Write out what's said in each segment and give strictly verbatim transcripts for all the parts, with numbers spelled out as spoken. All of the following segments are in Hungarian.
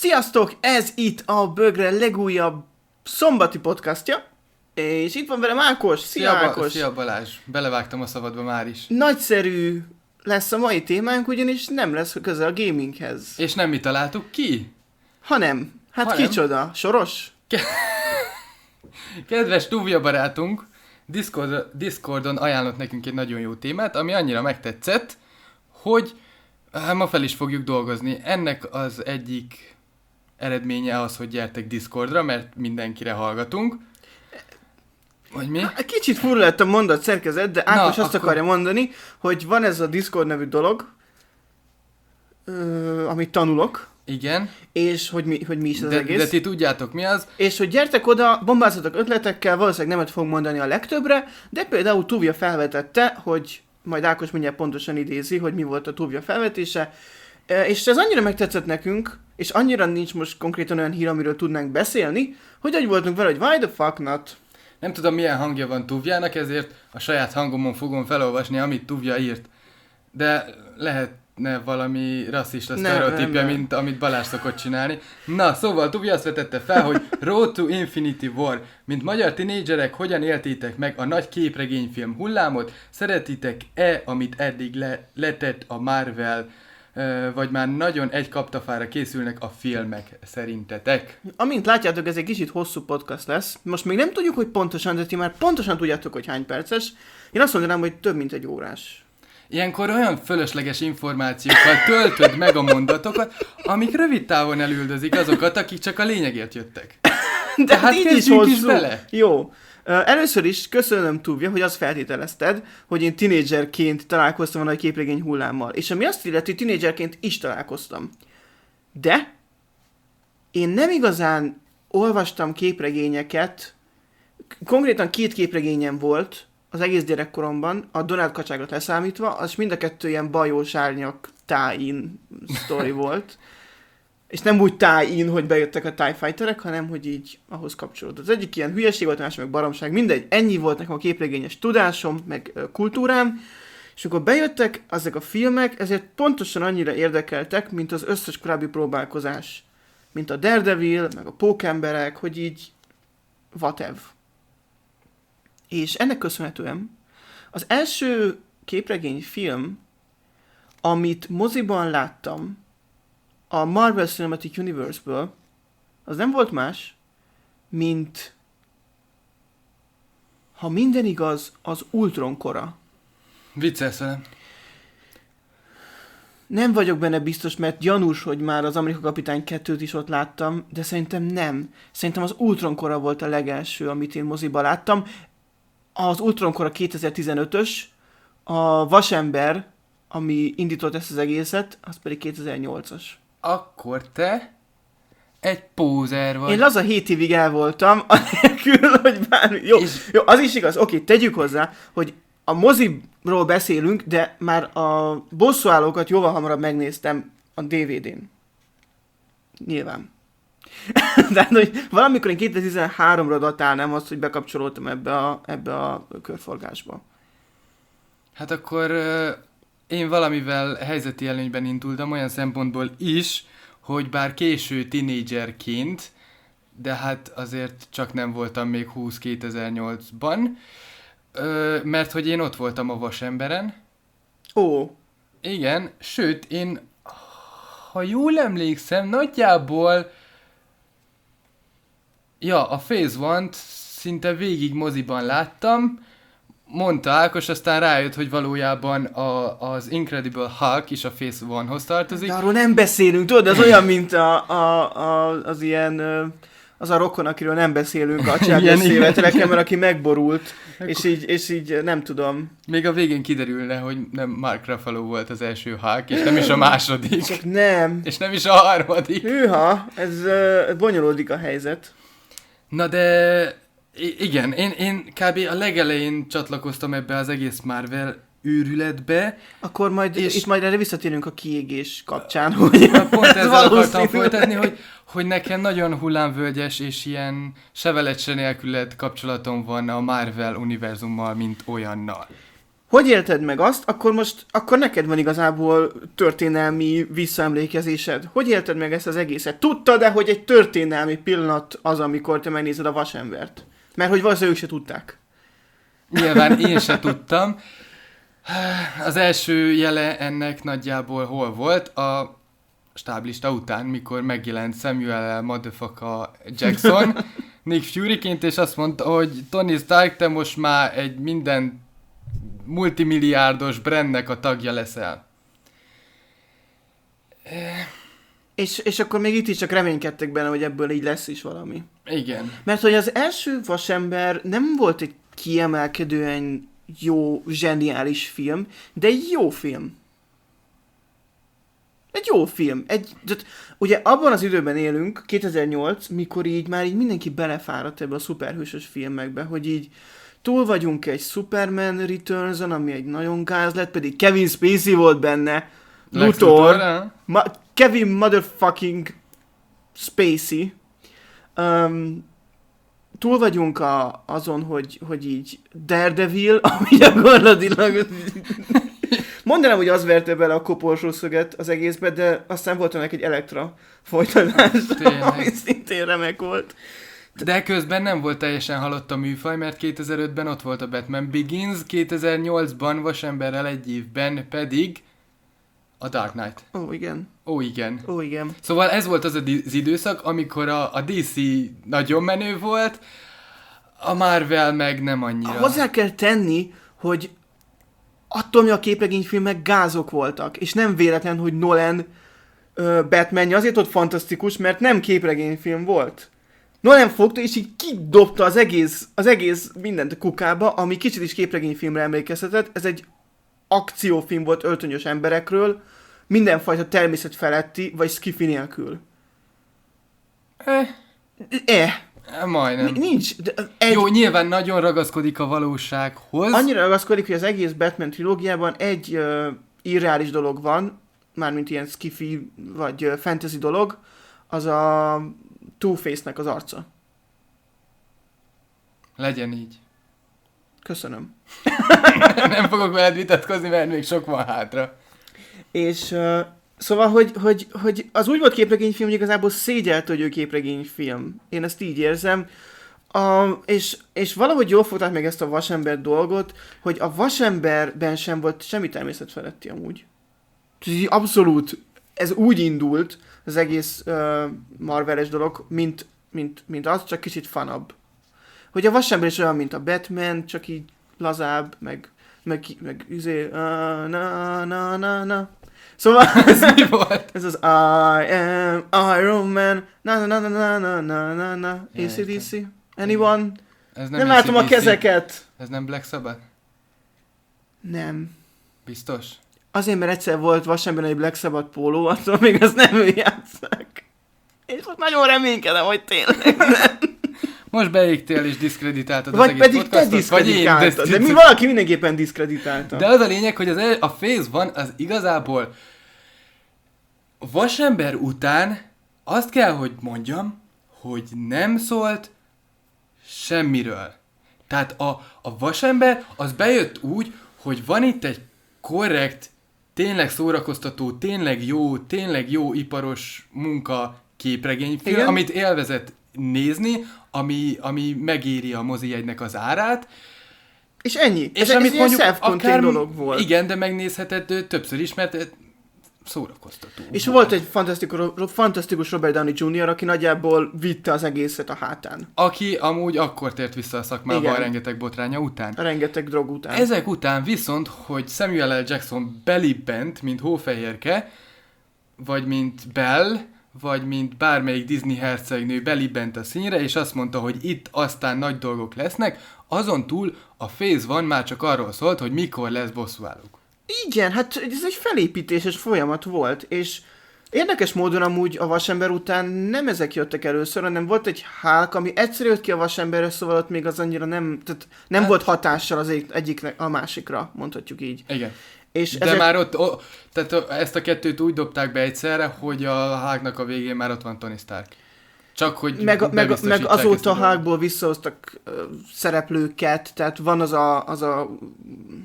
Sziasztok! Ez itt a Bögre legújabb szombati podcastja, és itt van velem Ákos. Szia, Szia, Ákos! Szia Balázs! Belevágtam a szabadba már is. Nagyszerű lesz a mai témánk, ugyanis nem lesz köze a gaminghez. És nem mi találtuk ki? Hanem, hát Ha kicsoda? Soros? Kedves Tuvia barátunk Discord, Discordon ajánlott nekünk egy nagyon jó témát, ami annyira megtetszett, hogy hát ma fel is fogjuk dolgozni. Ennek az egyik eredménye az, hogy gyertek Discordra, mert mindenkire hallgatunk. Vagy mi? Kicsit furra lett a mondat szerkezet, de Ákos Na, azt akkor... akarja mondani, hogy van ez a Discord nevű dolog, ö, amit tanulok, Igen. és hogy mi, hogy mi is az de, egész. de ti tudjátok mi az. És hogy gyertek oda, bombázzatok ötletekkel, valószínűleg nemet fogunk mondani a legtöbbre, de például Tuvia felvetette, hogy majd Ákos mindjárt pontosan idézi, hogy mi volt a Tuvia felvetése, és ez annyira megtetszett nekünk, és annyira nincs most konkrétan olyan hír, amiről tudnánk beszélni, hogy úgy voltunk vele, hogy why the fuck not? Nem tudom, milyen hangja van Tuvjának, ezért a saját hangomon fogom felolvasni, amit Tuvja írt. De lehetne valami rasszista sztereotípja, mint amit Balázs szokott csinálni. Na, szóval Tuvja azt vetette fel, hogy Road to Infinity War. Mint magyar tinédzserek, hogyan éltétek meg a nagy képregényfilm hullámot? Szeretitek-e, amit eddig le- letett a Marvel, vagy már nagyon egy kaptafára készülnek a filmek szerintetek? Amint látjátok, ez egy kicsit hosszú podcast lesz. Most még nem tudjuk, hogy pontosan, de ti már pontosan tudjátok, hogy hány perces. Én azt mondanám, hogy több, mint egy órás. Ilyenkor olyan fölösleges információkkal töltöd meg a mondatokat, amik rövid távon elüldözik azokat, akik csak a lényegért jöttek. De hát így is hosszú. Is vele. Jó. Először is köszönöm, Tuvja, hogy azt feltételezted, hogy én tinédzserként találkoztam a nagy képregény hullámmal. És ami azt illeti, tinédzserként is találkoztam. De én nem igazán olvastam képregényeket, konkrétan két képregényem volt az egész gyerekkoromban, a Donald kacságot leszámítva, az mind a kettő ilyen bajós árnyak tie-in sztori volt. És nem úgy tie-in, hogy bejöttek a TIE Fighterek, hanem hogy így ahhoz kapcsolódott. Az egyik ilyen hülyeség volt, a másik meg baromság. Mindegy, ennyi volt nekem a képregényes tudásom, meg uh, kultúrám, és akkor bejöttek ezek a filmek, ezért pontosan annyira érdekeltek, mint az összes korábbi próbálkozás. Mint a Daredevil, meg a Pókemberek, hogy így whatever. És ennek köszönhetően az első képregény film, amit moziban láttam, a Marvel Cinematic Universe-ből, az nem volt más, mint, ha minden igaz, az Ultron kora. Viccelsz velem. Nem vagyok benne biztos, mert gyanús, hogy már az Amerika Kapitány kettőt is ott láttam, de szerintem nem. Szerintem az Ultron kora volt a legelső, amit én moziban láttam. Az Ultron kora kétezer-tizenötös, a Vasember, ami indított ezt az egészet, az pedig kétezer-nyolcas. Akkor te egy pózer vagy. Én laza hét évig el voltam, anélkül, hogy bármi... Jó, és... jó, az is igaz. Oké, tegyük hozzá, hogy a moziról beszélünk, de már a bosszúállókat jóval hamarabb megnéztem a dé vé dén. Nyilván. Tehát, hogy valamikor én kétezer-tizenháromra datálnám azt, hogy bekapcsolódtam ebbe a, ebbe a körforgásba. Hát akkor... Én valamivel helyzeti előnyben indultam olyan szempontból is, hogy bár késő tinédzserként, de hát azért csak nem voltam még húsz kétezer-nyolcban, mert hogy én ott voltam a Vasemberen. Ó. Igen, sőt, én, ha jól emlékszem, nagyjából, ja, a Phase One-t szinte végig moziban láttam, mondta Ákos, aztán rájött, hogy valójában a, az Incredible Hulk is a Phase One-hoz tartozik. De arról nem beszélünk, tudod, ez olyan, mint a, a, a, az ilyen, az a rokon, akiről nem beszélünk a csábeszéveteleken, mert aki megborult, és így, és így nem tudom. Még a végén kiderülne, hogy nem Mark Ruffalo volt az első Hulk, és nem is a második. Csak nem. És nem is a harmadik. Hűha, ez uh, bonyolódik a helyzet. Na de... I- igen, én, én kb. A legelején csatlakoztam ebbe az egész Marvel őrületbe. Akkor majd, és itt majd erre visszatérünk a kiégés kapcsán, hogy pont ezzel akartam folytatni, hogy, hogy nekem nagyon hullámvölgyes és ilyen se veled se nélkület kapcsolatom van a Marvel univerzummal, mint olyannal. hogy élted meg azt, akkor most, akkor neked van igazából történelmi visszaemlékezésed. Hogy élted meg ezt az egészet? Tudtad-e, hogy egy történelmi pillanat az, amikor te megnézed a vasembert? Mert hogy valószínűleg ők se tudták. Nyilván én se tudtam. Az első jele ennek nagyjából hol volt? A stáblista után, mikor megjelent Samuel motherfucker Jackson Nick Furyként, és azt mondta, hogy Tony Stark, te most már egy minden multimilliárdos brandnek a tagja leszel. És, és akkor még itt is csak reménykedtek benne, hogy ebből így lesz is valami. Igen. Mert hogy az első Vasember nem volt egy kiemelkedően jó, zseniális film, de egy jó film. Egy jó film. Egy, tehát, ugye abban az időben élünk, kétezer-nyolc, mikor így már így mindenki belefáradt ebbe a szuperhősös filmekbe, hogy így túl vagyunk egy Superman Returns-on, ami egy nagyon gáz lett, pedig Kevin Spacey volt benne. Luthor. Ma- Kevin motherfucking Spacey. Um, túl vagyunk a, azon, hogy, hogy így Daredevil, ami gyakorlatilag... Mondanám, hogy az verte bele a koporsó szöget az egészbe, de aztán volt ennek egy Elektra folytatás, ami szintén remek volt. De közben nem volt teljesen halott a műfaj, mert kétezer-ötben ott volt a Batman Begins, kétezer-nyolcban Vasemberrel egy évben pedig a Dark Knight. Ó, igen. Ó, igen. Ó, igen. Szóval ez volt az az időszak, amikor a, a dé cé nagyon menő volt, a Marvel meg nem annyira. Hozzá kell tenni, hogy attól mi a képregényfilmek gázok voltak, és nem véletlen, hogy Nolan ö, Batmanje azért ott fantasztikus, mert nem képregényfilm volt. Nolan fogta, és így kidobta az egész, az egész mindent a kukába, ami kicsit is képregényfilmre emlékeztetett. Ez egy akciófilm volt öltönyös emberekről, mindenfajta természet feletti, vagy skifi nélkül. Eh. Eh. Majdnem. Nincs. De egy... Jó, nyilván nagyon ragaszkodik a valósághoz. Annyira ragaszkodik, hogy az egész Batman trilógiában egy uh, irreális dolog van, mármint ilyen skifi vagy uh, fantasy dolog, az a Two-Face-nek az arca. Legyen így. Köszönöm. Nem fogok veled vitatkozni, mert még sok van hátra. És uh, szóval, hogy, hogy, hogy az úgy volt képregényfilm, hogy igazából szégyelt, hogy ő képregényfilm. Én ezt így érzem. Uh, és, és valahogy jól fogták meg ezt a vasember dolgot, hogy a vasemberben sem volt semmi természetfeletti amúgy. Abszolút. Ez úgy indult, az egész uh, Marveles dolog, mint, mint, mint az, csak kicsit fanabb. Hogy a vasember is olyan, mint a Batman, csak így lazább, meg, meg, meg üzé, uh, na, na, na, na. Szóval ez mi volt? Ez az I am Iron Man, na, na, na, na, na, na, na, na, á cé dé cé, anyone? Ez nem nem látom a kezeket. Ez nem Black Sabbath? Nem. Biztos? Azért, mert egyszer volt vasemberben egy Black Sabbath póló, attól még azt nem ő játsszák. És most nagyon reménykedem, hogy tényleg nem. Most beégtél és diszkreditáltad az vagy egész pedig podcastot, te diszkreditáltad, vagy én, de, de mi valaki mindenképpen diszkreditálta. De az a lényeg, hogy az el, a Phase van, az igazából Vasember után azt kell, hogy mondjam, hogy nem szólt semmiről. Tehát a, a Vasember az bejött úgy, hogy van itt egy korrekt, tényleg szórakoztató, tényleg jó, tényleg jó iparos munka képregényfilm, igen, amit élvezett nézni, ami, ami megéri a mozijegynek az árát. És ennyi. És ez, amit ez mondjuk akár dolog volt. Igen, de megnézheted többször is, mert szórakoztató. És volt, volt egy fantasztikus, fantasztikus Robert Downey junior, aki nagyjából vitte az egészet a hátán. Aki amúgy akkor tért vissza a szakmába, igen, a rengeteg botránya után. A rengeteg drog után. Ezek után viszont, hogy Samuel L. Jackson belibbent, mint hófehérke, vagy mint Belle, vagy mint bármelyik Disney hercegnő belibbent a színre, és azt mondta, hogy itt aztán nagy dolgok lesznek, azon túl a Phase van már csak arról szólt, hogy mikor lesz bosszúállók. Igen, hát ez egy felépítéses folyamat volt, és érdekes módon amúgy a Vasember után nem ezek jöttek először, hanem volt egy Hulk, ami egyszer jött ki a Vasemberre, szóval ott még az annyira nem, tehát nem hát, volt hatással az egyikre a másikra, mondhatjuk így. Igen. És de ezek... már ott, ó, tehát ezt a kettőt úgy dobták be egyszerre, hogy a Hulknak a végén már ott van Tony Stark. Csak hogy meg, meg, meg azóta a Hulkból visszahoztak uh, szereplőket, tehát van az a, az a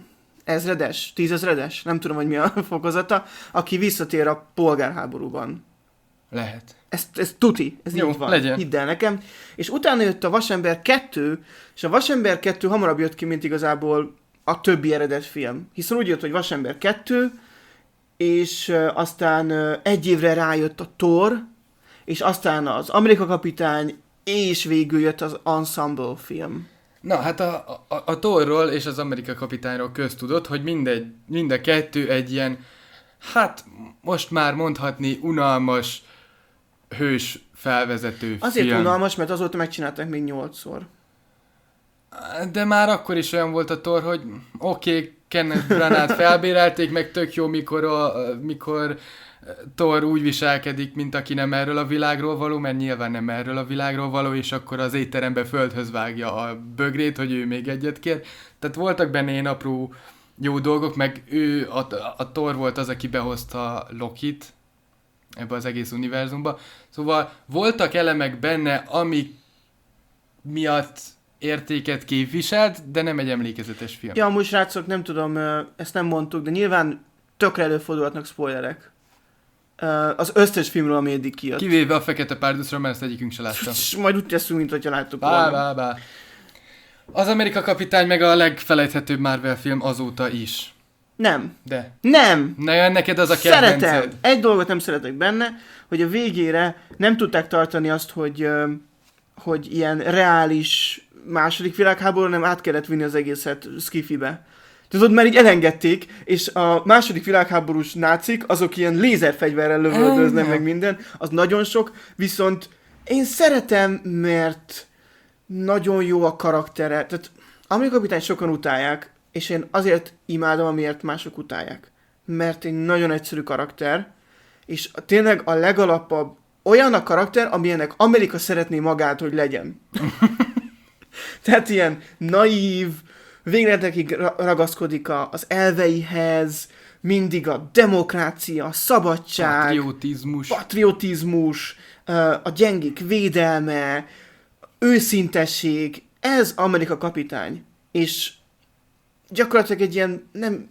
ezredes, tízezredes, nem tudom, hogy mi a fokozata, aki visszatér a polgárháborúban. Lehet. Ez, ez tuti, ez Jó, így van. legyen. Hidd el nekem. És utána jött a Vasember kettő, és a Vasember kettő hamarabb jött ki, mint igazából a többi eredet film. Hiszen úgy jött, hogy Vasember kettő, és uh, aztán uh, egy évre rájött a Thor, és aztán az Amerika Kapitány, és végül jött az Ensemble film. Na, hát a, a, a Thorról és az Amerika Kapitányról köztudott, hogy mindegy, mind a kettő egy ilyen, hát most már mondhatni unalmas hős felvezető Azért film. unalmas, mert azóta megcsinálták még nyolcszor. De már akkor is olyan volt a Thor, hogy oké, okay, Kenneth Branagh felbérelték, meg tök jó, mikor, a, mikor Thor úgy viselkedik, mint aki nem erről a világról való, mert nyilván nem erről a világról való, és akkor az étterembe földhöz vágja a bögrét, hogy ő még egyet kér. Tehát voltak benne ilyen apró jó dolgok, meg ő, a, a Thor volt az, aki behozta Lokit ebbe az egész univerzumba. Szóval voltak elemek benne, amik miatt értéket képviselt, de nem egy emlékezetes film. Ja, amúgy srácok, nem tudom, ezt nem mondtuk, de nyilván tökre előfordulhatnak spoilerek. Az összes filmről, ami eddig kijött. Kivéve a Fekete Párducra, mert ezt egyikünk se látta. Majd úgy teszünk, mint hogyha láttuk bá, volna. Bá, bá. Az Amerika Kapitány meg a legfelejthetőbb Marvel film azóta is. Nem. De. Nem! Na jön neked az a kedvenced. Szeretem! Egy dolgot nem szeretek benne, hogy a végére nem tudták tartani azt, hogy, hogy ilyen reális második világháború, nem át kellett vinni az egészet skifibe. Tudod, már így elengedték, és a második világháborús nácik, azok ilyen lézerfegyverrel lövöldöznek meg minden, az nagyon sok, viszont én szeretem, mert nagyon jó a karaktere. Tehát Amerika Kapitány sokan utálják, és én azért imádom, amiért mások utálják. Mert egy nagyon egyszerű karakter, és tényleg a legalapabb olyan a karakter, amilyenek Amerika szeretné magát, hogy legyen. Tehát ilyen naív, végletekig ragaszkodik az elveihez, mindig a demokrácia, a szabadság, patriotizmus, patriotizmus a gyengék védelme, őszintesség, ez Amerika Kapitány. És gyakorlatilag egy ilyen, nem,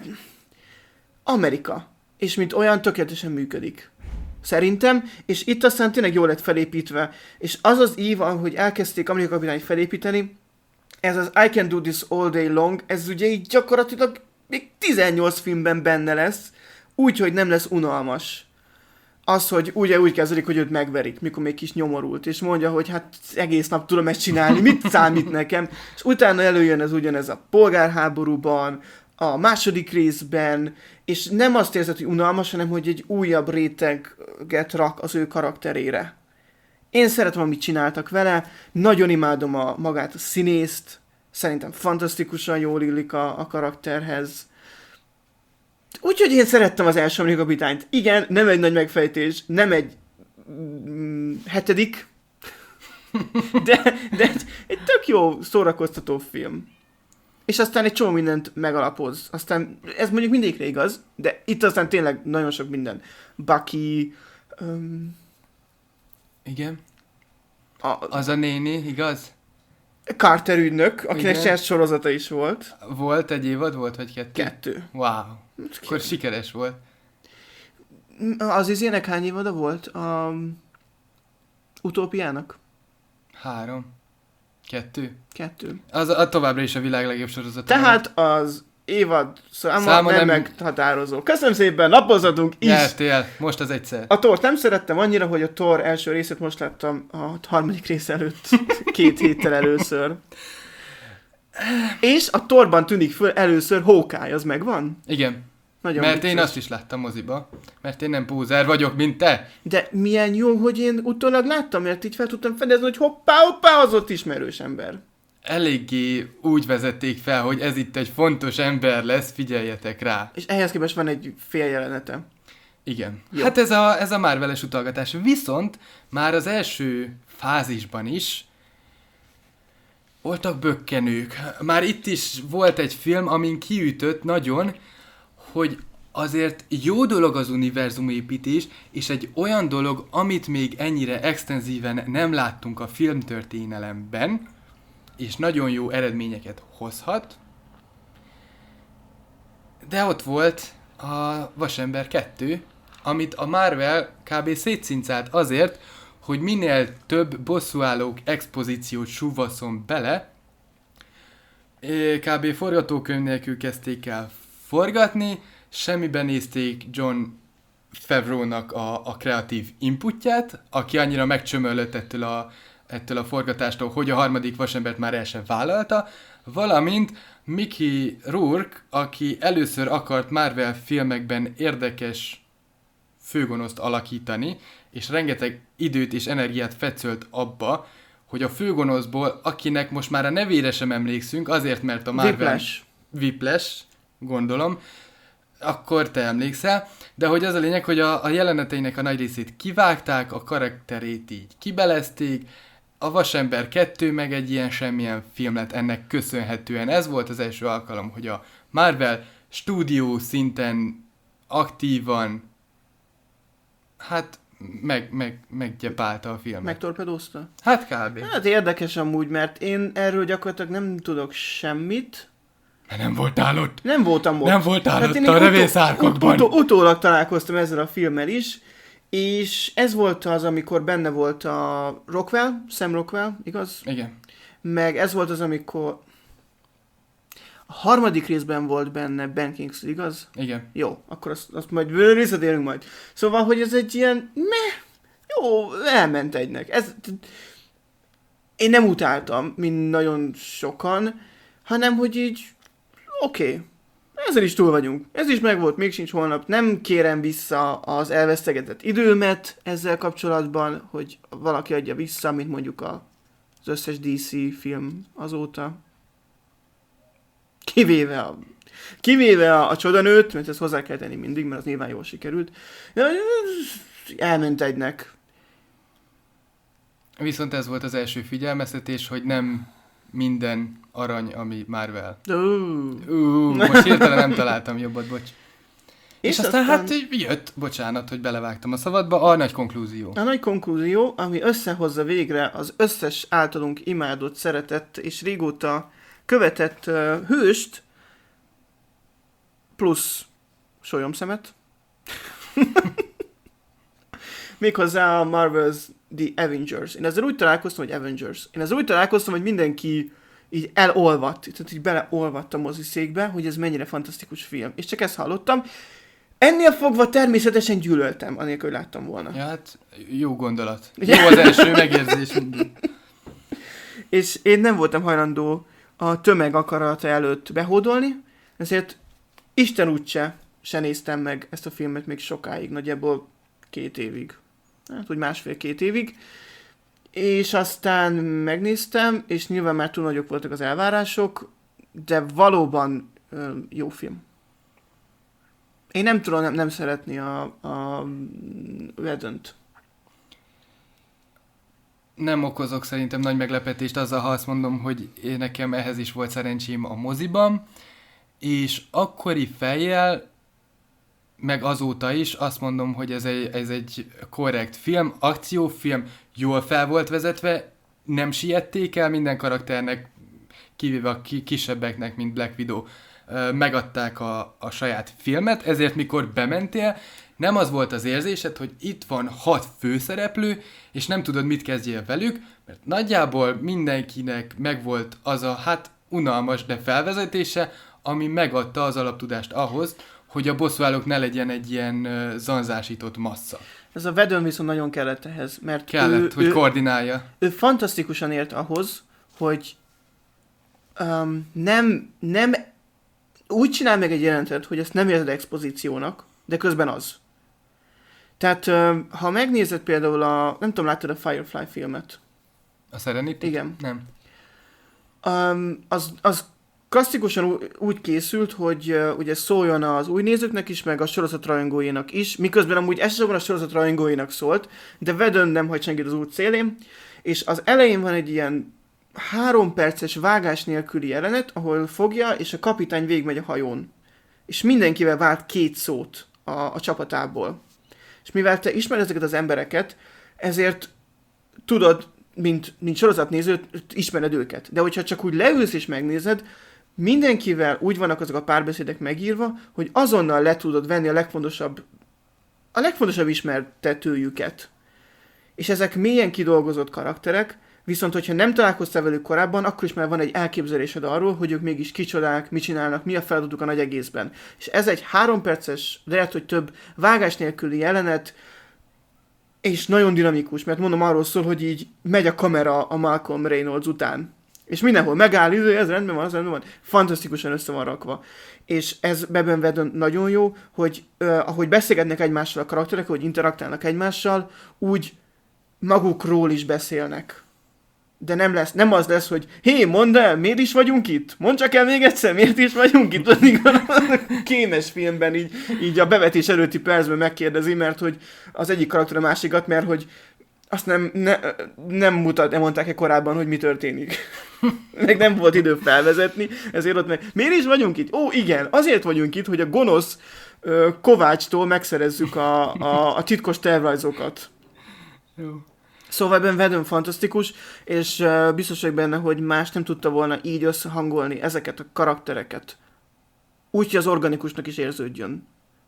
Amerika. És mint olyan tökéletesen működik. Szerintem, és itt aztán tényleg jól lett felépítve. És az az ív, ahogy elkezdték Amerika Kapitányt felépíteni, ez az I Can Do This All Day Long, ez ugye így gyakorlatilag még tizennyolc filmben benne lesz, úgyhogy nem lesz unalmas. Az, hogy ugye úgy kezdődik, hogy őt megverik, mikor még kis nyomorult, és mondja, hogy hát egész nap tudom ezt csinálni, mit számít nekem, és utána előjön ez ugyanez a polgárháborúban, a második részben, és nem azt érzed, hogy unalmas, hanem hogy egy újabb réteget rak az ő karakterére. Én szeretem, amit csináltak vele, nagyon imádom a, magát a színészt, szerintem fantasztikusan jól illik a, a karakterhez. Úgyhogy én szerettem az első Amerika Kapitányt. Igen, nem egy nagy megfejtés, nem egy mm, hetedik, de, de egy, egy tök jó szórakoztató film. És aztán egy csomó mindent megalapoz. Aztán ez mondjuk mindegyikre igaz, de itt aztán tényleg nagyon sok minden. Bucky... Um, Igen. A, az a néni, igaz? Carter ügynök, akinek Igen. sorozata is volt. Volt egy évad, volt vagy kettő? Kettő. Wow. Akkor sikeres volt. Az izének hány évada volt? A Utópiának? Három. Kettő. Kettő. Az a, a továbbra is a világ legjobb sorozata. Tehát az évad száma, Száma nem, nem- meghatározó. Köszönöm szépen, lapozhatunk is! Nyertél, most az egyszer. A Thort nem szerettem annyira, hogy a Thor első részét most láttam a harmadik rész előtt. Két héttel először. És a Thorban tűnik föl először Hawkeye, az megvan? Igen. Nagyon Mert én vicces. azt is láttam moziba. Mert én nem pózer vagyok, mint te. De milyen jó, hogy én utólag láttam, mert így fel tudtam fedezni, hogy hoppá, hoppá, az ott ismerős ember. Eléggé úgy vezették fel, hogy ez itt egy fontos ember lesz, figyeljetek rá. És ehhez képest van egy fél jelenete. Igen. Jó. Hát ez a, ez a Marvel-es utalgatás. Viszont már az első fázisban is voltak bökkenők. Már itt is volt egy film, amin kiütött nagyon, hogy azért jó dolog az univerzumépítés, és egy olyan dolog, amit még ennyire extenzíven nem láttunk a filmtörténelemben, és nagyon jó eredményeket hozhat, De ott volt a Vasember kettő, amit a Marvel kb. Szétszincált azért, hogy minél több bosszúállók expozíciót súvasszon bele. Kb. Forgatókönyv nélkül kezdték el forgatni, semmiben nézték John Favreau-nak a, a kreatív inputját, aki annyira megcsömöllött ettől a, ettől a forgatástól, hogy a harmadik Vasembert már el sem vállalta, valamint Mickey Rourke, aki először akart Marvel filmekben érdekes főgonoszt alakítani, és rengeteg időt és energiát fecölt abba, hogy a főgonoszból, akinek most már a nevére sem emlékszünk, azért, mert a Marvel... Whiplash. Whiplash, gondolom, akkor te emlékszel, de hogy az a lényeg, hogy a, a jeleneteinek a nagy részét kivágták, a karakterét így kibelezték, a Vasember kettő meg egy ilyen semmilyen film lett ennek köszönhetően. Ez volt az első alkalom, hogy a Marvel stúdió szinten aktívan hát meg, meg, meggyepálta a filmet. Megtorpedózta? Hát kb. Hát érdekes amúgy, mert én erről gyakorlatilag nem tudok semmit. Mert nem voltál ott. Nem voltam ott. Nem voltál hát ott a revészárkokban. Utó, utó, utólag találkoztam ezzel a filmmel is, és ez volt az, amikor benne volt a Rockwell, Sam Rockwell, igaz? Igen. Meg ez volt az, amikor a harmadik részben volt benne Ben Kingsley, igaz? Igen. Jó, akkor azt, azt majd visszatérünk majd. Szóval, hogy ez egy ilyen, meh, jó, elment egynek. Ez, én nem utáltam, mint nagyon sokan, hanem, hogy így, oké, okay, ezzel is túl vagyunk. Ez is megvolt, még sincs holnap. Nem kérem vissza az elvesztegetett időmet ezzel kapcsolatban, hogy valaki adja vissza, mint mondjuk a, az összes dé cé film azóta. Kivéve a, kivéve a, a Csodanőt, mert ezt hozzá kell tenni mindig, mert az nyilván jól sikerült. Elment egynek. Viszont ez volt az első figyelmeztetés, hogy nem minden arany, ami Marvel. Uh. Uh, most hirtelen nem találtam jobbat, bocs. És, és aztán, aztán hát jött, bocsánat, hogy belevágtam a szabadba, a nagy konklúzió. A nagy konklúzió, ami összehozza végre az összes általunk imádott, szeretett és régóta követett uh, hőst, plusz solyomszemet. Méghozzá a Marvel's The Avengers. Én ezzel úgy találkoztam, hogy Avengers. Én ezzel úgy találkoztam, hogy mindenki így elolvadt, tehát így beleolvadt a moziszékbe, hogy ez mennyire fantasztikus film. És csak ezt hallottam. Ennél fogva természetesen gyűlöltem, anélkül, hogy láttam volna. Ja, hát jó gondolat. Jó az első megérzés. És én nem voltam hajlandó a tömeg akarata előtt behódolni, ezért Isten úgyse se néztem meg ezt a filmet még sokáig, nagyjából két évig. Hát úgy másfél-két évig. És aztán megnéztem, és nyilván már túl nagyok voltak az elvárások, de valóban ö, jó film. Én nem tudom nem, nem szeretni a, a Whedont. Nem okozok szerintem nagy meglepetést azzal, ha azt mondom, hogy én nekem ehhez is volt szerencsém a moziban, és akkori fejjel, meg azóta is azt mondom, hogy ez egy, ez egy korrekt film, akciófilm, jól fel volt vezetve, nem siették el minden karakternek, kivéve a kisebbeknek, mint Black Widow, megadták a, a saját filmet, ezért mikor bementél, nem az volt az érzésed, hogy itt van hat főszereplő, és nem tudod, mit kezdjél velük, mert nagyjából mindenkinek megvolt az a hát unalmas, de felvezetése, ami megadta az alaptudást ahhoz, hogy a bosszúállók ne legyen egy ilyen uh, zanzásított massza. Ez a Whedon viszont nagyon kellett ehhez, mert kellett, ő, hogy ő, koordinálja. Ő fantasztikusan ért ahhoz, hogy um, nem, nem úgy csinál meg egy jelentet, hogy ezt nem érzed expozíciónak, de közben az. Tehát, um, ha megnézed például a, nem tudom, láttad a Firefly filmet? A Serenity? Igen. Nem. Um, az, az klasszikusan úgy készült, hogy uh, ugye szóljon az új nézőknek is, meg a sorozat rajongóinak is, miközben amúgy elsősorban a sorozat rajongóinak szólt, de Whedon nem hagy senkit az út szélén, és az elején van egy ilyen három perces vágás nélküli jelenet, ahol fogja, és a kapitány végigmegy a hajón. És mindenkivel vált két szót a, a csapatából. És mivel te ismered ezeket az embereket, ezért tudod, mint, mint sorozatnéző, ismered őket. De hogyha csak úgy leülsz és megnézed, mindenkivel úgy vannak azok a párbeszédek megírva, hogy azonnal le tudod venni a legfontosabb, a legfontosabb ismertetőjüket. És ezek mélyen kidolgozott karakterek, viszont hogyha nem találkoztál velük korábban, akkor is már van egy elképzelésed arról, hogy ők mégis kicsodák, mit csinálnak, mi a feladatuk a nagy egészben. És ez egy három perces, de lehet, hogy több vágás nélküli jelenet, és nagyon dinamikus, mert mondom, arról szól, hogy így megy a kamera a Malcolm Reynolds után. És mindenhol megáll, ez rendben van, az rendben van. Fantasztikusan össze van rakva. És ez Beben Vedon nagyon jó, hogy uh, ahogy beszélgetnek egymással a karakterek, ahogy interaktálnak egymással, úgy magukról is beszélnek. De nem lesz, nem az lesz, hogy hé, mondd el, miért is vagyunk itt? Mondd csak el még egyszer, miért is vagyunk itt? Addig van a kénes filmben így, így a bevetés előtti percben megkérdezi, mert hogy az egyik karakter a másikat, mert hogy azt nem, ne, nem mutat, nem mondták-e korábban, hogy mi történik. Meg nem volt idő felvezetni, ezért ott meg, miért is vagyunk itt? Ó, igen, azért vagyunk itt, hogy a gonosz uh, Kovácstól megszerezzük a, a, a titkos tervrajzokat. Jó. Szóval ebben Vedon fantasztikus, és uh, biztos vagyok benne, hogy más nem tudta volna így összehangolni ezeket a karaktereket. Úgy, hogy az organikusnak is érződjön.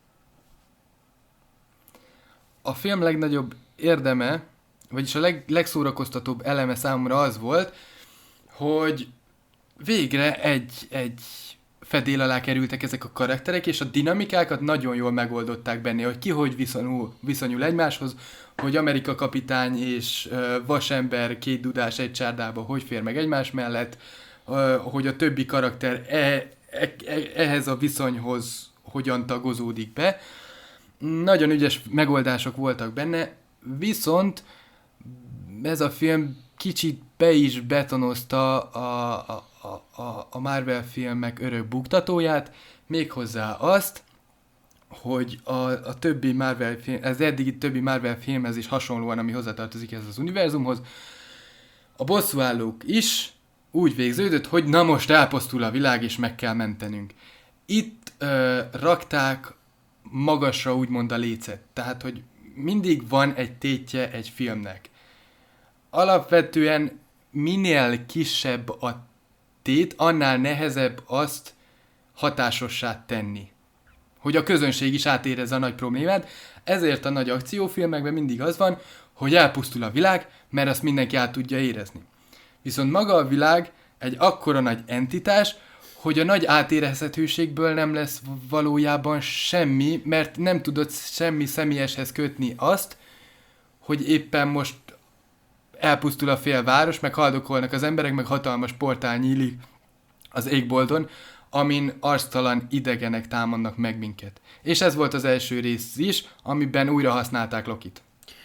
A film legnagyobb érdeme, vagyis a leg, legszórakoztatóbb eleme számomra az volt, hogy végre egy, egy fedél alá kerültek ezek a karakterek, és a dinamikákat nagyon jól megoldották benne, hogy ki hogy viszonyul, viszonyul egymáshoz, hogy Amerika kapitány és uh, vasember két dudás egy csárdába hogy fér meg egymás mellett, uh, hogy a többi karakter e, e, e, ehhez a viszonyhoz hogyan tagozódik be. Nagyon ügyes megoldások voltak benne, viszont ez a film kicsit be is betonozta a, a, a, a Marvel filmek örök buktatóját, méghozzá azt, hogy a, a többi Marvel film, az eddigi többi Marvel filmhez is hasonlóan, ami hozzátartozik ez az univerzumhoz, a bosszúállók is úgy végződött, hogy na most elpusztul a világ, és meg kell mentenünk. Itt ö, rakták magasra úgymond a lécet, tehát, hogy mindig van egy tétje egy filmnek. Alapvetően minél kisebb a tét, annál nehezebb azt hatásossá tenni. Hogy a közönség is átérezze a nagy problémát, ezért a nagy akciófilmekben mindig az van, hogy elpusztul a világ, mert azt mindenki át tudja érezni. Viszont maga a világ egy akkora nagy entitás, hogy a nagy átérezhetőségből nem lesz valójában semmi, mert nem tudod semmi személyeshez kötni azt, hogy éppen most elpusztul a fél város, meg haldokolnak az emberek, meg hatalmas portál nyílik az égbolton, amin arctalan idegenek támadnak meg minket. És ez volt az első rész is, amiben újra használták Lokit.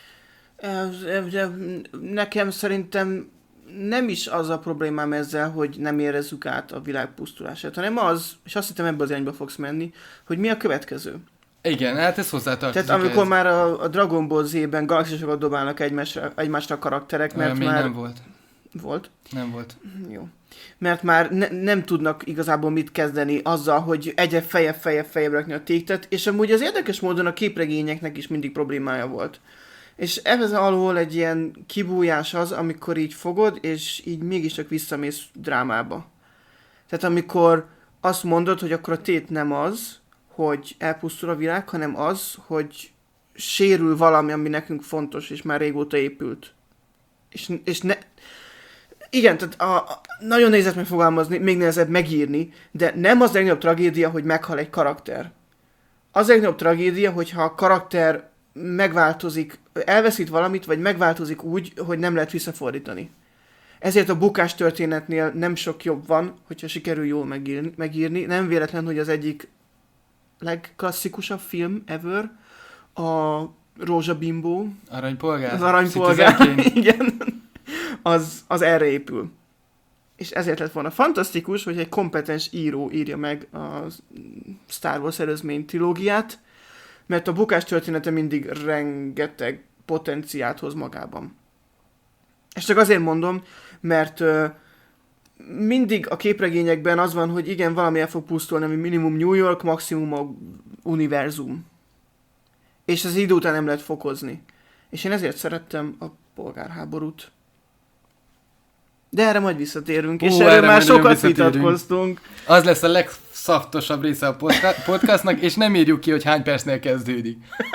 Nekem szerintem nem is az a problémám ezzel, hogy nem érezzük át a világ pusztulását, hanem az, és azt hittem ebbe az irányba fogsz menni, hogy mi a következő. Igen, hát ez hozzátartozik. Tehát amikor ez... már a, a Dragon Ball Z-ben galaxisokat dobálnak egymásra, egymásra a karakterek, mert még már... nem volt. Volt? Nem volt. Jó. Mert már ne, nem tudnak igazából mit kezdeni azzal, hogy egyre fejebb, fejebb, fejebb rakni a tétet, és amúgy az érdekes módon a képregényeknek is mindig problémája volt. És ez alól egy ilyen kibújás az, amikor így fogod, és így mégiscsak visszamész drámába. Tehát amikor azt mondod, hogy akkor a tét nem az, hogy elpusztul a világ, hanem az, hogy sérül valami, ami nekünk fontos, és már régóta épült. És, és ne... Igen, tehát a, a, nagyon nehéz megfogalmazni, még nehezebb megírni, de nem az legnagyobb tragédia, hogy meghal egy karakter. Az legnagyobb tragédia, hogyha a karakter megváltozik, elveszít valamit, vagy megváltozik úgy, hogy nem lehet visszafordítani. Ezért a bukás történetnél nem sok jobb van, hogyha sikerül jól megírni. megírni. Nem véletlen, hogy az egyik legklasszikusabb film ever a Rózsabimbó. Aranypolgár. Az Aranypolgár, igen. Az, az erre épül. És ezért lett volna fantasztikus, hogy egy kompetens író írja meg a Star Wars előzmény trilógiát, mert a bukás története mindig rengeteg potenciált hoz magában. És csak azért mondom, mert uh, mindig a képregényekben az van, hogy igen, valami el fog pusztulni, ami minimum New York, maximum a univerzum. És az idő után nem lehet fokozni. És én ezért szerettem a polgárháborút. De erre majd visszatérünk, Ó, és erre erről már majd nagyon sokat visszatérünk. vitatkoztunk. Az lesz a legszaftosabb része a podca- podcastnak, és nem írjuk ki, hogy hány percnél kezdődik.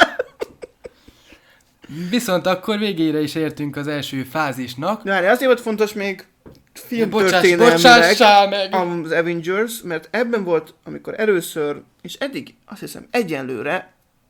Viszont akkor végére is értünk az első fázisnak. Várj, azért volt fontos még Bocsáss, filmtörténelmileg bocsássál meg! az Avengers, mert ebben volt, amikor először, és eddig azt hiszem egyenlőre,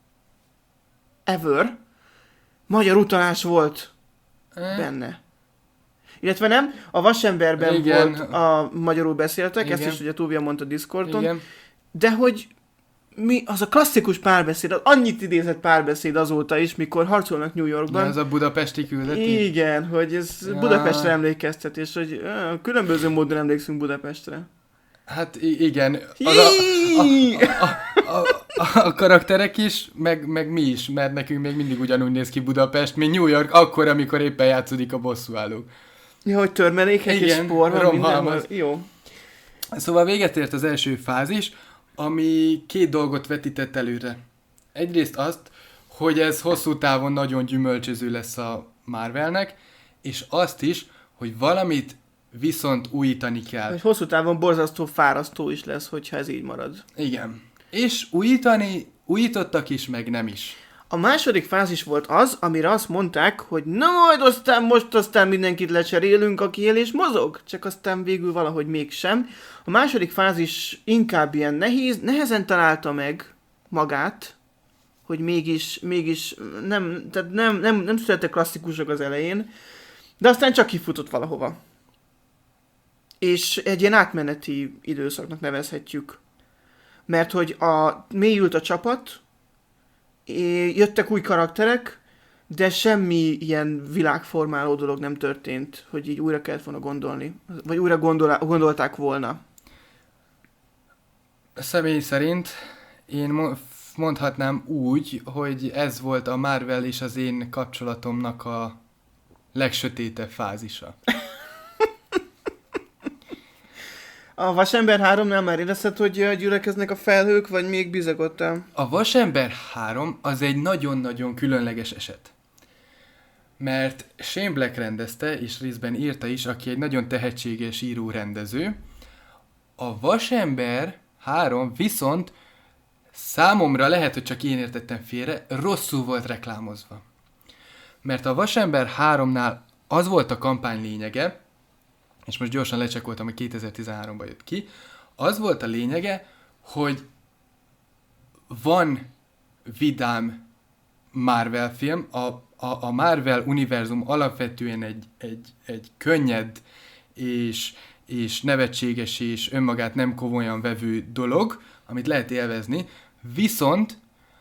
ever, magyar utalás volt Eh? benne. Illetve nem, a Vasemberben Igen. volt a magyarul beszéltek, ezt Igen. is ugye Túvia mondta Discordon, Igen. de hogy mi, az a klasszikus párbeszéd, az annyit idézett párbeszéd azóta is, mikor harcolnak New Yorkban. Ez a budapesti küldetés? Igen, hogy ez Ja. Budapestre emlékeztet, és hogy ö, különböző módon emlékszünk Budapestre. Hát i- igen. Az a, a, a, a, a, a karakterek is, meg, meg mi is, mert nekünk még mindig ugyanúgy néz ki Budapest, mint New York, akkor, amikor éppen játszódik a bosszúállók. Ja, hogy törmelékek és Igen, spor van romhalmaz. mindenhol. Jó. Szóval véget ért az első fázis, ami két dolgot vetített előre. Egyrészt azt, hogy ez hosszú távon nagyon gyümölcsöző lesz a Marvelnek, és azt is, hogy valamit viszont újítani kell. Hogy hosszú távon borzasztó fárasztó is lesz, hogyha ez így marad. Igen. És újítani, újítottak is, meg nem is. A második fázis volt az, amire azt mondták, hogy na majd aztán most aztán mindenkit lecserélünk, aki él és mozog. Csak aztán végül valahogy mégsem. A második fázis inkább ilyen nehéz, nehezen találta meg magát, hogy mégis, mégis nem, tehát nem, nem, nem születtek klasszikusok az elején, de aztán csak kifutott valahova. És egy ilyen átmeneti időszaknak nevezhetjük. Mert hogy a, mélyült a csapat, é- jöttek új karakterek, de semmi ilyen világformáló dolog nem történt, hogy így újra kellett volna gondolni. Vagy újra gondol- gondolták volna. Személy szerint én mo- mondhatnám úgy, hogy ez volt a Marvel és az én kapcsolatomnak a legsötétebb fázisa. A Vasember háromnál már érezted, hogy ö, gyülekeznek a felhők, vagy még bizagodtál? A Vasember három az egy nagyon-nagyon különleges eset. Mert Shane Black rendezte, és részben írta is, aki egy nagyon tehetséges író-rendező. A Vasember három viszont számomra, lehet, hogy csak én értettem félre, rosszul volt reklámozva. Mert a Vasember háromnál az volt a kampány lényege, és most gyorsan lecsekkoltam, hogy kétezer-tizenháromban jött ki, az volt a lényege, hogy van vidám Marvel film, a, a, a Marvel univerzum alapvetően egy, egy, egy könnyed és, és nevetséges és önmagát nem komolyan vevő dolog, amit lehet élvezni, viszont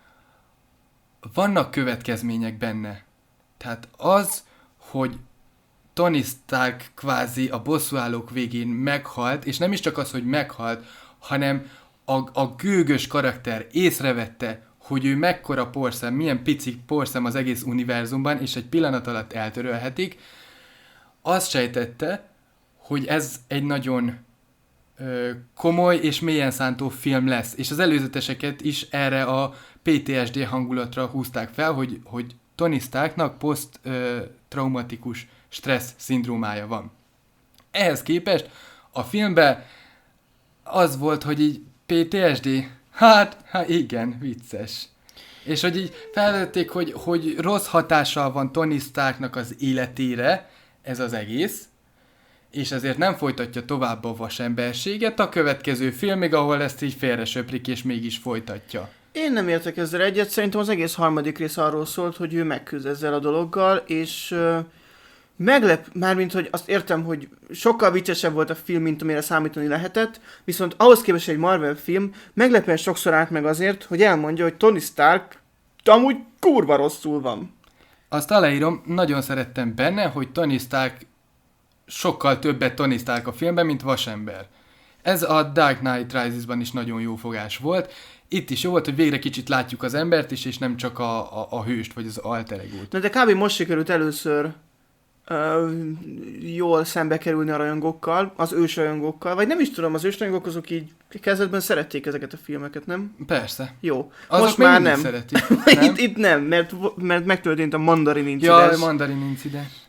vannak következmények benne. Tehát az, hogy Tony Stark kvázi a bosszúállók végén meghalt, és nem is csak az, hogy meghalt, hanem a, a gőgös karakter észrevette, hogy ő mekkora porszem, milyen pici porszem az egész univerzumban, és egy pillanat alatt eltörölhetik, azt sejtette, hogy ez egy nagyon ö, komoly és mélyen szántó film lesz, és az előzeteseket is erre a pé té es dé hangulatra húzták fel, hogy, hogy Tony Starknak poszt-traumatikus stressz szindrómája van. Ehhez képest a filmben az volt, hogy így pé té es dé, hát, hát igen, vicces. És hogy így felvették, hogy, hogy rossz hatással van Tony Starknak az életére ez az egész, és ezért nem folytatja tovább a vasemberséget a következő filmig, ahol ezt így félresöprik, és mégis folytatja. Én nem értek ezzel egyet, szerintem az egész harmadik rész arról szólt, hogy ő megküzd ezzel a dologgal, és uh, meglep, mármint, hogy azt értem, hogy sokkal viccesebb volt a film, mint amire számítani lehetett, viszont ahhoz képest egy Marvel film meglepően sokszor állt meg azért, hogy elmondja, hogy Tony Stark amúgy kurva rosszul van. Azt aláírom, nagyon szerettem benne, hogy Tony Stark sokkal többet Tony Stark a filmben, mint vasember. Ez a Dark Knight Rises-ban is nagyon jó fogás volt. Itt is jó volt, hogy végre kicsit látjuk az embert is, és nem csak a, a, a hőst, vagy az alter egót. Na de kb. Most sikerült először uh, jól szembe kerülni a rajongókkal, az ős rajongókkal, vagy nem is tudom, az ős rajongók azok így kezdetben szerették ezeket a filmeket, nem? Persze. Jó. Azok most már mindig nem. szeretik, nem? itt, itt nem, mert, mert megtörtént a Mandarin incidens. Jaj, Mandarin incidens.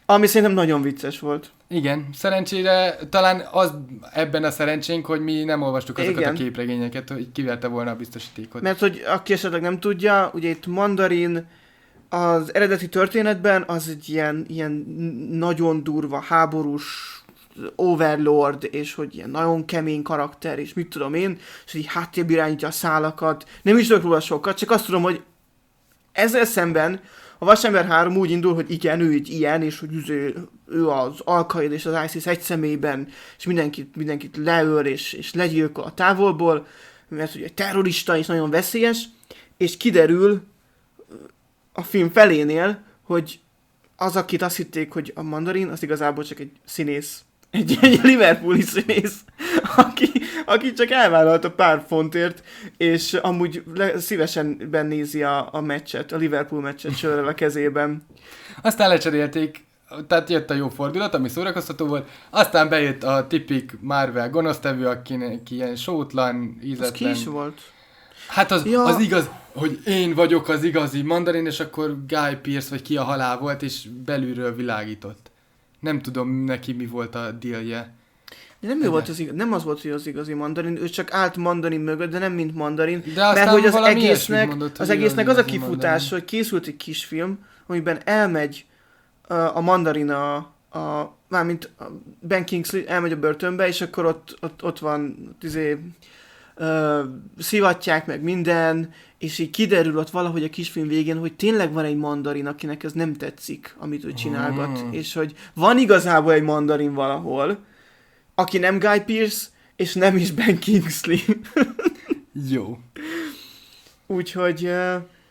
Ami szerintem nagyon vicces volt. Igen, szerencsére talán az ebben a szerencsénk, hogy mi nem olvastuk azokat Igen. a képregényeket, hogy kiverte volna a biztosítékot. Mert hogy aki esetleg nem tudja, ugye itt Mandarin az eredeti történetben az egy ilyen, ilyen nagyon durva, háborús overlord, és hogy ilyen nagyon kemény karakter, és mit tudom én, és így háttérbe irányítja a szálakat. Nem is tudok róla sokat, csak azt tudom, hogy ezzel szemben a Vasember három úgy indul, hogy igen, ő egy ilyen, és hogy ő, ő az Al-Qaida és az ISIS egy személyben, és mindenkit, mindenkit leöl, és, és legyilkol a távolból, mert ugye egy terrorista és nagyon veszélyes, és kiderül a film felénél, hogy az, akit azt hitték, hogy a Mandarin, az igazából csak egy színész. Egy, egy Liverpooli színész, aki, aki csak elvállalta pár fontért, és amúgy le, szívesen bennézi a, a meccset, a Liverpool meccset sörrel a kezében. Aztán lecserélték, tehát jött a jó fordulat, ami szórakoztató volt, aztán bejött a tipik Marvel gonosztevő, akinek ilyen sótlan, ízetlen... Az ki is volt? Hát az, ja. az igaz, hogy én vagyok az igazi Mandarin, és akkor Guy Pearce, vagy ki a halál volt, és belülről világított. Nem tudom neki mi volt a dealje. De nem, ő volt az igaz, nem az volt, hogy az igazi Mandarin, ő csak állt Mandarin mögött, de nem mint Mandarin. De mert hogy az egésznek, mondott, az, egésznek az, az a kifutás, Mandarin. Hogy készült egy kisfilm, amiben elmegy uh, a Mandarin a, a mármint Ben Kingsley elmegy a börtönbe, és akkor ott, ott, ott van izé, uh, szivatják meg minden, és így kiderül ott valahogy a kisfilm végén, hogy tényleg van egy Mandarin, akinek ez nem tetszik, amit ő csinálgat, mm. és hogy van igazából egy Mandarin valahol, aki nem Guy Pearce, és nem is Ben Kingsley. Jó. Úgyhogy uh,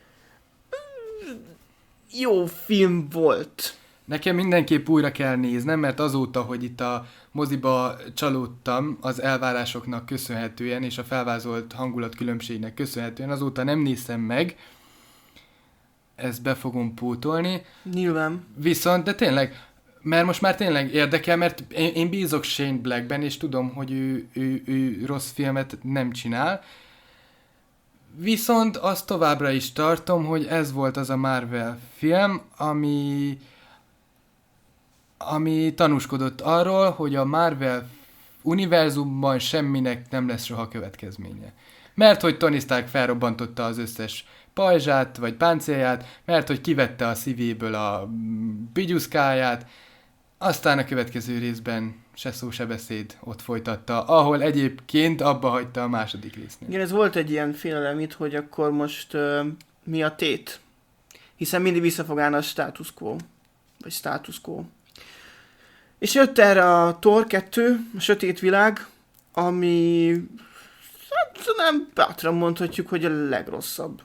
jó film volt. Nekem mindenképp újra kell néznem, mert azóta, hogy itt a moziba csalódtam az elvárásoknak köszönhetően, és a felvázolt hangulatkülönbségnek köszönhetően, azóta nem néztem meg. Ezt be fogom pótolni. Nyilván. Viszont, de tényleg, mert most már tényleg érdekel, mert én, én bízok Shane Blackben, és tudom, hogy ő, ő, ő rossz filmet nem csinál. Viszont azt továbbra is tartom, hogy ez volt az a Marvel film, ami, ami tanúskodott arról, hogy a Marvel univerzumban semminek nem lesz soha következménye. Mert hogy Tony Stark felrobbantotta az összes pajzsát, vagy páncélját, mert hogy kivette a szívéből a bigyuszkáját, aztán a következő részben se szó, se beszéd ott folytatta, ahol egyébként abba hagyta a második résznél. Igen, ez volt egy ilyen félelem itt, hogy akkor most uh, mi a tét? Hiszen mindig vissza fog állni a status quo. Vagy status quo. És jött erre a Thor kettő, a Sötét Világ, ami hát nem bátran mondhatjuk, hogy a legrosszabb.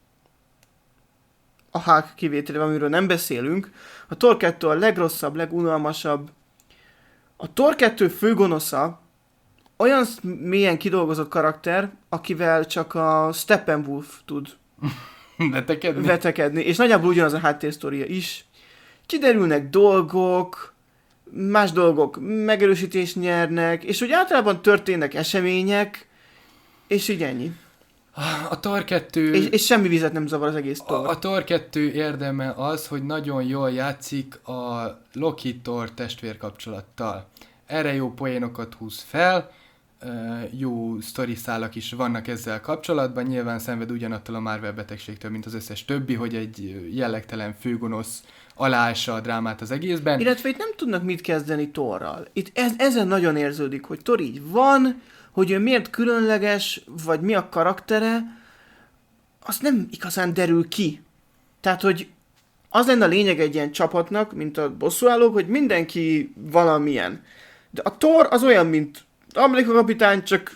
A Hulk kivételével, amiről nem beszélünk. A Thor kettő a legrosszabb, legunalmasabb. A Thor kettő főgonosza olyan mélyen kidolgozott karakter, akivel csak a Steppenwolf tud vetekedni. vetekedni. És nagyjából ugyanaz a háttérsztoria is. Kiderülnek dolgok, más dolgok megerősítést nyernek, és úgy általában történnek események, és így ennyi. A Thor kettő... És, és semmi vizet nem zavar az egész Thor. A, a Thor kettő érdeme az, hogy nagyon jól játszik a Loki-Thor testvérkapcsolattal. Erre jó poénokat húz fel, jó sztoriszálak is vannak ezzel kapcsolatban, nyilván szenved ugyanattól a Marvel betegségtől, mint az összes többi, hogy egy jellegtelen főgonosz aláássa a drámát az egészben. Illetve itt nem tudnak mit kezdeni Thorral. Itt ez, ezen nagyon érződik, hogy Thor így van, hogy ő miért különleges, vagy mi a karaktere, azt nem igazán derül ki. Tehát, hogy az lenne a lényeg egy ilyen csapatnak, mint a bosszúállók, hogy mindenki valamilyen. De a Thor az olyan, mint Amerika kapitány, csak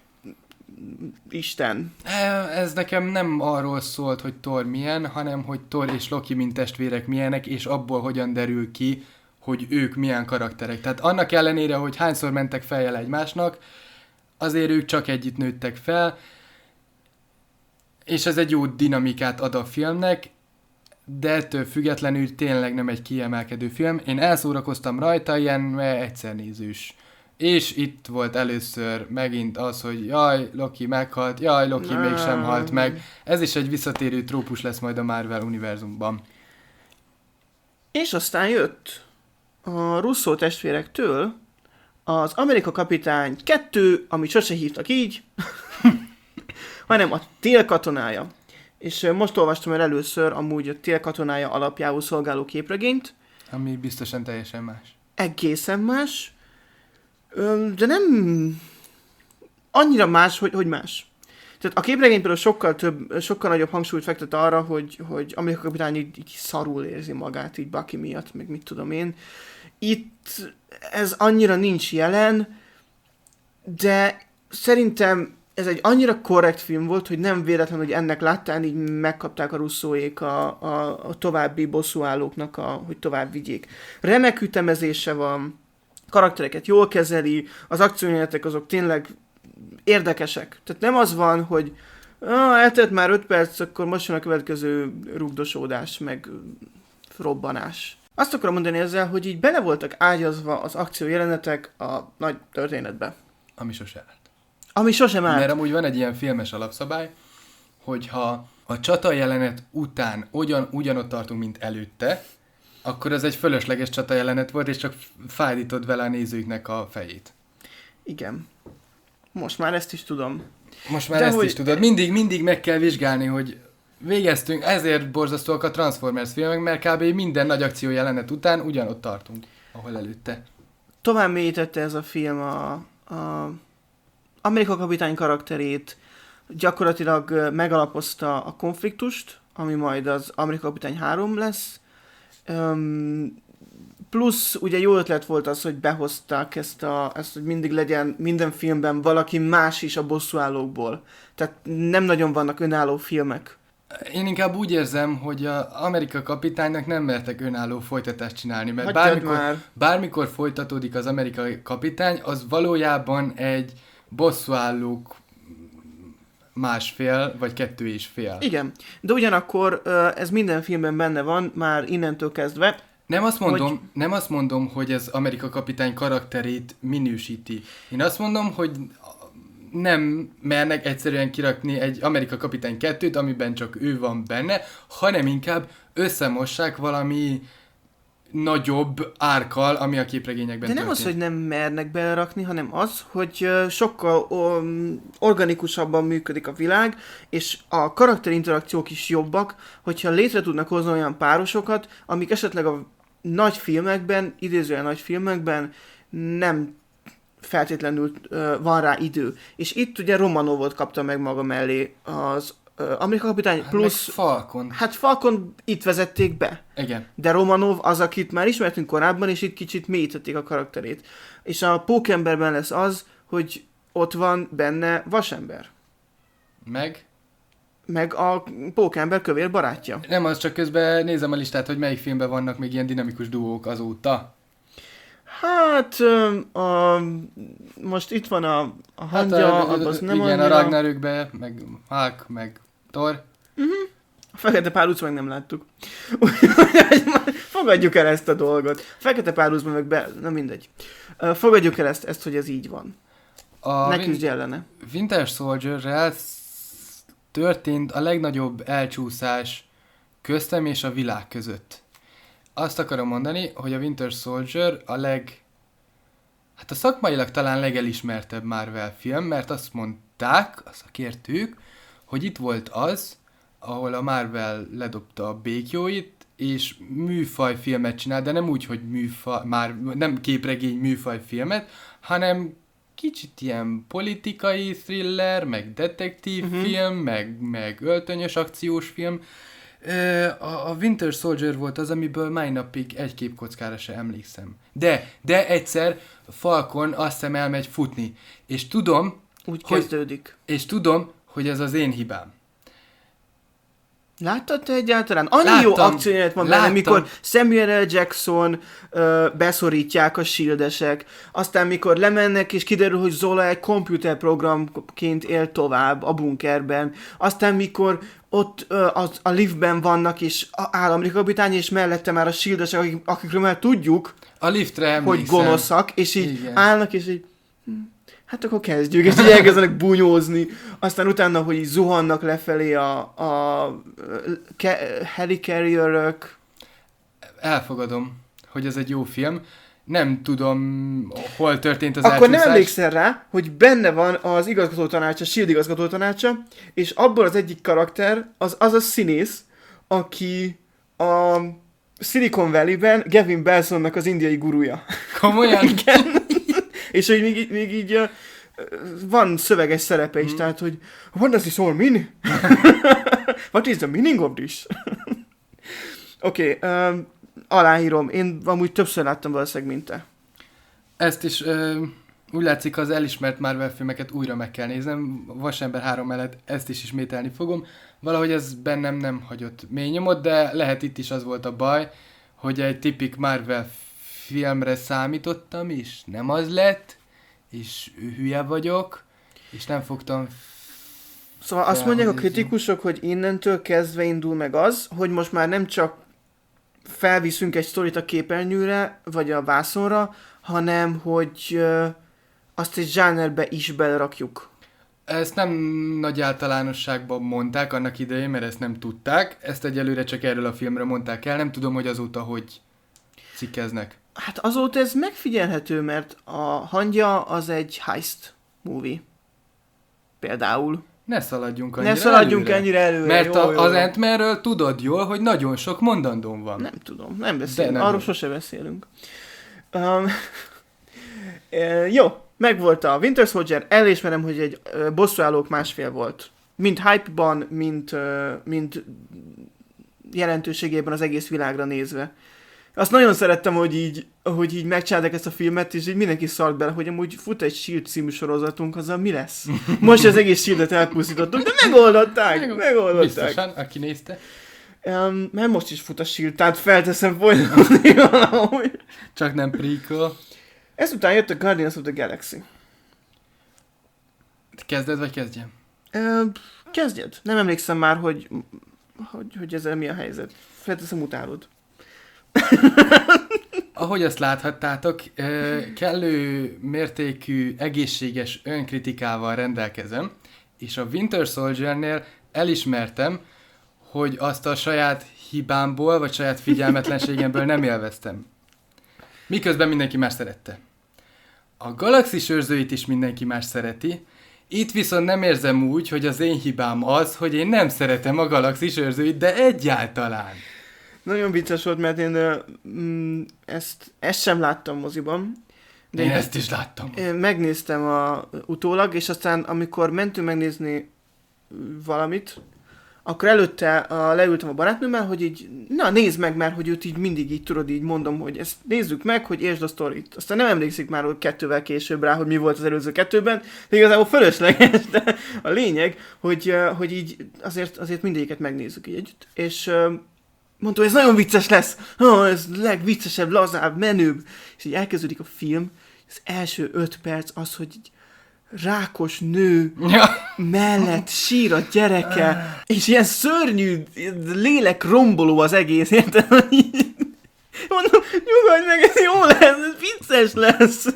Isten. Ez nekem nem arról szólt, hogy Thor milyen, hanem hogy Thor és Loki mint testvérek milyenek, és abból hogyan derül ki, hogy ők milyen karakterek. Tehát annak ellenére, hogy hányszor mentek feljel egymásnak, azért ők csak együtt nőttek fel, és ez egy jó dinamikát ad a filmnek, de ettől függetlenül tényleg nem egy kiemelkedő film. Én elszórakoztam rajta, ilyen egyszer nézős. És itt volt először megint az, hogy jaj, Loki meghalt, jaj, Loki nem. mégsem halt meg. Ez is egy visszatérő trópus lesz majd a Marvel univerzumban. És aztán jött a Russo testvérektől az Amerika Kapitány kettő, amit sose hívtak így, hanem a Tél katonája. És most olvastam el először amúgy a Tél katonája alapjául szolgáló képregényt. Ami biztosan teljesen más. Egészen más, de nem annyira más, hogy, hogy más. Tehát a képregény például sokkal több, sokkal nagyobb hangsúlyt fektet arra, hogy, hogy Amerika Kapitány így, így szarul érzi magát, így Bucky miatt, meg mit tudom én. Itt ez annyira nincs jelen, de szerintem ez egy annyira korrekt film volt, hogy nem véletlen, hogy ennek láttán így megkapták a Russzóék a, a, a további bosszúállóknak, a, hogy tovább vigyék. Remek ütemezése van, karaktereket jól kezeli, az akciójelenetek azok tényleg érdekesek. Tehát nem az van, hogy ah, eltelt már öt perc, akkor most jön a következő rugdosódás, meg robbanás. Azt akarom mondani ezzel, hogy így bele voltak ágyazva az akciójelenetek a nagy történetbe. Ami sose állt. Ami sosem állt. Mert amúgy van egy ilyen filmes alapszabály, hogyha a csata jelenet után ugyan, ugyanott tartunk, mint előtte, akkor ez egy fölösleges csata jelenet volt, és csak fájdítod vele a nézőknek a fejét. Igen. Most már ezt is tudom. Most már De ezt hogy... is tudod. Mindig, mindig meg kell vizsgálni, hogy végeztünk, ezért borzasztóak a Transformers filmek, mert kb. Minden nagy akció jelenet után ugyanott tartunk, ahol előtte. Tovább mélyítette ez a film a, a Amerika Kapitány karakterét, gyakorlatilag megalapozta a konfliktust, ami majd az Amerika Kapitány három lesz. Um, plusz ugye jó ötlet volt az, hogy behozták ezt, a, ezt, hogy mindig legyen minden filmben valaki más is a bosszúállókból. Tehát nem nagyon vannak önálló filmek. Én inkább úgy érzem, hogy az Amerika Kapitánynak nem mertek önálló folytatást csinálni, mert Hagyjad bármikor, már. bármikor folytatódik az Amerikai Kapitány, az valójában egy bosszúállók másfél, vagy kettő és fél. Igen, de ugyanakkor ez minden filmben benne van, már innentől kezdve. Nem azt mondom, hogy... nem azt mondom, hogy ez Amerika Kapitány karakterét minősíti. Én azt mondom, hogy nem mernek egyszerűen kirakni egy Amerika Kapitány kettőt, amiben csak ő van benne, hanem inkább összemossák valami nagyobb árkkal, ami a képregényekben De nem történt. az, hogy nem mernek belerakni, hanem az, hogy sokkal um, organikusabban működik a világ, és a karakterinterakciók is jobbak, hogyha létre tudnak hozni olyan párosokat, amik esetleg a nagy filmekben, idézően nagy filmekben nem feltétlenül uh, van rá idő. És itt ugye Romanovot kapta meg maga mellé az uh, Amerika Kapitány hát plusz... Falcon. Hát Falcon itt vezették be. Igen. De Romanov az, akit már ismertünk korábban, és itt kicsit mélyítették a karakterét. És a Pókemberben lesz az, hogy ott van benne Vasember. Meg? Meg a Pókember kövér barátja. Nem, az csak közben nézem a listát, hogy melyik filmben vannak még ilyen dinamikus duók azóta. Hát, a, most itt van a, a hangja, hát a, az nem igen, annyira... a Ragnarökbe, meg Hulk, meg Thor. Uh-huh. A Fekete Párduc meg nem láttuk. Fogadjuk el ezt a dolgot. A Fekete Párducban meg be... Na mindegy. Fogadjuk el ezt, ezt hogy ez így van. A ne Win- küzdj ellene. Winter Soldier-rel történt a legnagyobb elcsúszás köztem és a világ között. Azt akarom mondani, hogy a Winter Soldier a leg... Hát a szakmailag talán legelismertebb Marvel film, mert azt mondták a szakértők, hogy itt volt az, ahol a Marvel ledobta a békjóit, és műfajfilmet csinál, de nem úgy, hogy műfaj, már nem képregény műfajfilmet, hanem kicsit ilyen politikai thriller, meg detektív uh-huh. film, meg, meg öltönyös akciós film. A Winter Soldier volt az, amiből mai napig egy képkockára se emlékszem. De, de egyszer Falcon azt hiszem elmegy futni, és tudom, Úgy hogy, kezdődik. és tudom, hogy ez az én hibám. Láttad te egyáltalán? Annyi Láttam, jó akciójelenet van benne, láttam. mikor Samuel L. Jackson ö, beszorítják a shieldesek, aztán mikor lemennek és kiderül, hogy Zola egy komputerprogramként él tovább a bunkerben, aztán mikor ott ö, az, a liftben vannak és áll Amerika Kapitány, és mellette már a shieldesek, akik, akikről már tudjuk, A liftre emlékszem. hogy gonoszak, és így Igen. állnak, és így hm, hát akkor kezdjük, és így elkezdenek bunyózni, aztán utána, hogy így zuhannak lefelé a, a ke- helicarrierök. Elfogadom, hogy ez egy jó film. Nem tudom, hol történt az Akkor elcsúszás. nem emlékszel rá, hogy benne van az igazgató tanácsa, a Shield igazgató tanácsa, és abból az egyik karakter, az az a színész, aki a Silicon Valley-ben Gavin Belson-nak az indiai gurúja. Komolyan? Igen. És hogy még, még így uh, van szöveges szerepe is, hmm. tehát, hogy what does this all mean? What is the meaning of this? Oké, okay, um, aláírom. Én amúgy többször láttam valószínűleg, mint te. Ezt is ö, úgy látszik, az elismert Marvel filmeket újra meg kell néznem. Vasember három mellett ezt is ismételni fogom. Valahogy ez bennem nem hagyott mély nyomot, de lehet itt is az volt a baj, hogy egy tipik Marvel filmre számítottam, és nem az lett, és hülye vagyok, és nem fogtam... Szóval azt mondják a kritikusok, hogy innentől kezdve indul meg az, hogy most már nem csak felviszünk egy sztorit a képernyőre, vagy a vászonra, hanem hogy ö, azt egy zsánerbe is belerakjuk. Ezt nem nagy általánosságban mondták annak idején, mert ezt nem tudták. Ezt egyelőre csak erről a filmről mondták el. Nem tudom, hogy azóta hogy cikkeznek. Hát azóta ez megfigyelhető, mert a hangja az egy heist movie. Például. Ne szaladjunk annyira Ne szaladjunk előre. ennyire előre. Mert jó, a, jó. az Ant-Manről tudod jól, hogy nagyon sok mondandóm van. Nem tudom, nem beszélünk. nem Arról jó. sose beszélünk. Um, e, jó, megvolt a Winter Soldier. Elismerem, hogy egy uh, bosszúállók másfél volt. Mind hype-ban, mind, uh, mind jelentőségében az egész világra nézve. Azt nagyon szerettem, hogy így, hogy így megcsinálták ezt a filmet, és így mindenki szart bele, hogy amúgy fut egy Shield című sorozatunk, azzal mi lesz? Most az egész Shieldet elpusztítottuk, de megoldották, Meg- megoldották. Biztosan, aki nézte. Um, mert most is fut a Shield, tehát felteszem folytatni valahogy. Csak nem prequel. Ezután jött a Guardians of the Galaxy. Kezded, vagy kezdjem? Uh, kezdjed. Nem emlékszem már, hogy, hogy, hogy ezzel mi a helyzet. Felteszem utálod. Ahogy azt láthattátok, eh, kellő mértékű, egészséges önkritikával rendelkezem, és a Winter Soldiernél elismertem, hogy azt a saját hibámból, vagy saját figyelmetlenségemből nem élveztem. Miközben mindenki más szerette. A Galaxis őrzőit is mindenki más szereti, itt viszont nem érzem úgy, hogy az én hibám az, hogy én nem szeretem a Galaxis őrzőit, de egyáltalán. Nagyon vicces volt, mert én uh, mm, ezt, ezt sem láttam moziban. De én ezt is láttam. Én megnéztem a, utólag, és aztán amikor mentünk megnézni valamit, akkor előtte a, leültem a barátnőmmel, hogy így, na nézd meg, mert hogy őt így mindig így tudod, így mondom, hogy ezt nézzük meg, hogy értsd a sztorit. Aztán nem emlékszik már hogy kettővel később rá, hogy mi volt az előző kettőben, de igazából fölösleges, de a lényeg, hogy, uh, hogy így azért, azért mindegyiket megnézzük így együtt. És uh, mondta, hogy ez nagyon vicces lesz, oh, ez legviccesebb, lazább, menőbb. És így elkezdődik a film, az első öt perc az, hogy így rákos nő Ja. mellett sír a gyereke, és ilyen szörnyű, lélek romboló az egész, érted? Mondom, nyugodj meg, ez jó lesz, ez vicces lesz.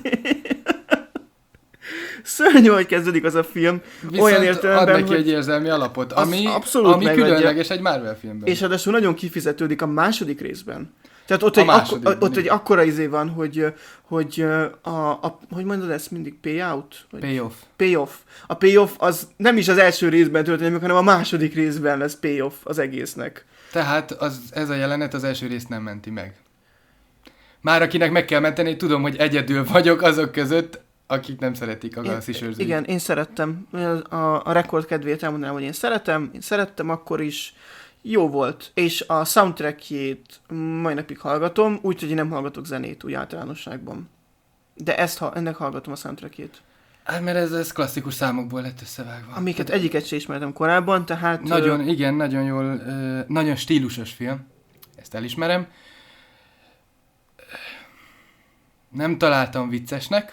Szörnyű, hogy kezdődik az a film. Viszont olyan ad értelemben, neki hogy egy érzelmi alapot, ami, abszolút ami megadja. különleges egy Marvel filmben. És ráadásul nagyon kifizetődik a második részben. Tehát ott, A egy, másodikban, akkor, ott egy igen. akkora izé van, hogy, hogy a, a, hogy mondod ezt mindig, payout? Vagy Payoff. payoff. A payoff az nem is az első részben történik, meg, hanem a második részben lesz payoff az egésznek. Tehát az, ez a jelenet az első részt nem menti meg. Már akinek meg kell menteni, tudom, hogy egyedül vagyok azok között, akik nem szeretik a Galaxis őrzőit. Igen, én szerettem. A, a rekord kedvéért elmondanám, hogy én szeretem. Én szerettem akkor is. Jó volt. És a soundtrackjét mai napig hallgatom, úgyhogy én nem hallgatok zenét úgy általánosságban. De ezt, ha, ennek hallgatom a soundtrackjét. Hát mert ez, ez klasszikus számokból lett összevágva. Amiket egyiket sem ismertem korábban, tehát... Nagyon, ö... igen, nagyon jól, ö, nagyon stílusos film. Ezt elismerem. Nem találtam viccesnek.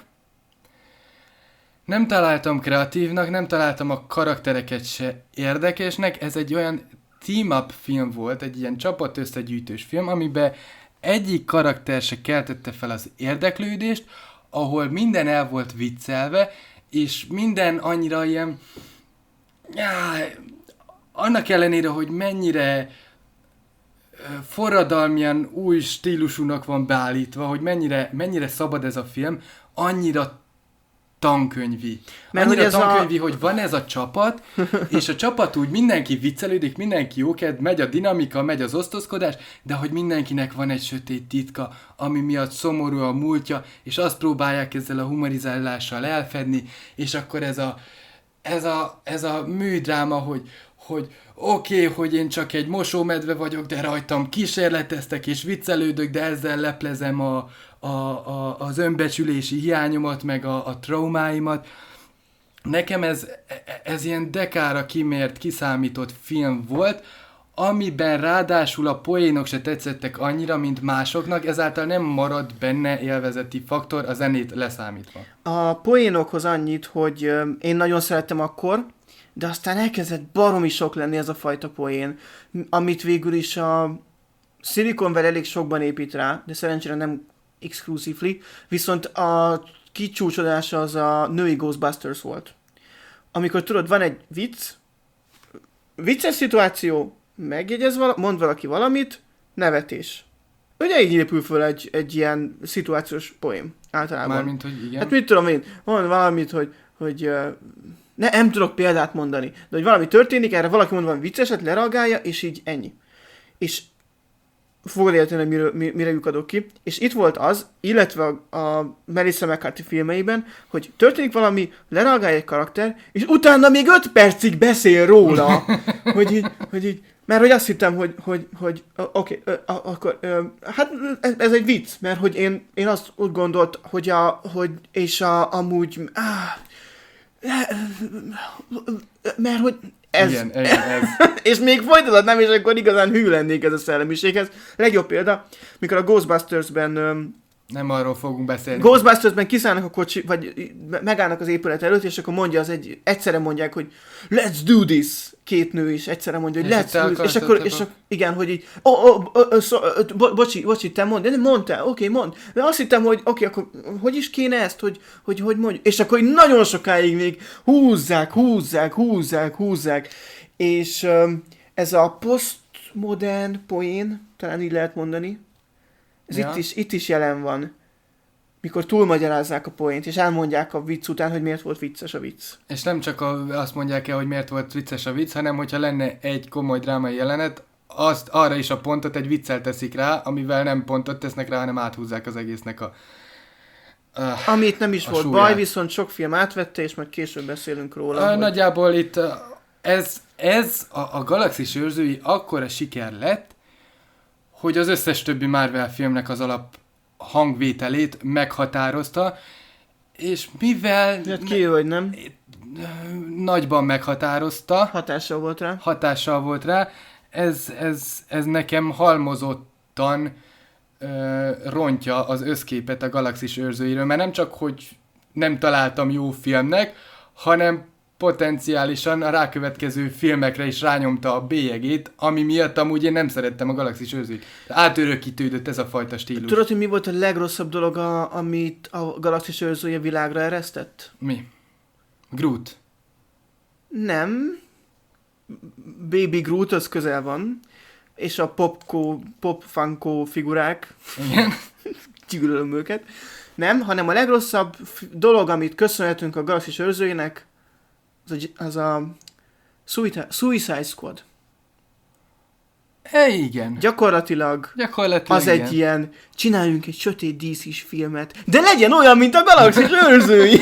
Nem találtam kreatívnak, nem találtam a karaktereket se érdekesnek. Ez egy olyan team-up film volt, egy ilyen csapat összegyűjtős film, amiben egyik karakter se keltette fel az érdeklődést, ahol minden el volt viccelve, és minden annyira ilyen... Já, annak ellenére, hogy mennyire forradalmian új stílusúnak van beállítva, hogy mennyire, mennyire szabad ez a film, annyira tankönyvi. Mert Annyira hogy ez tankönyvi, a... hogy van ez a csapat, és a csapat úgy mindenki viccelődik, mindenki jóked, megy a dinamika, megy az osztozkodás, de hogy mindenkinek van egy sötét titka, ami miatt szomorú a múltja, és azt próbálják ezzel a humorizálással elfedni, és akkor ez a, ez a, ez a műdráma, hogy, hogy oké, okay, hogy én csak egy mosómedve vagyok, de rajtam kísérleteztek és viccelődök, de ezzel leplezem a, a, a, az önbecsülési hiányomat, meg a, a traumáimat. Nekem ez, ez ilyen dekára kimért, kiszámított film volt, amiben ráadásul a poénok se tetszettek annyira, mint másoknak, ezáltal nem marad benne élvezeti faktor, a zenét leszámítva. A poénokhoz annyit, hogy ö, én nagyon szerettem akkor, de aztán elkezdett baromi sok lenni ez a fajta poén, amit végül is a Silicon Valley elég sokban épít rá, de szerencsére nem exclusively, viszont a kicsúcsodása az a női Ghostbusters volt. Amikor tudod, van egy vicc, vicces szituáció, megjegyez vala, mond valaki valamit, nevetés. Ugye így épül föl egy, egy ilyen szituációs poém általában. Mármint, hogy igen. Hát mit tudom én, mond valamit, hogy, hogy uh, ne, nem tudok példát mondani, de hogy valami történik, erre valaki mond valami vicceset, lereagálja, és így ennyi. És fogod érteni, hogy mire, mire lyukadok ki. És itt volt az, illetve a, a Melissa McCarthy filmeiben, hogy történik valami, lereagálja egy karakter, és utána még öt percig beszél róla. hogy, így, hogy így, mert hogy azt hittem, hogy, hogy, hogy oké, okay, akkor, ö, hát ez, ez egy vicc, mert hogy én, én azt úgy gondolt, hogy a, hogy, és a, amúgy, áh, mert hogy ez, igen, igen, ez. és még folytathatnám, és akkor igazán hű lennék ez a szellemiséghez. Legjobb példa, mikor a Ghostbusters-ben öm, nem arról fogunk beszélni. Ghostbusters-ben kiszállnak a kocsi, vagy megállnak az épület előtt, és akkor mondja az egy, egyszerre mondják, hogy let's do this, két nő is egyszerre mondja, hogy és let's do this, és akkor, és akkor, igen, hogy így, oh, oh, oh, so, bo, bocsi, bocsi, te mondd, de mondtál, oké, okay, mondd, de azt hittem, hogy oké, okay, akkor hogy is kéne ezt, hogy, hogy, hogy mondjuk, és akkor így nagyon sokáig még húzzák, húzzák, húzzák, húzzák, és um, ez a postmodern poén, talán így lehet mondani, ez ja. itt, is, itt is jelen van. Mikor túlmagyarázzák a poént, és elmondják a vicc után, hogy miért volt vicces a vicc. És nem csak a, azt mondják el, hogy miért volt vicces a vicc, hanem hogyha lenne egy komoly drámai jelenet, azt arra is a pontot egy viccel teszik rá, amivel nem pontot tesznek rá, hanem áthúzzák az egésznek a uh, Amit nem is volt súlyát. baj, viszont sok film átvette, és majd később beszélünk róla. Uh, hogy... Nagyjából itt uh, ez, ez a, a Galaxis őrzői akkora siker lett, hogy az összes többi Marvel filmnek az alap hangvételét meghatározta, és mivel... Hát ki, hogy nem? Nagyban meghatározta. Hatással volt rá. Hatással volt rá. Ez, ez, ez nekem halmozottan ö, rontja az összképet a Galaxis őrzőiről, mert nem csak, hogy nem találtam jó filmnek, hanem potenciálisan a rákövetkező filmekre is rányomta a bélyegét, ami miatt amúgy én nem szerettem a Galaxis őrzőit. Átörökítődött ez a fajta stílus. Tudod, hogy mi volt a legrosszabb dolog, a, amit a Galaxis őrzője világra eresztett? Mi? Groot. Nem. Baby Groot, az közel van. És a popco, pop funko figurák. Igen. Gyűlölöm őket. Nem, hanem a legrosszabb dolog, amit köszönhetünk a Galaxis őrzőjének, az a, az a Suicide Squad. E, igen. Gyakorlatilag, Gyakorlatilag az igen. egy ilyen, csináljunk egy sötét dé cés filmet, de legyen olyan, mint a Galaxis őrzői.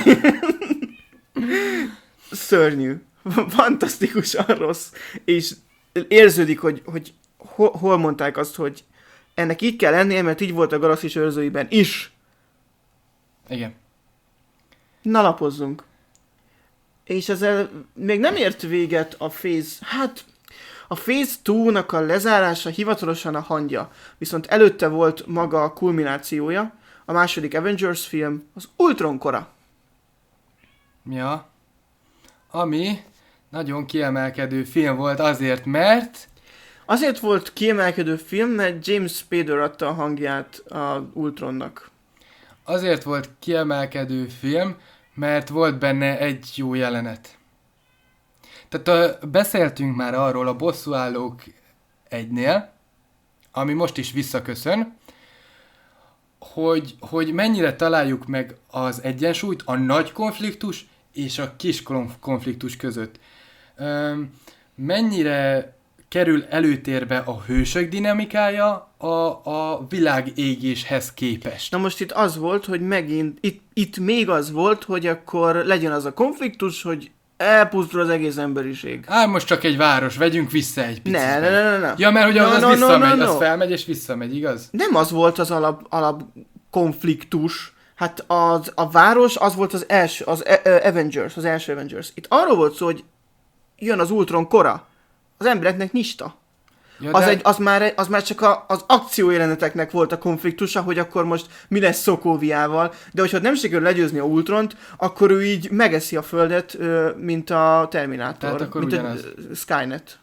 Szörnyű. Fantasztikusan rossz. És érződik, hogy, hogy hol, hol mondták azt, hogy ennek így kell lennie, mert így volt a Galaxis őrzőiben is. Igen. Na, lapozzunk. És ezzel még nem ért véget a Phase... Hát, a Phase kettőnek a lezárása hivatalosan a hangja. Viszont előtte volt maga a kulminációja, a második Avengers film, az Ultron kora. Ja. Ami nagyon kiemelkedő film volt azért, mert... Azért volt kiemelkedő film, mert James Spader adta a hangját a Ultronnak. Azért volt kiemelkedő film, mert volt benne egy jó jelenet. Tehát a, beszéltünk már arról a Bosszúállók egynél, ami most is visszaköszön, hogy, hogy mennyire találjuk meg az egyensúlyt a nagy konfliktus és a kis konfliktus között. Üm, mennyire kerül előtérbe a hősök dinamikája a, a világ égéshez képest. Na most itt az volt, hogy megint, itt, itt még az volt, hogy akkor legyen az a konfliktus, hogy elpusztul az egész emberiség. Á, most csak egy város, vegyünk vissza egy picit. Ne, ne, ne, ne, ne. Ja, mert hogy no, az no, visszamegy, no, no, no. az felmegy és visszamegy, igaz? Nem az volt az alap, alap konfliktus. Hát az, a város az volt az első, az Avengers, az első Avengers. Itt arról volt szó, hogy jön az Ultron kora. Az embereknek nyista. Ja, az, de... egy, az, már, az már csak a, az akciójeleneteknek volt a konfliktusa, hogy akkor most mi lesz Sokoviával, de hogyha nem sikerül legyőzni a Ultront, akkor ő így megeszi a földet, mint a Terminátor, mint ugyanaz. A Skynet.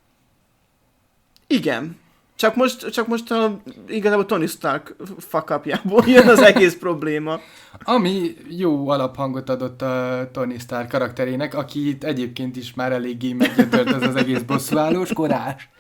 Igen. Csak most, csak most a, igazából Tony Stark fuck-upjából jön az egész probléma. Ami jó alaphangot adott a Tony Stark karakterének, aki itt egyébként is már eléggé meggyötört ez az egész bosszúállós korás.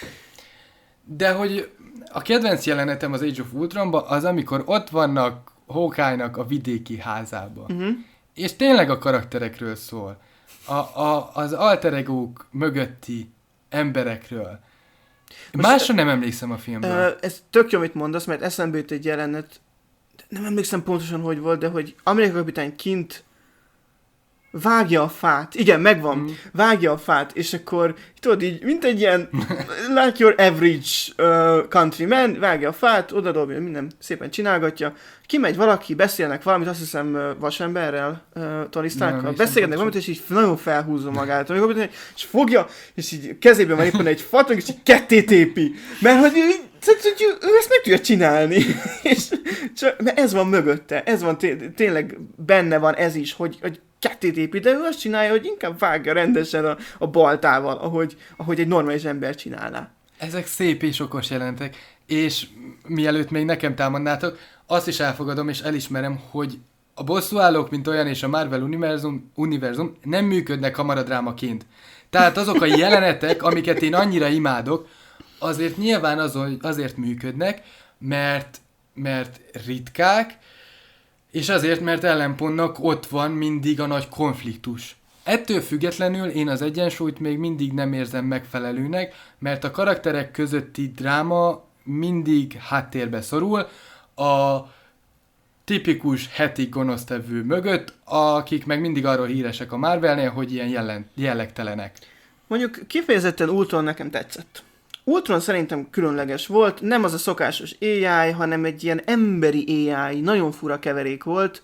De hogy a kedvenc jelenetem az Age of Ultronban az, amikor ott vannak Hawkeye-nak a vidéki házában. Uh-huh. És tényleg a karakterekről szól. A, a, az alter egók mögötti emberekről. Most másra nem emlékszem a filmben. Uh, ez tök jó, amit mondasz, mert eszembe jut egy jelenet, nem emlékszem pontosan, hogy volt, de hogy Amerika kapitány kint vágja a fát. Igen, megvan. Mm. Vágja a fát, és akkor tudod így, mint egy ilyen like your average uh, countryman, vágja a fát, oda dobja, minden szépen csinálgatja. Kimegy valaki, beszélnek valamit, azt hiszem uh, vasemberrel, uh, Tony Starkkal, beszélgetnek valamit, és így nagyon felhúzza magát, amikor, és fogja, és így kezében van éppen egy faton, és így ketté tépi. Mert hogy ő, ő ezt meg tudja csinálni. és csak, mert ez van mögötte, ez van té- tényleg benne van ez is, hogy, hogy kettét épít, de ő azt csinálja, hogy inkább vágja rendesen a, a baltával, ahogy, ahogy egy normális ember csinálná. Ezek szép és okos jelentek, és mielőtt még nekem támadnátok, azt is elfogadom és elismerem, hogy a bosszúállók, mint olyan, és a Marvel univerzum, univerzum nem működnek kamaradrámaként. Tehát azok a jelenetek, amiket én annyira imádok, azért nyilván azon, azért működnek, mert, mert ritkák, és azért, mert ellenpontnak ott van mindig a nagy konfliktus. Ettől függetlenül én az egyensúlyt még mindig nem érzem megfelelőnek, mert a karakterek közötti dráma mindig háttérbe szorul a tipikus heti gonosztevő mögött, akik meg mindig arról híresek a Marvelnél, hogy ilyen jelen, jellegtelenek. Mondjuk kifejezetten Ultron nekem tetszett. Ultron szerintem különleges volt, nem az a szokásos á i, hanem egy ilyen emberi á i, nagyon fura keverék volt,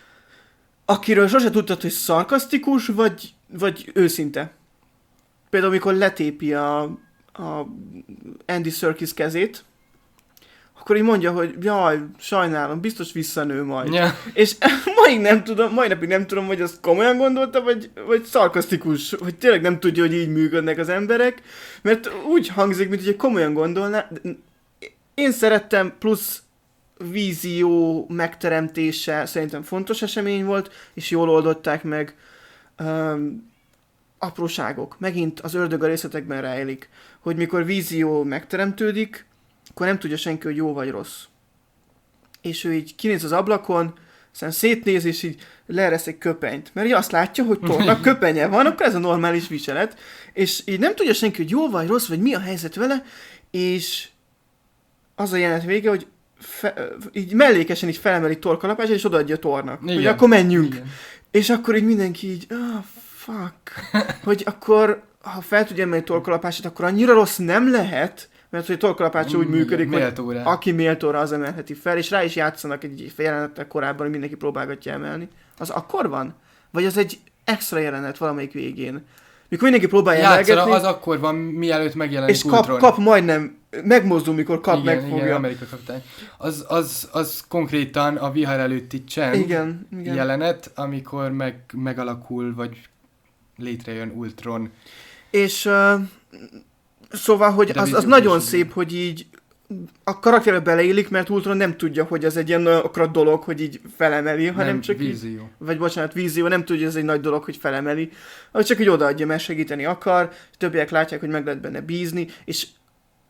akiről sose tudtad, hogy szarkasztikus, vagy, vagy őszinte. Például, amikor letépi a, a Andy Serkis kezét, akkor így mondja, hogy jaj, sajnálom, biztos visszanő majd. Yeah. És mai nem tudom, mai napig nem tudom, hogy azt komolyan gondolta, vagy, vagy szarkasztikus, vagy tényleg nem tudja, hogy így működnek az emberek, mert úgy hangzik, mint hogy komolyan gondolná. Én szerettem, plusz vízió megteremtése szerintem fontos esemény volt, és jól oldották meg. Um, apróságok. Megint az ördög a részletekben rejlik, hogy mikor vízió megteremtődik, akkor nem tudja senki, hogy jó vagy rossz. És ő így kinéz az ablakon, aztán szétnéz, és így leeresz egy köpenyt. Mert azt látja, hogy Thornak köpenye van, akkor ez a normális viselet. És így nem tudja senki, hogy jó vagy rossz, vagy mi a helyzet vele, és az a jelenet vége, hogy fe, így mellékesen így felemeli Thor kalapását, és odaadja Thornak. Igen. Hogy akkor menjünk. Igen. És akkor így mindenki így, ah, oh, fuck. Hogy akkor, ha fel tudja emelni Thor kalapását, akkor annyira rossz nem lehet, mert hogy Thor kalapácsa úgy működik, hogy aki méltóra, az emelheti fel, és rá is játszanak egy jelenettel korábban, hogy mindenki próbálgatja emelni. Az akkor van? Vagy az egy extra jelenet valamelyik végén? Mikor mindenki próbálja emelgetni... Játszana, az akkor van, mielőtt megjelenik és kap, Ultron. kap majdnem, megmozdul, mikor kap, igen, megfogja. Igen, Amerika kapitány. Az, az, az konkrétan a vihar előtti csend igen, igen. jelenet, amikor meg, megalakul, vagy létrejön Ultron. És... Uh, Szóval, hogy az, az nagyon szép, hogy így a karakterbe beleillik, mert Ultron nem tudja, hogy ez egy ilyen akkora dolog, hogy így felemeli, hanem nem, csak vízió. Így, vagy bocsánat, vízió, nem tudja, hogy ez egy nagy dolog, hogy felemeli, hanem csak így odaadja, mert segíteni akar, többiek látják, hogy meg lehet benne bízni, és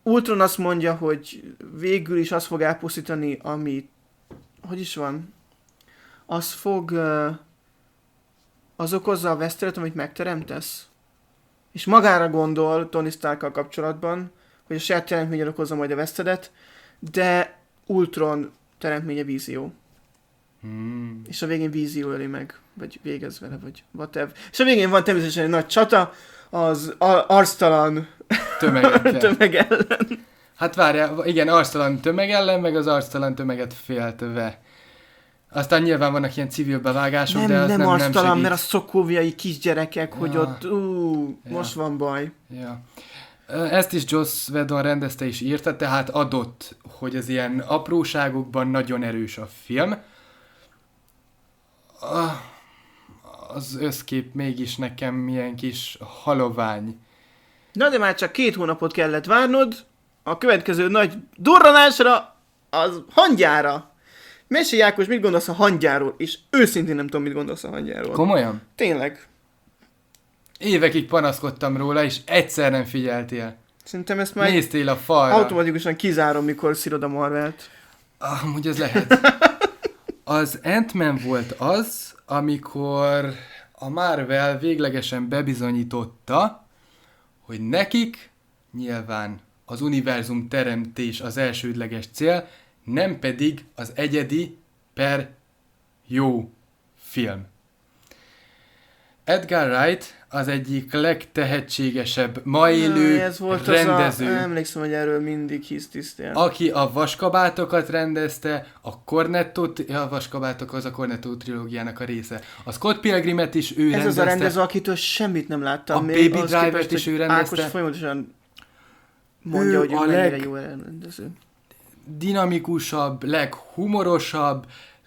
Ultron azt mondja, hogy végül is azt fog elpusztítani, ami... Hogy is van? Az fog... Uh, az okozza a veszteret, amit megteremtesz. És magára gondol Tony Starkkal kapcsolatban, hogy a saját teremtménye okozza majd a vesztedet, de Ultron teremtménye Vízió. Hmm. És a végén Vízió öli meg, vagy végez vele, vagy whatever. És a végén van természetesen egy nagy csata, az ar- arctalan Tömeg, tömeg ellen. Hát várjál, igen, arctalan tömeg ellen, meg az arctalan tömeget féltve. Aztán nyilván vannak ilyen civil bevágások, Nem, de az nem, nem, nem arctalan, segít. mert a szokóviai kisgyerekek, Ja. hogy ott, ú, Ja. most van baj. Ja. Ezt is Joss Whedon rendezte és írta, tehát adott, hogy az ilyen apróságokban nagyon erős a film. Az összkép mégis nekem milyen kis halovány. Na de már csak két hónapot kellett várnod a következő nagy durranásra, az hangyára. Mesélj Ákos, mit gondolsz a hangyáról? És őszintén nem tudom, mit gondolsz a hangyáról. Komolyan? Tényleg. Évekig panaszkodtam róla, és egyszer nem figyeltél. Szerintem ezt már Néztél a falra. automatikusan kizárom, mikor szírod a Marvelt. Ah, amúgy ez lehet. Az Ant-Man volt az, amikor a Marvel véglegesen bebizonyította, hogy nekik nyilván az univerzum teremtés az elsődleges cél, nem pedig az egyedi per jó film. Edgar Wright az egyik legtehetségesebb ma élő Jaj, ez volt rendező. Az a, emlékszem, hogy erről mindig hisztisztél. Aki a Vaskabátokat rendezte, a Cornetto, a Vaskabátok az a Cornetto trilógiának a része. A Scott Pilgrimet is ő Ez rendezte. az a rendező, akitől semmit nem láttam. A még, Baby ahhoz Driver-t képest, is hogy ő rendezte. Ákos folyamatosan mondja, Ő hogy ő a mennyire leg- jó rendező. dinamikusabb, leghumorosabb,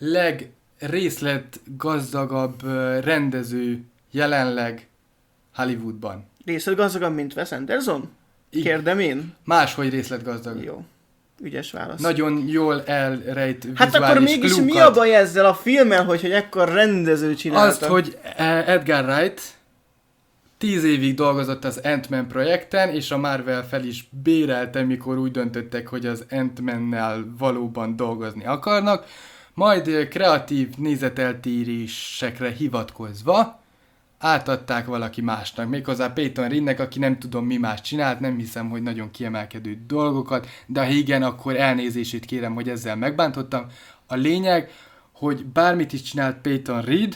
legrészletgazdagabb ö, rendező jelenleg Hollywoodban. Részletgazdagabb, mint Wes Anderson? Igen. Kérdem én? Máshogy részletgazdag. Jó. Ügyes válasz. Nagyon jól elrejt Hát vizuális akkor mégis mi klukat. a baj ezzel a filmmel, hogy, hogy ekkor rendező csinálta? Azt, hogy Edgar Wright tíz évig dolgozott az Ant-Man projekten, és a Marvel fel is bérelte, mikor úgy döntöttek, hogy az Ant-Man-nel valóban dolgozni akarnak, majd kreatív nézeteltérésekre hivatkozva átadták valaki másnak, méghozzá Peyton Reednek, aki nem tudom mi más csinált, nem hiszem, hogy nagyon kiemelkedő dolgokat, de ha igen, akkor elnézését kérem, hogy ezzel megbántottam. A lényeg, hogy bármit is csinált Peyton Reed,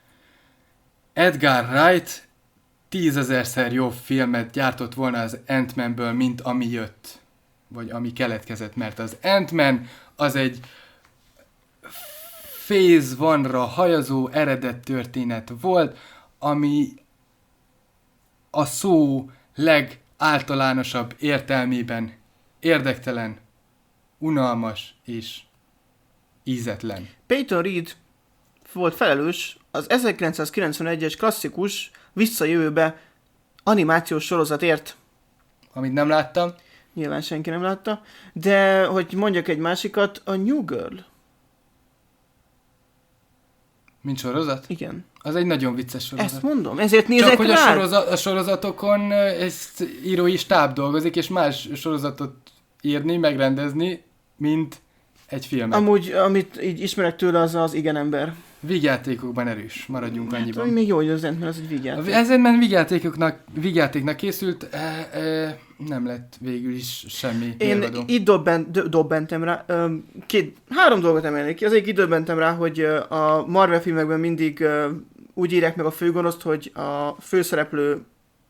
Edgar Wright tízezerszer jobb filmet gyártott volna az Ant-Manből, mint ami jött, vagy ami keletkezett, mert az Ant-Man az egy Phase One-ra hajazó eredet történet volt, ami a szó legáltalánosabb értelmében érdektelen, unalmas és ízetlen. Peyton Reed volt felelős az ezerkilencszázkilencvenegyes klasszikus Visszajövőbe animációs sorozatért. Amit nem láttam. Nyilván senki nem látta. De, hogy mondjak egy másikat, a New Girl. Mint sorozat? Igen. Az egy nagyon vicces sorozat. Ezt mondom, ezért nézek Csak hogy a, rá. sorozat, a sorozatokon egy írói stáb dolgozik, és más sorozatot írni, megrendezni, mint egy filmet. Amúgy, amit így ismerek tőle, az az Igen ember. Vígjátékokban erős, maradjunk Hát, annyiban. ami még jó, hogy az Ant-Man az egy vígjáték. Ezen vígjátékoknak, vígjátéknak készült, e, e, nem lett végül is semmi Én mérvadó. itt dobben, do- dobbentem rá, öm, két, három dolgot emelnék ki. Az egyik itt dobbentem rá, hogy ö, a Marvel filmekben mindig ö, úgy írják meg a főgonoszt, hogy a főszereplő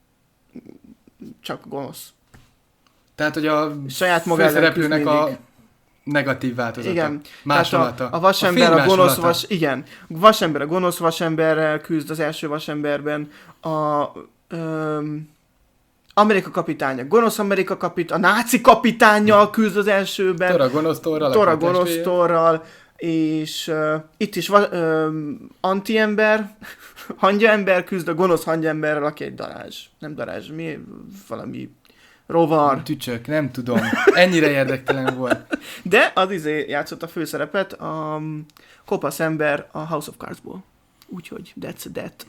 csak gonosz. Tehát, hogy a Saját maga ellen főszereplőnek küzd a mindig. negatív változata. Igen. Másolata. Tehát a, a vasember, film a, gonosz másolata. vas, igen. Vasember a gonosz vasemberrel küzd az első vasemberben. A öm, Amerika kapitánya, gonosz Amerika kapitány, a náci kapitánnyal küzd az elsőben. Tora gonosz torral. Tora akkor gonosz testvér. torral, és uh, itt is va- um, antiember, hangyaember küzd a gonosz hangyaemberrel, aki egy darázs. Nem darázs, mi? Valami rovar. Tücsök, nem tudom. Ennyire érdektelen volt. De az izé játszott a főszerepet, a kopasz ember a House of Cards-ból. Úgyhogy that's that.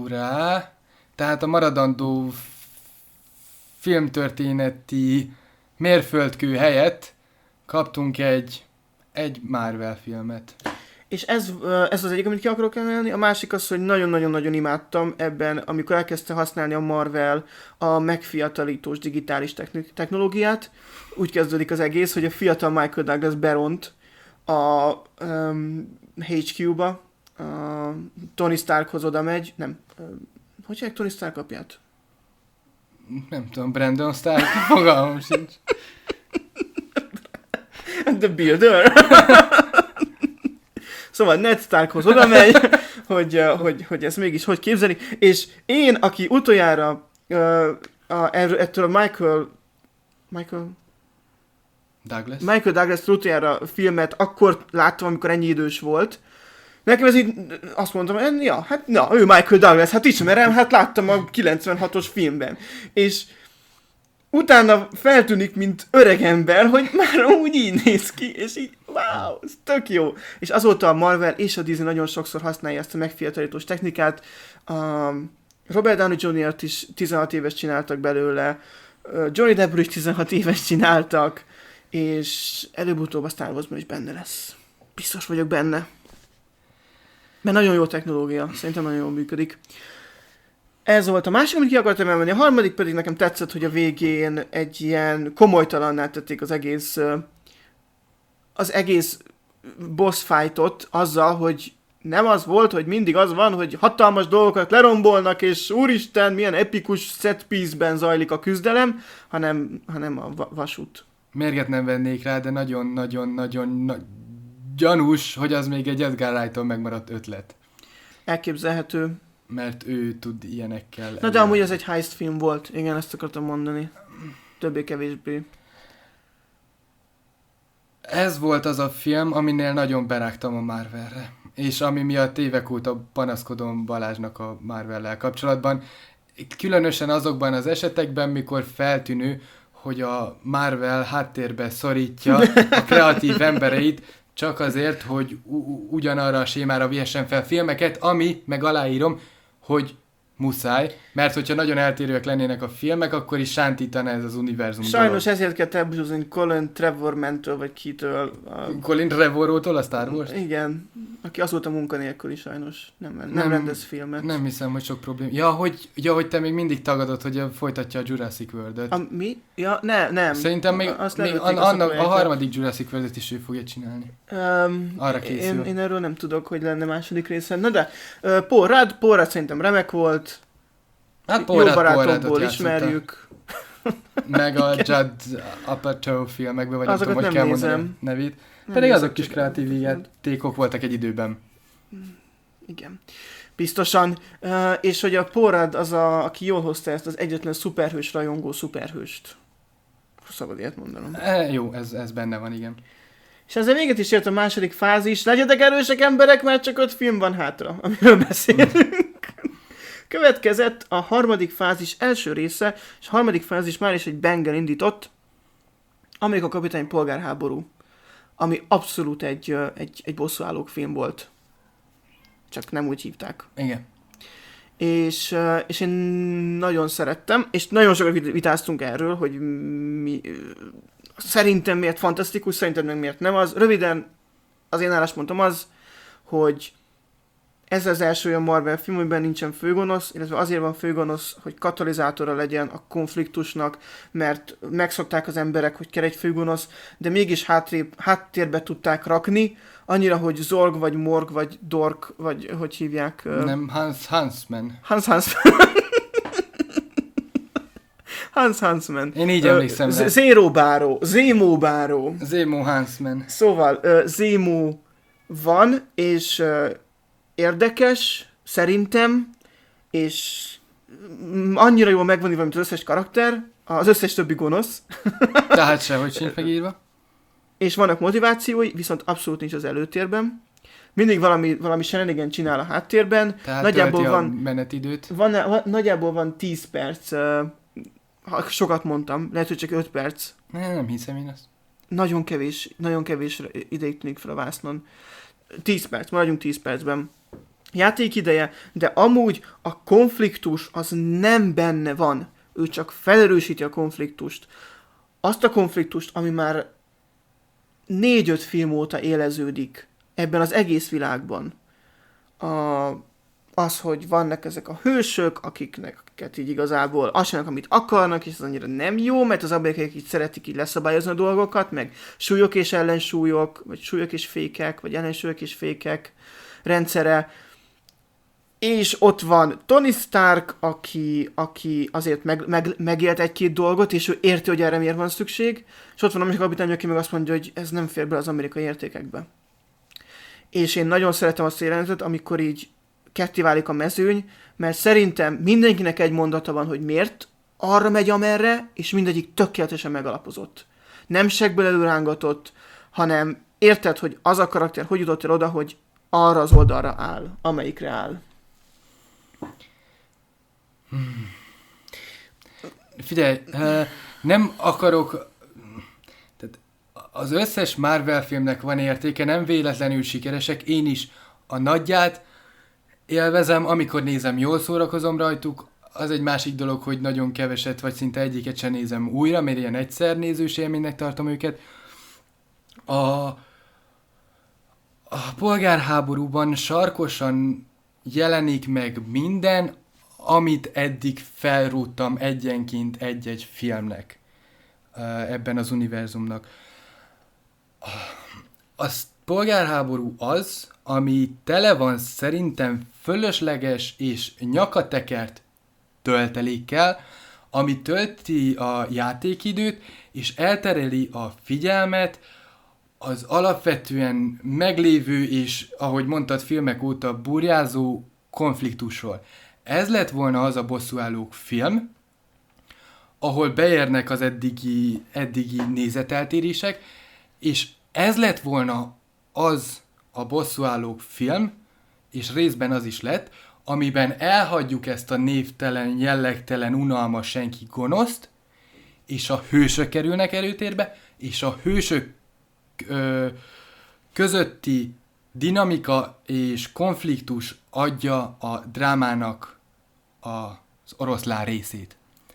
Hurrá! Tehát a maradandó f- filmtörténeti mérföldkő helyett kaptunk egy, egy Marvel filmet. És ez, ez az egyik, amit ki akarok emelni. A másik az, hogy nagyon-nagyon-nagyon imádtam ebben, amikor elkezdte használni a Marvel a megfiatalítós digitális technológiát. Úgy kezdődik az egész, hogy a fiatal Michael Douglas beront a um, há kú-ba, a Tony Starkhoz oda megy, nem, hogy hívják Tony Stark apját? Nem tudom, Brandon Stark, fogalmam sincs. The Builder. Szóval Ned Starkhoz oda megy, hogy, hogy, hogy ezt mégis hogy képzeli, és én, aki utoljára uh, a, ettől a Michael Michael Douglas. Michael Douglas utoljára filmet akkor láttam, amikor ennyi idős volt. Nekem ez így azt mondtam, ja, hát na, ő Michael Douglas, hát ismerem, hát láttam a kilencvenhatos filmben. És utána feltűnik, mint öreg ember, hogy már úgy így néz ki, és így, wow, ez tök jó. És azóta a Marvel és a Disney nagyon sokszor használja ezt a megfiatalítós technikát. Um, Robert Downey juniort is tizenhat éves csináltak belőle, Johnny Deppről is tizenhat éves csináltak, és előbb-utóbb a Star Warsban is benne lesz. Biztos vagyok benne. Mert nagyon jó technológia, szerintem nagyon jól működik. Ez volt a másik, amit ki akartam elmenni. A harmadik pedig nekem tetszett, hogy a végén egy ilyen komolytalanná tették az egész az egész boss fightot azzal, hogy nem az volt, hogy mindig az van, hogy hatalmas dolgokat lerombolnak, és úristen, milyen epikus set piece-ben zajlik a küzdelem, hanem, hanem a va- vasút. Mérget nem vennék rá, de nagyon-nagyon-nagyon na- gyanús, hogy az még egy Edgar Wright-on megmaradt ötlet. Elképzelhető. Mert ő tud ilyenekkel... Na de amúgy ez egy heist film volt. Igen, ezt akartam mondani. Többé-kevésbé. Ez volt az a film, aminél nagyon berágtam a Marvelre. És ami miatt évek óta panaszkodom Balázsnak a Marvellel kapcsolatban. Különösen azokban az esetekben, mikor feltűnő, hogy a Marvel háttérbe szorítja a kreatív embereit, csak azért, hogy u- ugyanarra a sémára vihessen fel filmeket, ami, meg aláírom, hogy muszáj, mert hogyha nagyon eltérőek lennének a filmek, akkor is sántítana ez az univerzum. Sajnos dolog. Ezért kell elbúcsúzni Colin Trevorman-től, vagy kitől. A... Colin Trevorrowtól a Star Wars? Igen, aki azóta munkanélküli sajnos. Nem, nem, nem rendez filmet. Nem hiszem, hogy sok probléma. Ja, hogy, ja, hogy te még mindig tagadod, hogy folytatja a Jurassic World-öt. A, mi? Ja, ne, nem. Szerintem még, még a, annak, a harmadik Jurassic World-öt is ő fogja csinálni. Um, Arra készül. Én, én erről nem tudok, hogy lenne második része. Na de, uh, Paul Rudd, Paul Rudd szerintem remek volt. Hát Paul Rudd, jó barátomból ismerjük. Meg a Judd Apatow filmekben, vagy azokat nem tudom, hogy nem kell nézem. mondani a nevét. Nem Pedig nézem, azok kis kreatív játékok voltak egy időben. Igen. Biztosan. Uh, és hogy a Paul Rudd az, a, aki jól hozta ezt az egyetlen szuperhős rajongó szuperhőst. Szabad ilyet mondanom. E, jó, ez, ez benne van, igen. És ezzel véget is ért a második fázis. Legyetek erősek emberek, mert csak öt film van hátra, amiről beszélünk. Következett a harmadik fázis első része, és a harmadik fázis már is egy banger indított, Amerika kapitány polgárháború, ami abszolút egy, egy, egy bosszúállók film volt. Csak nem úgy hívták. Igen. És, és én nagyon szerettem, és nagyon sokat vitáztunk erről, hogy mi, szerintem miért fantasztikus, szerintem meg miért nem az. Röviden az én álláspontom az, hogy ez az első olyan Marvel film, amiben nincsen főgonosz, illetve azért van főgonosz, hogy katalizátora legyen a konfliktusnak, mert megszokták az emberek, hogy kell egy főgonosz, de mégis hátrébb, háttérbe tudták rakni, annyira, hogy Zorg, vagy Morg, vagy Dork, vagy hogy hívják? Nem, Hans Hansman. Hans Hansman. Hans Hansman. Én így emlékszem. Z- Zero Báró. Zemo Báró. Zemo Hansman. Szóval uh, Zemo van, és uh, érdekes, szerintem, és annyira jól megvan írva, mint az összes karakter, az összes többi gonosz. Tehát sehogy sincs megírva. És vannak motivációi, viszont abszolút nincs az előtérben. Mindig valami, valami shenanigan csinál a háttérben. Tehát nagyjából van, van menetidőt. Van, van, nagyjából van tíz perc, uh, ha sokat mondtam, lehet, hogy csak öt perc. Nem, nem hiszem én azt. Nagyon kevés, nagyon kevés ideig tűnik fel a vásznon. tíz perc, maradjunk tíz percben. Játékideje, de amúgy a konfliktus az nem benne van. Ő csak felerősíti a konfliktust. azt a konfliktust, ami már négy-öt film óta éleződik ebben az egész világban. A, az, hogy vannak ezek a hősök, akiknek akiket így igazából azt csinálnak, amit akarnak, és ez annyira nem jó, mert az amerikaiak így szeretik így leszabályozni a dolgokat, meg súlyok és ellensúlyok, vagy súlyok és fékek, vagy ellensúlyok és fékek rendszere. És ott van Tony Stark, aki, aki azért meg, meg, megélt egy-két dolgot, és ő érti, hogy erre miért van szükség, és ott van a kapitány, aki meg azt mondja, hogy ez nem fér be az amerikai értékekbe. És én nagyon szeretem azt a jelenetet, amikor így ketté válik a mezőny, mert szerintem mindenkinek egy mondata van, hogy miért arra megy amerre, és mindegyik tökéletesen megalapozott. Nem segből előrángatott, hanem érted, hogy az a karakter hogy jutott el oda, hogy arra az oldalra áll, amelyikre áll. Hmm. Figyelj, nem akarok... Tehát az összes Marvel filmnek van értéke, nem véletlenül sikeresek, én is a nagyját élvezem, amikor nézem, jól szórakozom rajtuk, az egy másik dolog, hogy nagyon keveset, vagy szinte egyiket sem nézem újra, mert ilyen egyszer nézős élménynek tartom őket. A, a polgárháborúban sarkosan jelenik meg minden, amit eddig felrúgtam egyenként egy-egy filmnek ebben az univerzumnak. A polgárháború az, ami tele van szerintem fölösleges és nyakatekert töltelékkel, ami tölti a játékidőt, és eltereli a figyelmet az alapvetően meglévő és, ahogy mondtad, filmek óta burjázó konfliktusról. Ez lett volna az a bosszúállók film, ahol beérnek az eddigi, eddigi nézeteltérések, és ez lett volna az a bosszúállók film, és részben az is lett, amiben elhagyjuk ezt a névtelen, jellegtelen, unalmas senki gonoszt, és a hősök kerülnek előtérbe, és a hősök ö, közötti dinamika és konfliktus adja a drámának az oroszlán részét.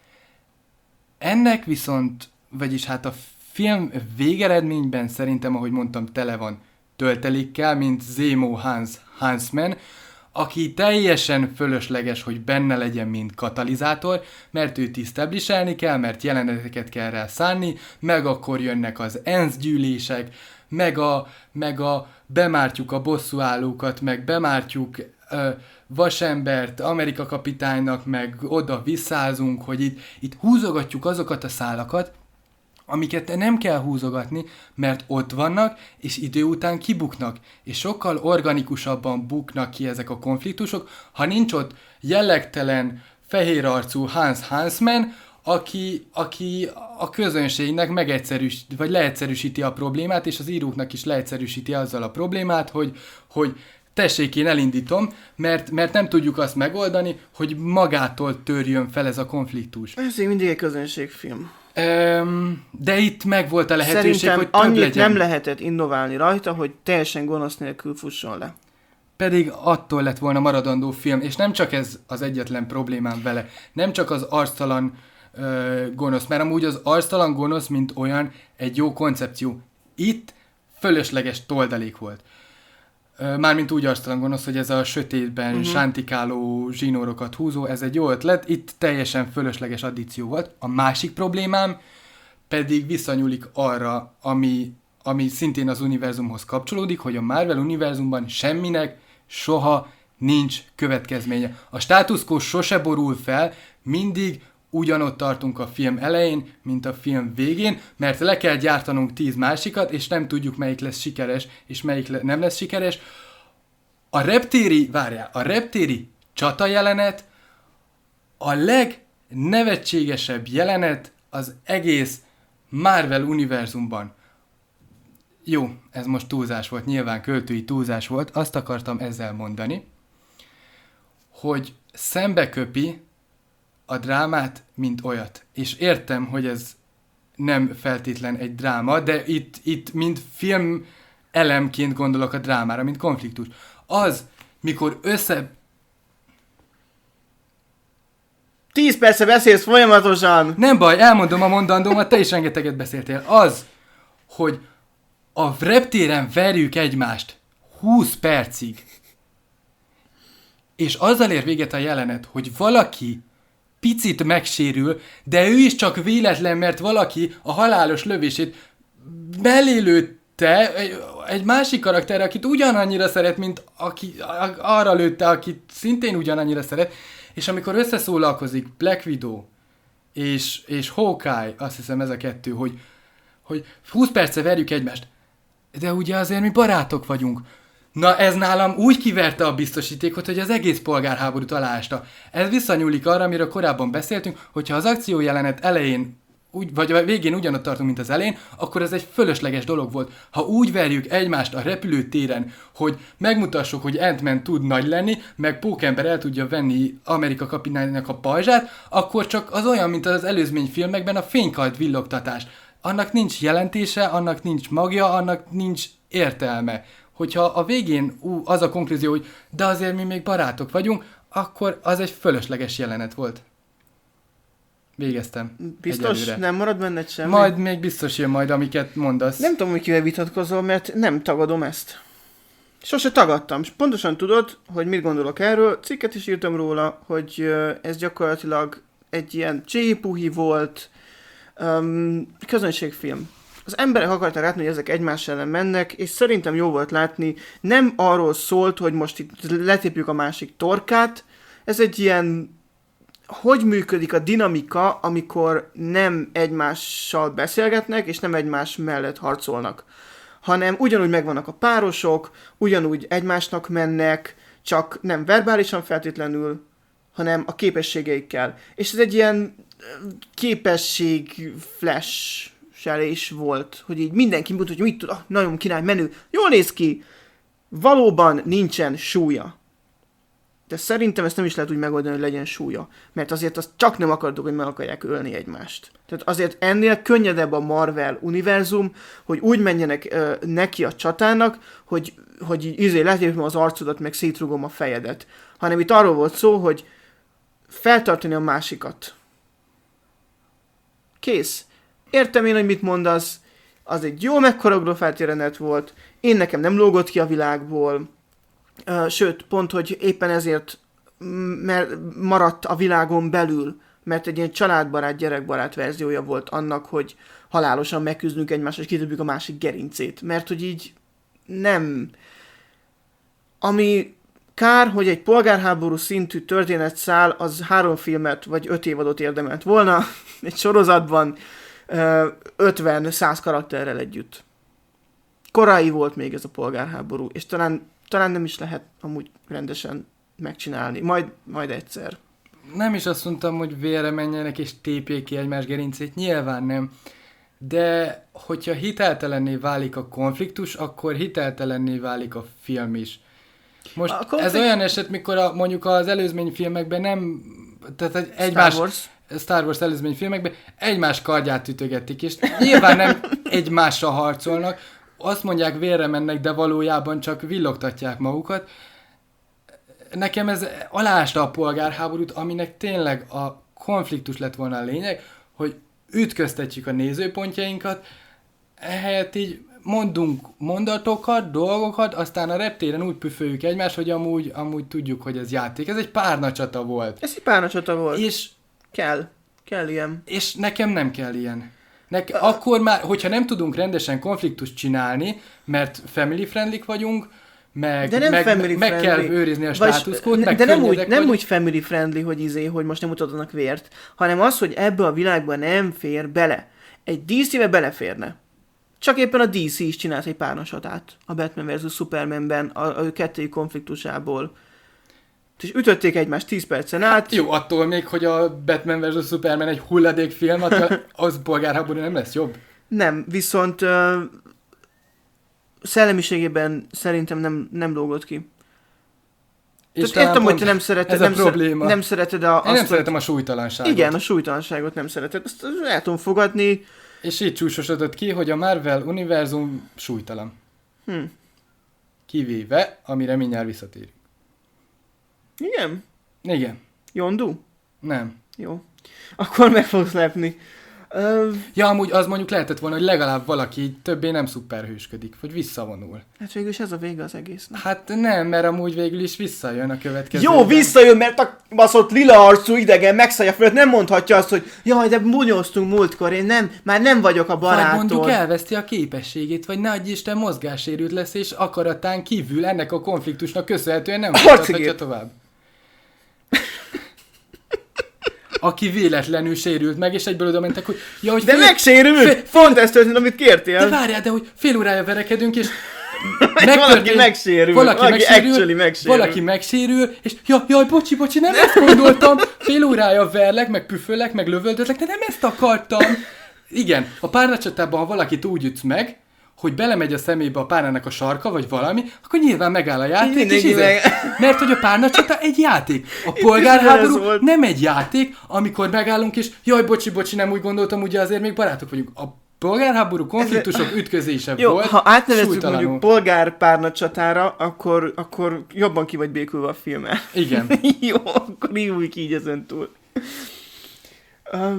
Ennek viszont, vagyis hát a film végeredményben szerintem, ahogy mondtam, tele van töltelékkel, mint Zemo Hans Huntsman, aki teljesen fölösleges, hogy benne legyen, mint katalizátor, mert őt establishálni kell, mert jeleneteket kell rá szánni, meg akkor jönnek az ENSZ gyűlések, meg a, meg a bemártjuk a bosszúállókat, meg bemártjuk ö, vasembert Amerika kapitánynak, meg oda visszázunk, hogy itt, itt húzogatjuk azokat a szálakat, amiket nem kell húzogatni, mert ott vannak, és idő után kibuknak, és sokkal organikusabban buknak ki ezek a konfliktusok, ha nincs ott jellegtelen, fehérarcú Hans Huntsman, aki, aki a közönségnek megegyszerűsíti, vagy leegyszerűsíti a problémát, és az íróknak is leegyszerűsíti azzal a problémát, hogy, hogy tessék, én elindítom, mert, mert nem tudjuk azt megoldani, hogy magától törjön fel ez a konfliktus. Ez még mindig egy közönségfilm. Um, de itt meg volt a lehetőség, Szerintem hogy több annyit legyen. nem lehetett innoválni rajta, hogy teljesen gonosz nélkül fusson le. Pedig attól lett volna maradandó film, és nem csak ez az egyetlen problémám vele. Nem csak az arctalan uh, gonosz, mert amúgy az arctalan gonosz, mint olyan, egy jó koncepció. Itt fölösleges toldalék volt. Uh, mármint úgy arctalan gonosz, hogy ez a sötétben uh-huh. sántikáló zsinórokat húzó, ez egy jó ötlet, itt teljesen fölösleges addíció volt. A másik problémám pedig visszanyúlik arra, ami, ami szintén az univerzumhoz kapcsolódik, hogy a Marvel univerzumban semminek soha nincs következménye. A status quo sose borul fel, mindig ugyanott tartunk a film elején, mint a film végén, mert le kell gyártanunk tíz másikat, és nem tudjuk, melyik lesz sikeres, és melyik le- nem lesz sikeres. A reptéri, várjál, a reptéri csata jelenet a legnevetségesebb jelenet az egész Marvel univerzumban. Jó, ez most túlzás volt, nyilván költői túlzás volt, azt akartam ezzel mondani, hogy szembeköpi a drámát, mint olyat. És értem, hogy ez nem feltétlen egy dráma, de itt, itt mint film elemként gondolok a drámára, mint konfliktus. Az, mikor össze... tíz perce beszélsz folyamatosan! Nem baj, elmondom a mondandómat, te is rengeteget beszéltél. Az, hogy a reptéren verjük egymást húsz percig, és azzal ér véget a jelenet, hogy valaki picit megsérül, de ő is csak véletlen, mert valaki a halálos lövését belélőtte egy másik karakterre, akit ugyanannyira szeret, mint aki arra lőtte, akit szintén ugyanannyira szeret, és amikor összeszólalkozik Black Widow és, és Hawkeye, azt hiszem ez a kettő, hogy, hogy húsz perce verjük egymást, de ugye azért mi barátok vagyunk. Na ez nálam úgy kiverte a biztosítékot, hogy az egész polgárháborút aláásta. Ez visszanyúlik arra, amiről korábban beszéltünk, hogyha az akciójelenet elején, úgy, vagy a végén ugyanott tartunk, mint az elején, akkor ez egy fölösleges dolog volt. Ha úgy verjük egymást a repülőtéren, hogy megmutassuk, hogy Ant-Man tud nagy lenni, meg Pókember el tudja venni Amerika kapitánynak a pajzsát, akkor csak az olyan, mint az előzmény filmekben a fénykard villogtatás. Annak nincs jelentése, annak nincs magja, annak nincs értelme. Hogyha a végén ú, az a konklúzió, hogy de azért mi még barátok vagyunk, akkor az egy fölösleges jelenet volt. Végeztem. Biztos egyelőre. Nem marad benned semmi? Majd még biztos jön majd, amiket mondasz. Nem tudom, hogy kivel vitatkozol, mert nem tagadom ezt. Sose tagadtam. És pontosan tudod, hogy mit gondolok erről. Cikket is írtam róla, hogy ez gyakorlatilag egy ilyen csépuhi volt, um, közönségfilm. Az emberek akarták látni, hogy ezek egymás ellen mennek, és szerintem jó volt látni. Nem arról szólt, hogy most itt letépjük a másik torkát. Ez egy ilyen, hogy működik a dinamika, amikor nem egymással beszélgetnek, és nem egymás mellett harcolnak. Hanem ugyanúgy megvannak a párosok, ugyanúgy egymásnak mennek, csak nem verbálisan feltétlenül, hanem a képességeikkel. És ez egy ilyen képesség flash is volt, hogy így mindenki mutat, hogy mit tud, ah, nagyon király, menő, jól néz ki, valóban nincsen súlya. De szerintem ezt nem is lehet úgy megoldani, hogy legyen súlya, mert azért azt csak nem akartuk, hogy meg akarják ölni egymást. Tehát azért ennél könnyedebb a Marvel univerzum, hogy úgy menjenek ö, neki a csatának, hogy, hogy így izé letépem az arcodat, meg szétrugom a fejedet. Hanem itt arról volt szó, hogy feltartani a másikat. Kész. Értem én, hogy mit mondasz, az egy jó megkoreografált jelenet volt, én nekem nem lógott ki a világból, uh, sőt, pont, hogy éppen ezért mert maradt a világon belül, mert egy ilyen családbarát, gyerekbarát verziója volt annak, hogy halálosan megküzdünk egymást, és kitörjük a másik gerincét, mert hogy így nem... Ami kár, hogy egy polgárháború szintű történetszál az három filmet, vagy öt évadot érdemelt volna egy sorozatban, ötven-száz karakterrel együtt. Korai volt még ez a polgárháború, és talán, talán nem is lehet amúgy rendesen megcsinálni. Majd, majd egyszer. Nem is azt mondtam, hogy vérre menjenek és tépjék ki egymás gerincét, nyilván nem. De hogyha hiteltelenné válik a konfliktus, akkor hiteltelenné válik a film is. Most konflikt... ez olyan eset, mikor a, mondjuk az előzmény filmekben nem... Tehát egymás... Star Wars. Star Wars előzmény filmekben egymás kardját ütögetik, és nyilván nem egymással harcolnak, azt mondják vérre mennek, de valójában csak villogtatják magukat. Nekem ez aláásta a polgárháborút, aminek tényleg a konfliktus lett volna a lényeg, hogy ütköztetjük a nézőpontjainkat, ehelyett így mondunk mondatokat, dolgokat, aztán a reptéren úgy püföljük egymást, hogy amúgy, amúgy tudjuk, hogy ez játék. Ez egy párnacsata volt. Ez egy párnacsata volt. És Kell. Kell ilyen. És nekem nem kell ilyen. Nek- a... Akkor már, hogyha nem tudunk rendesen konfliktust csinálni, mert family friendly vagyunk, meg, de nem meg, family meg friendly. kell őrizni a státuszkót, ne, meg de nem úgy, nem vagy... úgy family friendly, hogy izé, hogy most nem mutatnak vért, hanem az, hogy ebbe a világban nem fér bele. Egy dé cébe beleférne. Csak éppen a dé cé is csinált egy párnasatát a Batman versus Supermanben, a, a kettőjük konfliktusából. És ütötték egymást tíz percen át. Jó, attól még, hogy a Batman versus Superman egy hulladékfilm, az polgárháború nem lesz jobb. Nem, viszont uh, szellemiségében szerintem nem, nem lógott ki. És tehát értem, hogy te nem szereted, nem, szer- nem szereted a... Én azt, nem szeretem a súlytalanságot. Igen, a súlytalanságot nem szereted. Azt el tudom fogadni. És így csúsosodott ki, hogy a Marvel univerzum súlytalan. Hm. Kivéve, amire mindjárt visszatérünk. Igen? Igen. Yondu? Nem. Jó. Akkor meg fogsz lepni. Uh, ja, amúgy az mondjuk lehetett volna, hogy legalább valaki többé nem szuperhősködik, vagy visszavonul. Hát végül is ez a vége az egésznek. Hát nem, mert amúgy végül is visszajön a következő. Jó, visszajön, mert a baszott lila arcú idegen megszállja fölött, nem mondhatja azt, hogy jaj, de bunyóztunk múltkor, én nem, már nem vagyok a barátod. Vagy mondjuk elveszti a képességét, vagy ne adj Isten mozgássérült lesz, és akaratán kívül ennek a konfliktusnak köszönhetően nem folytathatja tovább. Aki véletlenül sérült meg, és egyből oda mentek, hogy... Ja, hogy de fél... megsérült! Fél... Pont ezt történt, amit kértél. De várjál, de hogy fél órája verekedünk, és... valaki megsérül. Valaki, valaki megsérül, megsérül. Valaki megsérül, és jaj, jaj, bocsi, bocsi, nem ezt gondoltam. Fél órája verlek, meg püföllek, meg lövöldözlek, de nem ezt akartam. Igen, a párnacsatában, ha valakit úgy ütsz meg, hogy belemegy a szemébe a párnának a sarka, vagy valami, akkor nyilván megáll a játék, Mindig és izé, mert hogy a párnacsata egy játék. A polgárháború nem egy játék, amikor megállunk, és jaj, bocsi, bocsi, nem úgy gondoltam, ugye azért még barátok vagyunk. A polgárháború konfliktusok ez... ütközése jó, volt. Ha átnevezzük mondjuk polgárpárnacsatára, akkor, akkor jobban ki vagy békülve a filmmel. Igen. Jó, akkor írjuk így ezen túl. Uh,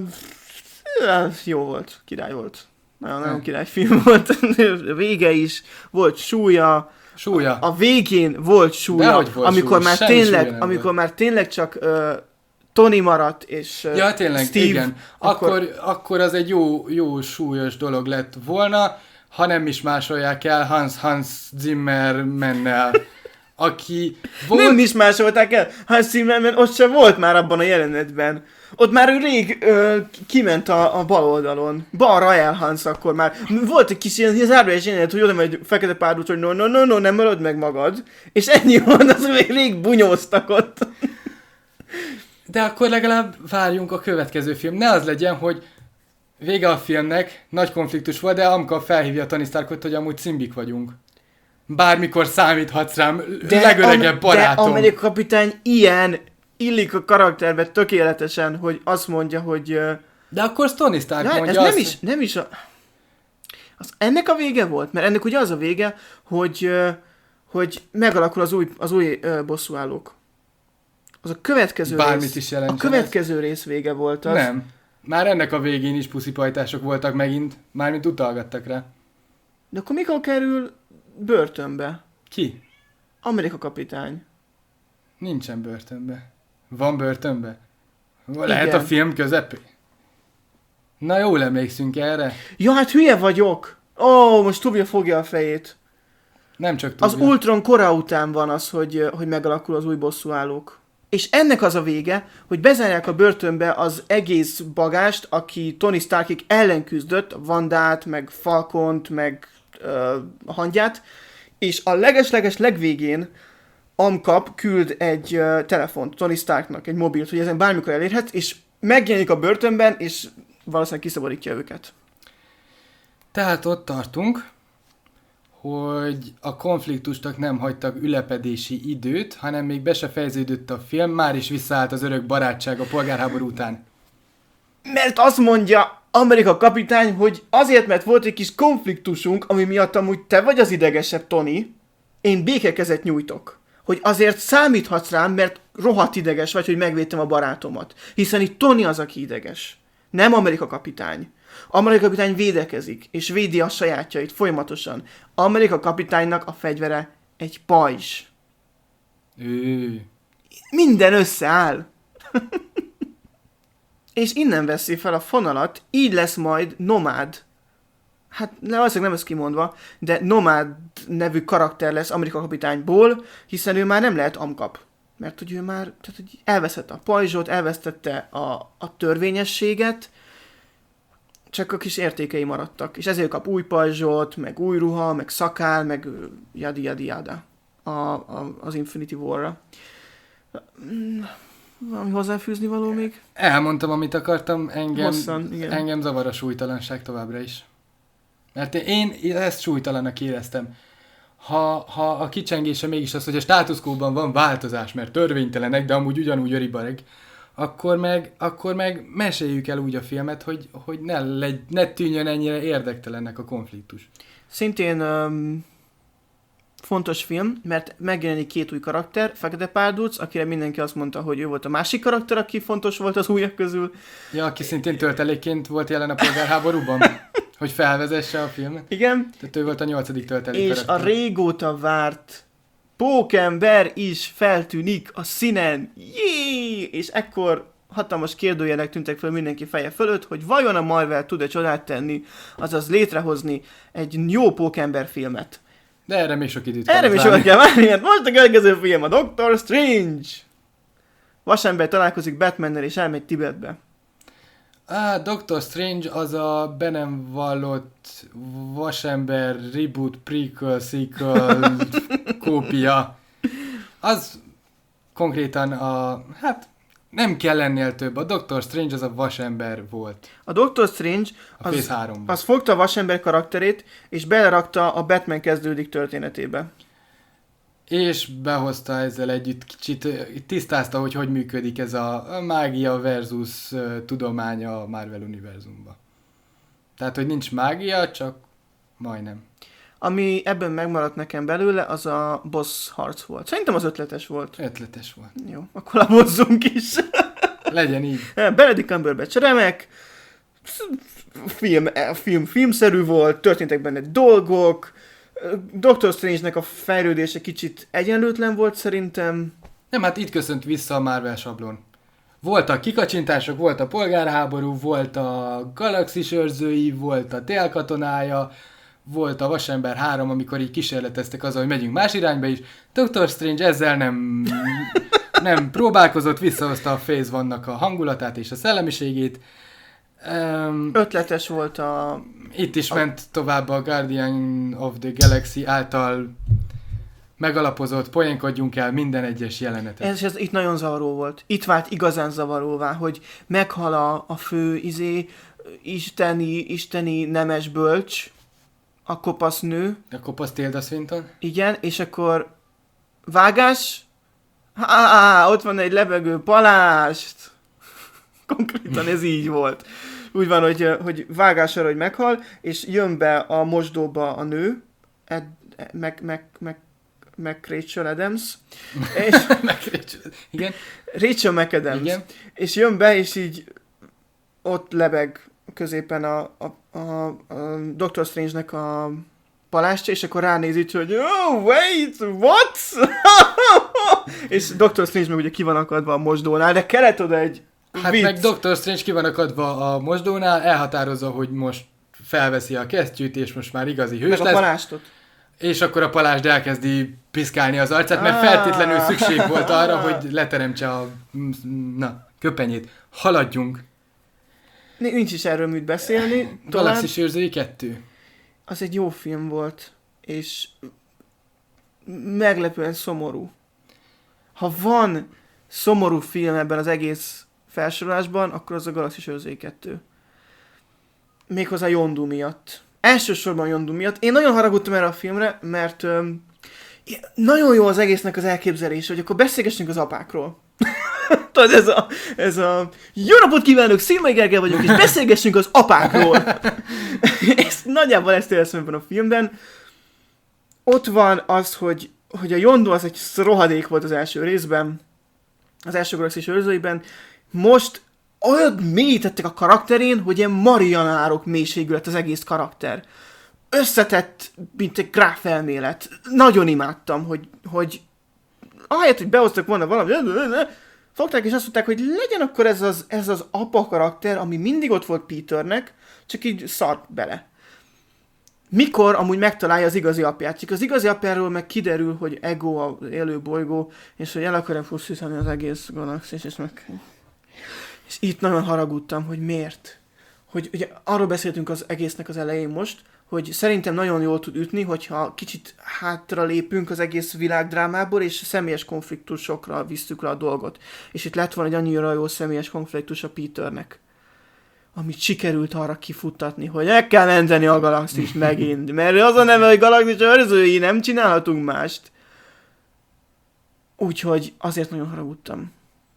jó volt, király volt. Nagyon-nagyon király film volt. A vége is, volt súlya. Súlya. A végén volt súlya, volt amikor, súly. már tényleg, amikor volt. már tényleg csak uh, Tony maradt, és uh, ja, tényleg, Steve. Igen. Akkor... Akkor, akkor az egy jó, jó súlyos dolog lett volna, ha nem is másolják el Hans Hans Zimmermannel, aki volt... Nem is másolták el, Hans Zimmermann ott sem volt már abban a jelenetben. Ott már ő rég ö, kiment a, a bal oldalon. Balra elhansz akkor már. Volt egy kis ilyen zárójeles jelenet, hogy oda megy fekete párduc, hogy no, no, no, no, nem ölöd meg magad. És ennyi van, az még rég bunyóztak ott. De akkor legalább várjunk a következő film. Ne az legyen, hogy vége a filmnek, nagy konfliktus volt, de Amka felhívja Tony Starkot, hogy amúgy cimbik vagyunk. Bármikor számíthatsz rám, de legöregebb am- barátom. De Amerika kapitány ilyen illik a karakterbe tökéletesen, hogy azt mondja, hogy... De akkor Tony Stark ja, mondja ez azt... nem is, nem is a... Az ennek a vége volt, mert ennek ugye az a vége, hogy, hogy megalakul az új, az új bosszúállók. Az a következő Bármit rész... is jelentsen. A következő ez? rész vége volt az. Nem. Már ennek a végén is puszipajtások voltak megint, mármint utalgattak rá. De akkor mikor kerül börtönbe? Ki? Amerika kapitány. Nincsen börtönbe. Van börtönbe? Lehet igen. A film közepén? Na jól emlékszünk erre. Ja, hát hülye vagyok. Ó, oh, most Tubja fogja a fejét. Nem csak Tubja. Az Ultron kora után van az, hogy, hogy megalakul az új bosszúállók. És ennek az a vége, hogy bezárják a börtönbe az egész bagást, aki Tony Starkig ellen küzdött, Wandát, meg Falcont, meg uh, hangyát, és a leges-leges legvégén Amkap küld egy uh, telefont Tony Starknak, egy mobilt, hogy ezen bármikor elérhet, és megjelenik a börtönben, és valószínűleg kiszabadítja őket. Tehát ott tartunk, hogy a konfliktusnak nem hagytak ülepedési időt, hanem még be se fejeződött a film, már is visszaállt az örök barátság a polgárháború után. Mert azt mondja Amerika kapitány, hogy azért, mert volt egy kis konfliktusunk, ami miatt amúgy te vagy az idegesebb, Tony, én békekezet nyújtok. Hogy azért számíthatsz rám, mert rohadt ideges vagy, hogy megvédtem a barátomat. Hiszen itt Tony az, aki ideges. Nem Amerika kapitány. Amerika kapitány védekezik, és védi a sajátjait folyamatosan. Amerika kapitánynak a fegyvere egy pajzs. Ő. Minden összeáll. És innen veszi fel a fonalat, így lesz majd Nomád. Hát valószínűleg nem ez kimondva, de Nomád nevű karakter lesz Amerika kapitányból, hiszen ő már nem lehet Amkap. Mert hogy ő már tehát, hogy elvesztette a pajzsot, elvesztette a, a törvényességet, csak a kis értékei maradtak. És ezért kap új pajzsot, meg új ruha, meg szakál, meg jadi jadi jada a, a, az Infinity War-ra. Valami hozzáfűzni való még? Elmondtam, amit akartam, engem, Hosszan, igen. engem zavar a súlytalanság továbbra is. Mert én ezt súlytalanak éreztem. Ha, ha a kicsengése mégis az, hogy a státuszkóban van változás, mert törvénytelenek, de amúgy ugyanúgy öribareg, akkor meg, akkor meg meséljük el úgy a filmet, hogy, hogy ne, legy, ne tűnjön ennyire érdektelennek a konfliktus. Szintén um, fontos film, mert megjelenik két új karakter, Fekete Párduc, akire mindenki azt mondta, hogy ő volt a másik karakter, aki fontos volt az újak közül. Ja, aki szintén töltelékként volt jelen a polgárháborúban, hogy felvezesse a filmet. Igen. Tehát ő volt a nyolcadik töltelék És karakter. a régóta várt Pókember is feltűnik a színen. Jé! És ekkor hatalmas kérdőjelek tűntek fel mindenki feje fölött, hogy vajon a Marvel tud-e csodát tenni, azaz létrehozni egy jó Pókember filmet. De erre még sok időt kell Erre is várni. oda kell várni, mert most a következő film a Doctor Strange. Vasember találkozik Batmannel és elmegy Tibetbe. Á, Doctor Strange az a be nem vallott vasember reboot, prequel, sequel kópia. Az konkrétan a... hát nem kell ennél több. A Doctor Strange az a vasember volt. A Doctor Strange A az, Phase háromban. az fogta a vasember karakterét, és belerakta a Batman kezdődik történetébe. És behozta ezzel együtt, kicsit tisztázta, hogy hogy működik ez a mágia versus uh, tudomány a Marvel univerzumban. Tehát, hogy nincs mágia, csak majdnem. Ami ebben megmaradt nekem belőle, az a boss harc volt. Szerintem az ötletes volt. Ötletes volt. Jó, akkor labozzunk is. Legyen így. Benedict Cumberbatch remek, film, film, filmszerű volt, történtek benne dolgok, Doctor Strange-nek a fejlődése kicsit egyenlőtlen volt szerintem. Nem, hát itt köszönt vissza a Marvel sablon. Voltak kikacsintások, volt a polgárháború, volt a galaxis őrzői, volt a télkatonája, volt a Vasember három, amikor így kísérleteztek azzal, hogy megyünk más irányba is. Doctor Strange ezzel nem, nem próbálkozott, visszahozta a Phase One-nak a hangulatát és a szellemiségét. Um, Ötletes volt a... Itt is a... ment tovább a Guardian of the Galaxy által megalapozott, poénkodjunk el minden egyes jelenetet. Ez, ez itt nagyon zavaró volt. Itt vált igazán zavaróvá, hogy meghal a, a fő izé, isteni, isteni nemes bölcs, a kopasz nő. A kopasz Tilda Swinton. Igen, és akkor vágás, há, ott van egy lebegő palást. Konkrétan ez így volt. Úgy van, hogy, hogy vágás arra, hogy meghal, és jön be a mosdóba a nő, Ed, meg, meg, meg, meg Rachel Adams. És Igen. Rachel McAdams. Igen. És jön be, és így ott lebeg középen a, a, a, a Doctor Strange-nek a palástja, és akkor ránéz így, hogy oh, wait, what? És Doctor Strange meg ugye ki van akadva a mosdónál, de kellett oda egy Hát vicc. meg Doctor Strange ki van akadva a mosdónál, elhatározza, hogy most felveszi a kesztyűt, és most már igazi hős meg a lesz. palástot. És akkor a palásd elkezdi piszkálni az arcát, mert Ah. feltétlenül szükség volt arra, hogy leteremtse a na, köpenyét. Haladjunk. Nincs is erről mit beszélni. Tovább. Galaxis őrzői kettő. Az egy jó film volt, és meglepően szomorú. Ha van szomorú film ebben az egész felsorolásban, akkor az a Galaxis őrzői kettő. Méghozzá Yondu miatt. Elsősorban Yondu miatt. Én nagyon haragudtam erre a filmre, mert öm, nagyon jó az egésznek az elképzelés, hogy akkor beszélgessünk az apákról. Tudod, ez a, ez a jó napot kívánok, Szirmai Gergely vagyok, és beszélgessünk az apákról. ezt, nagyjából ezt éreztem ebben a filmben. Ott van az, hogy, hogy a Yondu az egy rohadék volt az első részben, az első Galaxis őrzőiben. Most olyan mélyítettek a karakterén, hogy ilyen marianárok mélységű lett az egész karakter. Összetett, mint egy gráfelmélet. Nagyon imádtam, hogy, hogy ahelyett, hogy behoztak volna valami, fogták és azt mondták, hogy legyen akkor ez az, ez az apa karakter, ami mindig ott volt Peternek, csak így szart bele. Mikor amúgy megtalálja az igazi apját. Csak az igazi apjáról meg kiderül, hogy Ego az élő bolygó, és hogy el akarja pusztítani az egész galaxis, és meg... És itt nagyon haragudtam, hogy miért. Hogy ugye arról beszéltünk az egésznek az elején most, hogy szerintem nagyon jól tud ütni, hogyha kicsit hátra lépünk az egész világdrámából, és személyes konfliktusokra visszük le a dolgot. És itt lett volna egy annyira jó személyes konfliktus a Peternek, amit sikerült arra kifuttatni, hogy el kell menteni a galaxist megint, mert az a neve, hogy galaxis őrzői, nem csinálhatunk mást. Úgyhogy azért nagyon haragudtam.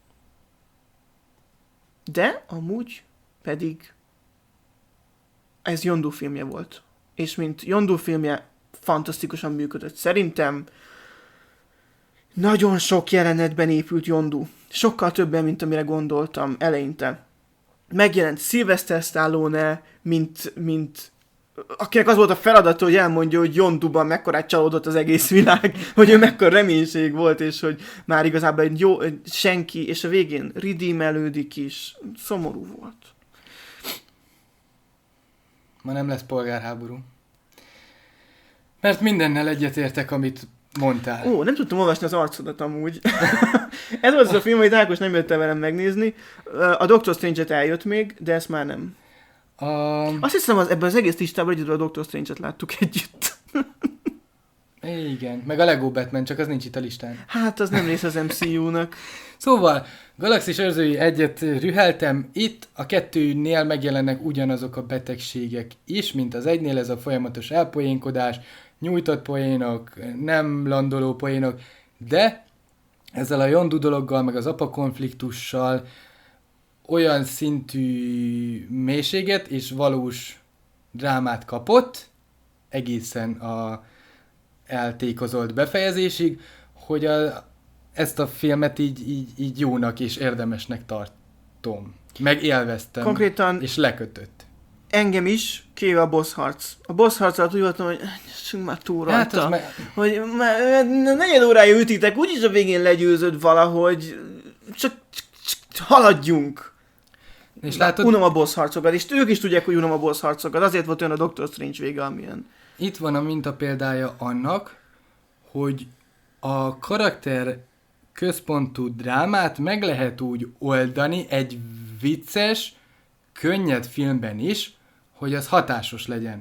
De amúgy pedig ez Yondu filmje volt. És mint Yondu filmje fantasztikusan működött. Szerintem nagyon sok jelenetben épült Yondu. Sokkal többen, mint amire gondoltam eleinte. Megjelent Sylvester Stallone, mint, mint akinek az volt a feladata, hogy elmondja, hogy Yonduban mekkorát csalódott az egész világ, hogy ő mekkora reménység volt, és hogy már igazából egy jó, egy senki, és a végén redeemelődik is. Szomorú volt. Ma nem lesz polgárháború. Mert mindennel egyetértek, amit mondtál. Ó, nem tudtam olvasni az arcodat amúgy. Ez volt az a film, amit Ákos nem jött el velem megnézni. A Doctor Strange-et eljött még, de ezt már nem. Um, Azt hiszem, az, ebben az egész listában egyedül a Doctor Strange-et láttuk együtt. igen, meg a Lego Batman, csak az nincs itt a listán. Hát, az nem része az em cé u-nak. Szóval, Galaxis őrzői egyet rüheltem, itt a kettőnél megjelennek ugyanazok a betegségek is, mint az egynél, ez a folyamatos elpoénkodás, nyújtott poénok, nem landoló poénok, de ezzel a Yondu dologgal, meg az apa konfliktussal olyan szintű mélységet és valós drámát kapott, egészen a eltékozolt befejezésig, hogy a, ezt a filmet így, így, így jónak és érdemesnek tartom. Megélveztem, Konkrétan és lekötött. engem is, kivéve a boss harc. A boss harc alatt úgy voltam, hogy nyissunk már túl rajta. Hát az me- hogy már negyed órája ütitek, úgyis a végén legyőzött valahogy, csak, csak, csak haladjunk. És Na, látod, unom a boss harcokat, és ők is tudják, hogy unom a boss harcokat. Azért volt olyan a Doctor Strange vége, amilyen. itt van a mintapéldája annak, hogy a karakter központú drámát meg lehet úgy oldani egy vicces, könnyed filmben is, hogy az hatásos legyen.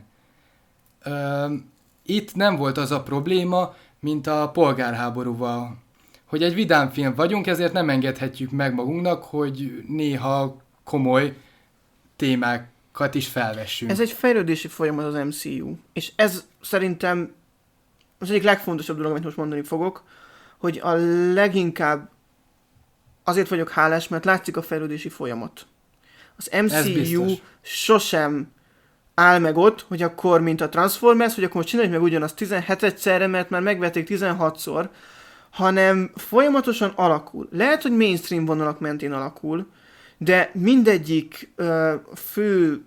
Üm, itt nem volt az a probléma, mint a polgárháborúval, hogy egy vidám film vagyunk, ezért nem engedhetjük meg magunknak, hogy néha komoly témákat is felvessünk. Ez egy fejlődési folyamat az em cé u. És ez szerintem az egyik legfontosabb dolog, amit most mondani fogok, hogy a leginkább azért vagyok hálás, mert látszik a fejlődési folyamat. Az em cé u sosem áll meg ott, hogy akkor, mint a Transformers, hogy akkor most csináljuk meg ugyanazt tizenhetedszerre, mert már megvették tizenhatszor, hanem folyamatosan alakul. Lehet, hogy mainstream vonalak mentén alakul, de mindegyik ö, fő,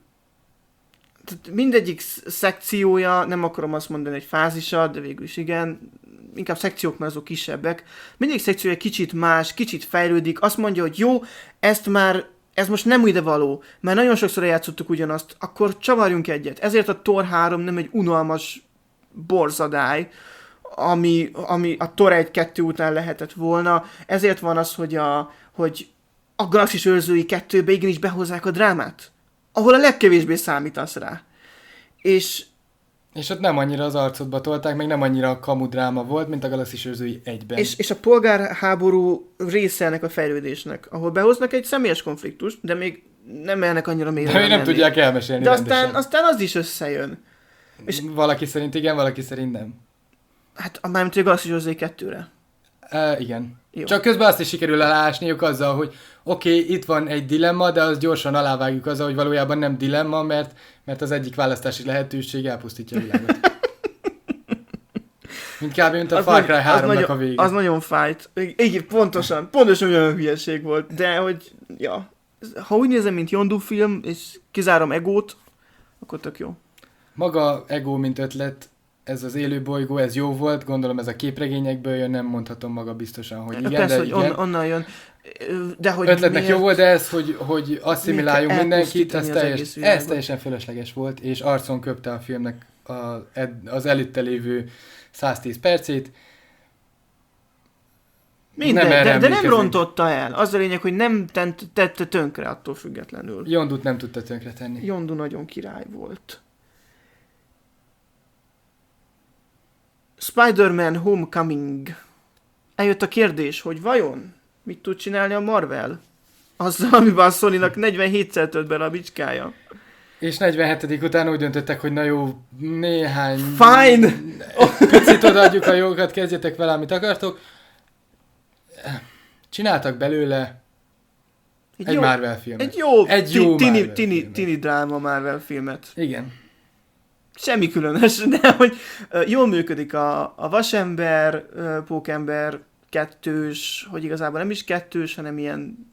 mindegyik szekciója, nem akarom azt mondani, egy fázisa, de végül is igen, inkább szekciók, mert azok kisebbek. Mindegyik szekciója kicsit más, kicsit fejlődik, azt mondja, hogy jó, ezt már, ez most nem ide való, mert nagyon sokszor eljátszottuk ugyanazt, akkor csavarjunk egyet. Ezért a Thor három nem egy unalmas borzadály, ami, ami a Thor egy kettő után lehetett volna. Ezért van az, hogy a, hogy a Galaxis őrzői kettőbe igenis behozzák a drámát, ahol a legkevésbé számítasz rá. És És ott nem annyira az arcodba tolták, meg nem annyira a kamu dráma volt, mint a Galaxis őrzői egyben. És, és a polgárháború része ennek a fejlődésnek, ahol behoznak egy személyes konfliktust, de még nem elnek annyira mélyre. De még nem tudják elmesélni De aztán, rendesen. aztán az is összejön. És valaki szerint igen, valaki szerint nem. Hát mármint a Galaxis őrzői kettőre. Uh, igen. Jó. Csak közben azt is sikerül elásniuk azzal, hogy oké, okay, itt van egy dilemma, de azt gyorsan alávágjuk azzal, hogy valójában nem dilemma, mert, mert az egyik választási lehetőség elpusztítja a világot. Mint kb. Mint a Az Far Cry nagy- az háromnak nagyon- a vége. Az nagyon fájt. Igen, pontosan. Pontosan olyan hülyeség volt. De hogy, ja. Ha úgy nézem, mint Yondu film, és kizárom egót, akkor tök jó. Maga Ego, mint ötlet, ez az élő bolygó, ez jó volt, gondolom ez a képregényekből jön, nem mondhatom maga biztosan, hogy igen, Persze, de hogy igen. on, onnan jön. De hogy Ötletnek miért... jó volt, de ez, hogy, hogy asszimiláljunk Miért mindenkit, elpusztítani ez, az teljes, egész világot? ez teljesen fölösleges volt, és arcon köpte a filmnek a, az előtte lévő száztíz percét. Minden, Nem erre de, de nem emlékezünk. rontotta el. Az a lényeg, hogy nem tent, tette tönkre attól függetlenül. Yondut nem tudta tönkretenni. Yondu nagyon király volt. Spider-Man Homecoming. Eljött a kérdés, hogy vajon mit tud csinálni a Marvel? Azzal, amiben a Sony-nak negyvenhétszer tölt bele a bicskája. És negyvenhetedik után úgy döntöttek, hogy na jó, néhány... Fine! Picit odaadjuk a jókat, kezdjetek vele, amit akartok. Csináltak belőle egy, egy jó, Marvel filmet. Egy jó, Egy ti- jó tini, Marvel tini, filmet. tini dráma Marvel filmet. Igen. semmi különös, de hogy jól működik a, a vasember, pókember kettős, hogy igazából nem is kettős, hanem ilyen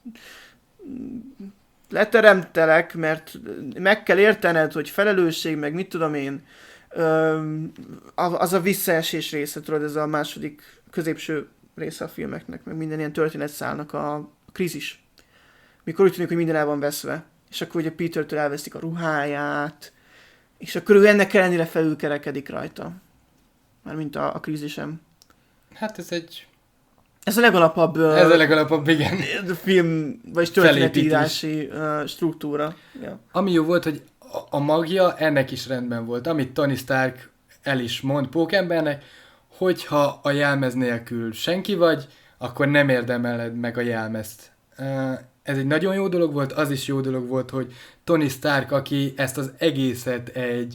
leteremtelek, mert meg kell értened, hogy felelősség, meg mit tudom én, az a visszaesés része, tudod, ez a második középső része a filmeknek, meg minden ilyen történetszálnak a krízis. Mikor úgy tűnik, hogy minden el van veszve. És akkor ugye Petertől elveszik a ruháját, és akkor ő ennek ellenére felülkerekedik rajta. Mármint a, a krízisem. Hát ez egy... Ez a legalapabb... Ez a legalapabb, igen. Film, vagy történetírási uh, struktúra. Ja. Ami jó volt, hogy a, a magja ennek is rendben volt. Amit Tony Stark el is mond Pókembernek, hogyha a jelmez nélkül senki vagy, akkor nem érdemeled meg a jelmezt. Uh, ez egy nagyon jó dolog volt, az is jó dolog volt, hogy Tony Stark, aki ezt az egészet egy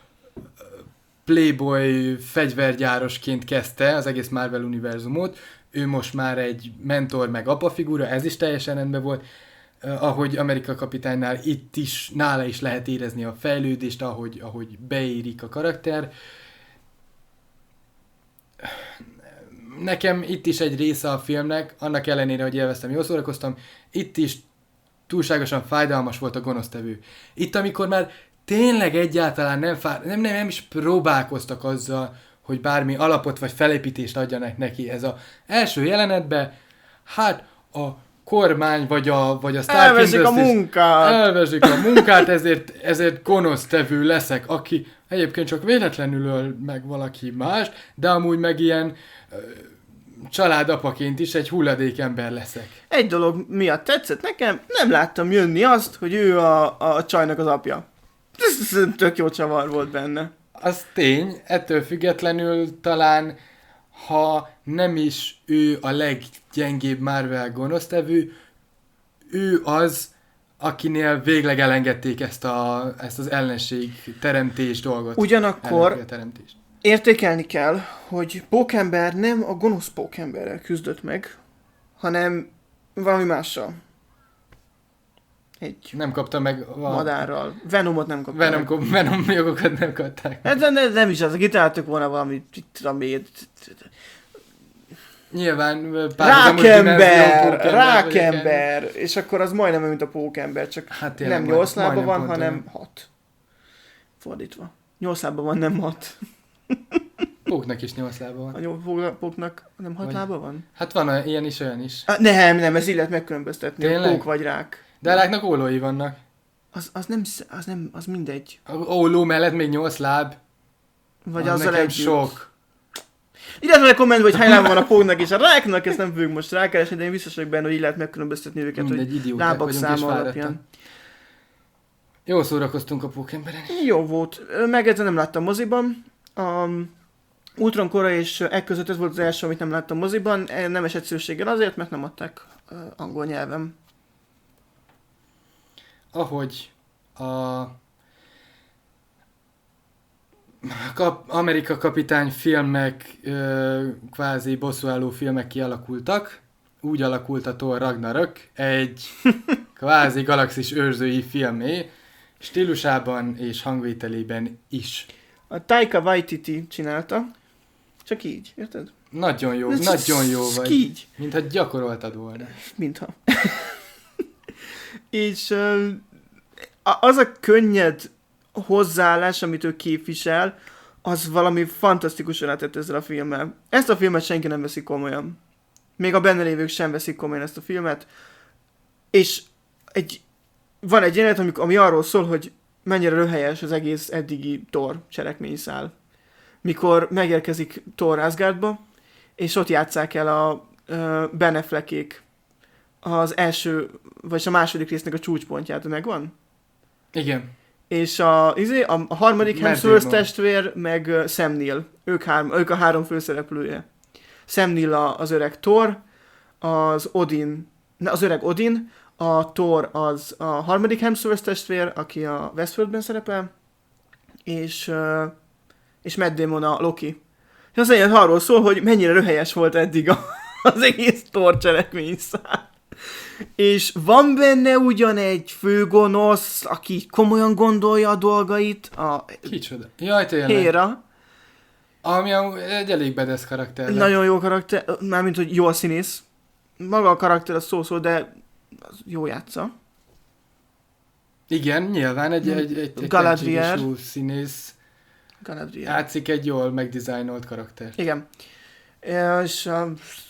playboy fegyvergyárosként kezdte, az egész Marvel univerzumot, ő most már egy mentor meg apa figura, ez is teljesen rendben volt. Uh, ahogy Amerika kapitánynál itt is, nála is lehet érezni a fejlődést, ahogy, ahogy beérik a karakter. Nekem itt is egy része a filmnek, annak ellenére, hogy élveztem, jól szórakoztam, itt is túlságosan fájdalmas volt a gonosztevő. Itt, amikor már tényleg egyáltalán nem, fá... nem, nem, nem is próbálkoztak azzal, hogy bármi alapot vagy felépítést adjanak neki. Ez az első jelenetben, hát a kormány vagy a, vagy a Stark Elveszik a munkát! Elveszik a munkát, ezért, ezért gonosztevő leszek, aki egyébként csak véletlenül öl meg valaki más, de amúgy meg ilyen ö, családapaként is egy hulladék ember leszek. Egy dolog miatt tetszett nekem, nem láttam jönni azt, hogy ő a, a csajnak az apja. Ez tök jó csavar volt benne. Az tény, ettől függetlenül talán, ha nem is ő a leggyengébb Marvel gonosztevő, ő az, akinél végleg elengedték ezt, a, ezt az ellenség teremtés dolgot. Ugyanakkor értékelni kell, hogy Pókember nem a gonosz Pókemberrel küzdött meg, hanem valami mással. Egy nem kapta meg a... madárral. Venomot nem kapta Venom, meg. Venom jogokat nem kapták. Hát de nem, nem is az, kitáltuk volna valami, tudom, nyilván rákember, rákember, és akkor az majdnem mint a Pókember, csak hát nem nyolc lába van, hanem hat. Fordítva. Nyolc lába van, nem hat. Póknak is nyolc lába van. A póknak nem hat vagy... lába van? Hát van ilyen is, olyan is. Ah, nem, nem, ez így lehet megkülönböztetni. Tényleg? Pók vagy rák. De a ráknak ólói vannak. Az, az, nem, az nem, az mindegy. A óló mellett még nyolc láb. Vagy az azzal együtt. Sok. Írjátok a kommentben, hogy hány lába van a póknak és a ráknak, ezt nem fogjuk most rákeresni, de én biztos vagyok benne, hogy így lehet megkülönböztetni őket, mindegy, hogy lábak száma alapján. Jól szórakoztunk a Pókemberen. Jó volt. Meg ezzel nem láttam moziban. Um, Ultron Kora és e között ez volt az első, amit nem láttam moziban. Nem esett szükséggel azért, mert nem adták uh, angol nyelven. Ahogy a Kap- Amerika kapitány filmek, ö, kvázi bosszúálló filmek kialakultak, úgy alakult a Thor Ragnarök, egy kvázi galaxis őrzői filmé, stílusában és hangvételében is. A Taika Waititi csinálta, csak így, érted? Nagyon jó, ez nagyon jó vagy. Így. Mintha gyakoroltad volna. Mintha. És uh, az a könnyed hozzáállás, amit ő képvisel, az valami fantasztikusan átett ezzel a filmmel. Ezt a filmet senki nem veszik komolyan. Még a benne lévők sem veszik komolyan ezt a filmet. És egy, van egy jelenet, ami, ami arról szól, hogy mennyire röhelyes az egész eddigi Thor cselekményszál. Mikor megérkezik Thor Asgardba, és ott játsszák el a uh, Ben Affleckék az első, vagy a második résznek a csúcspontját, megvan? Igen. És a, izé, a, a harmadik Hemsworth testvér, meg uh, Sam Neill. Ők, három, ők a három főszereplője. Sam Neill a, az öreg Thor, az Odin, ne, az öreg Odin, a Thor az a harmadik Hemsworth testvér, aki a Westworldben szerepel, és, uh, és Matt Damon a Loki. És az egyen arról szól, hogy mennyire röhelyes volt eddig a, az egész Thor cselekményszál. És van benne ugyan egy főgonosz, aki komolyan gondolja a dolgait, a Kicsoda? Jaj, tényleg. Héra. Ami a, egy elég bedesz karakter. Nagyon jó karakter, mármint, hogy jó a színész. Maga a karakter az szó-szó, de az jó játsza. Igen, nyilván egy, egy, egy, egy Galadriel. tehetséges színész Galadriel. játszik egy jól megdizájnolt karakter. Igen. És uh,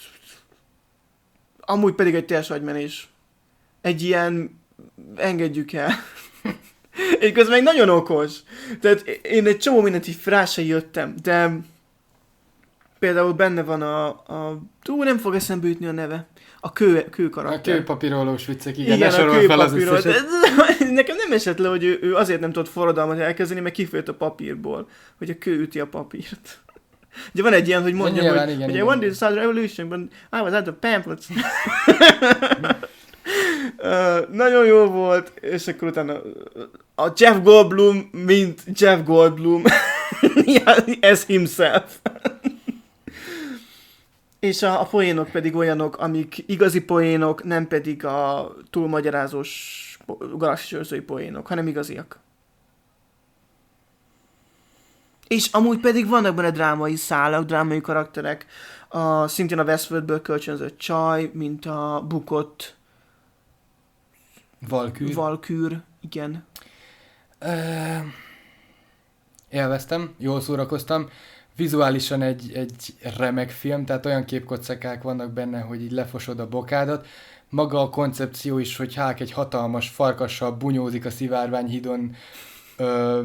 amúgy pedig egy teljes agymenés. Egy ilyen, engedjük el. Én közben meg nagyon okos. Tehát én egy csomó mindent így rá se jöttem, de például benne van a, a túl nem fog eszembe jutni a neve. A kő, kő karakter. A kőpapírolós viccek, igen, Igen, ne a sorol fel az kőpapírolt. összeset. Nekem nem esett le, hogy ő, ő azért nem tudott forradalmat elkezdeni, mert kifőtt a papírból, hogy a kő üti a papírt. Ugye van egy ilyen, hogy mondja, nyilván, hogy, igen, hogy I igen. wanted to start a revolution, but I was out of pamphlets. uh, nagyon jó volt, és akkor utána a Jeff Goldblum, mint Jeff Goldblum, as himself. És a, a poénok pedig olyanok, amik igazi poénok, nem pedig a túlmagyarázós galaxisőrzői poénok, hanem igaziak. És amúgy pedig vannak benne drámai szálak, drámai karakterek, a, szintén a Westworldből kölcsönzött csaj, mint a bukott Valkűr. Valkűr, igen. Uh, élveztem, jól szórakoztam. Vizuálisan egy, egy remek film, tehát olyan képkockák vannak benne, hogy így lefosod a bokádat. Maga a koncepció is, hogy Hulk egy hatalmas farkassal bunyózik a Szivárványhídon, ö,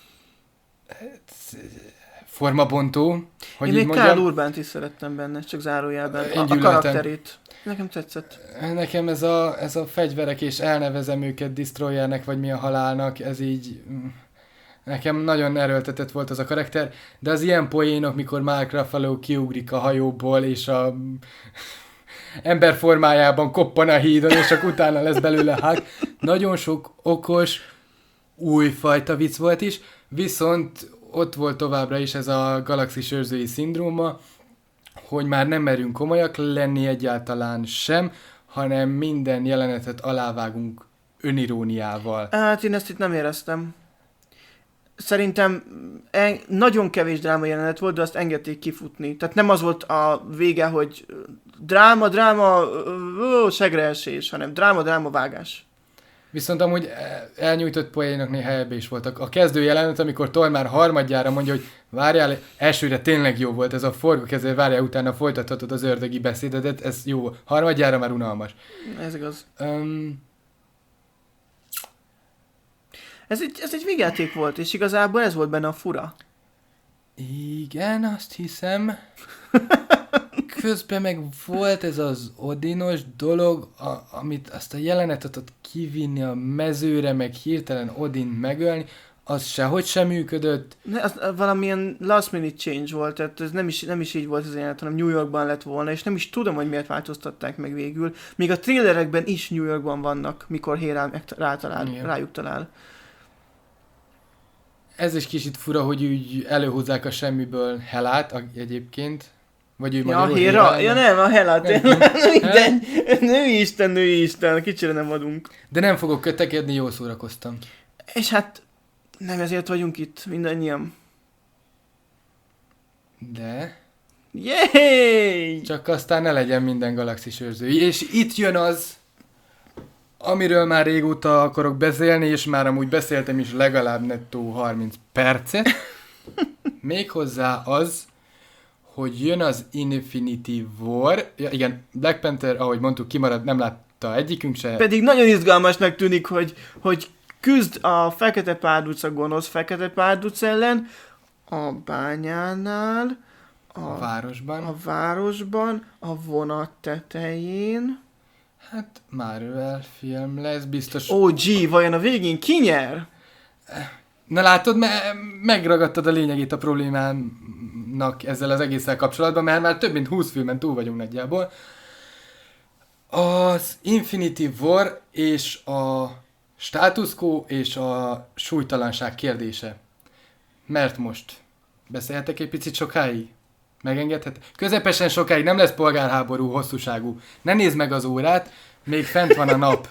formabontó, hogy Én így még mondjam. Kál Urbánt is szerettem benne, csak zárójelben. Én A, a gyűlöltem. karakterét. Nekem tetszett. Nekem ez a, ez a fegyverek, és elnevezem őket Destroyernek, vagy mi a halálnak, ez így... Nekem nagyon erőltetett volt az a karakter, de az ilyen poénok, mikor Mark Ruffalo kiugrik a hajóból, és a ember formájában koppan a hídon, és akkor utána lesz belőle Hulk. Nagyon sok okos, újfajta vicc volt is, viszont ott volt továbbra is ez a galaxis őrzői szindróma, hogy már nem merünk komolyak lenni egyáltalán sem, hanem minden jelenetet alávágunk öniróniával. Hát én ezt itt nem éreztem. Szerintem en- nagyon kevés dráma jelenet volt, de azt engedték kifutni. Tehát nem az volt a vége, hogy dráma, dráma, ó, segreesés, hanem dráma, dráma, vágás. Viszont amúgy elnyújtott poénok néha ebbe is voltak. A kezdő jelenet, amikor Thor már harmadjára mondja, hogy várjál, elsőre tényleg jó volt ez a forgók, ezért várjál, utána folytathatod az ördögi beszédedet, ez jó. Harmadjára már unalmas. Ez igaz. Um, Ez egy, ez egy végjáték volt, és igazából ez volt benne a fura. igen, azt hiszem. Közben meg volt ez az Odinos dolog, a, amit azt a jelenetet ott kivinni a mezőre, meg hirtelen Odin megölni, az sehogy sem működött. Ne, az, valamilyen last minute change volt, tehát ez nem is, nem is így volt az jelenet, hanem New Yorkban lett volna, és nem is tudom, hogy miért változtatták meg végül. Még a trailerekben is New Yorkban vannak, mikor Hera rátalál, Igen. rájuk talál. Ez is kicsit fura, hogy úgy előhozzák a semmiből Helát a, egyébként. Vagy ő Ja, magyarul Hera? Hera, Ja nem, a Hela, Nem, tényleg. nem. Minden. Női Isten, női Isten, kicsire nem adunk. De nem fogok kötekedni, jól szórakoztam. És hát nem ezért vagyunk itt, mindannyian. De... Yay! Csak aztán ne legyen minden galaxis őrzői. És itt jön az, amiről már régóta akarok beszélni, és már amúgy beszéltem is legalább nettó harminc percet. Méghozzá az, hogy jön az Infinity War. Ja, igen, Black Panther, ahogy mondtuk, kimarad, nem látta egyikünk se. Pedig nagyon izgalmasnak tűnik, hogy, hogy küzd a fekete párduc, a gonosz fekete párduc ellen a bányánál, a, A városban. a városban, a vonat tetején. Hát Marvel film lesz, biztos. Ó, gee, vajon a végén ki nyer? Na látod, me- megragadtad a lényegét a problémának ezzel az egésszel kapcsolatban, mert már több mint húsz filmen túl vagyunk nagyjából. Az Infinity War és a status quo és a súlytalanság kérdése. Mert most beszélhetek egy picit sokáig? Megengedhet? Közepesen sokáig, nem lesz polgárháború hosszúságú. Ne nézd meg az órát, még fent van a nap.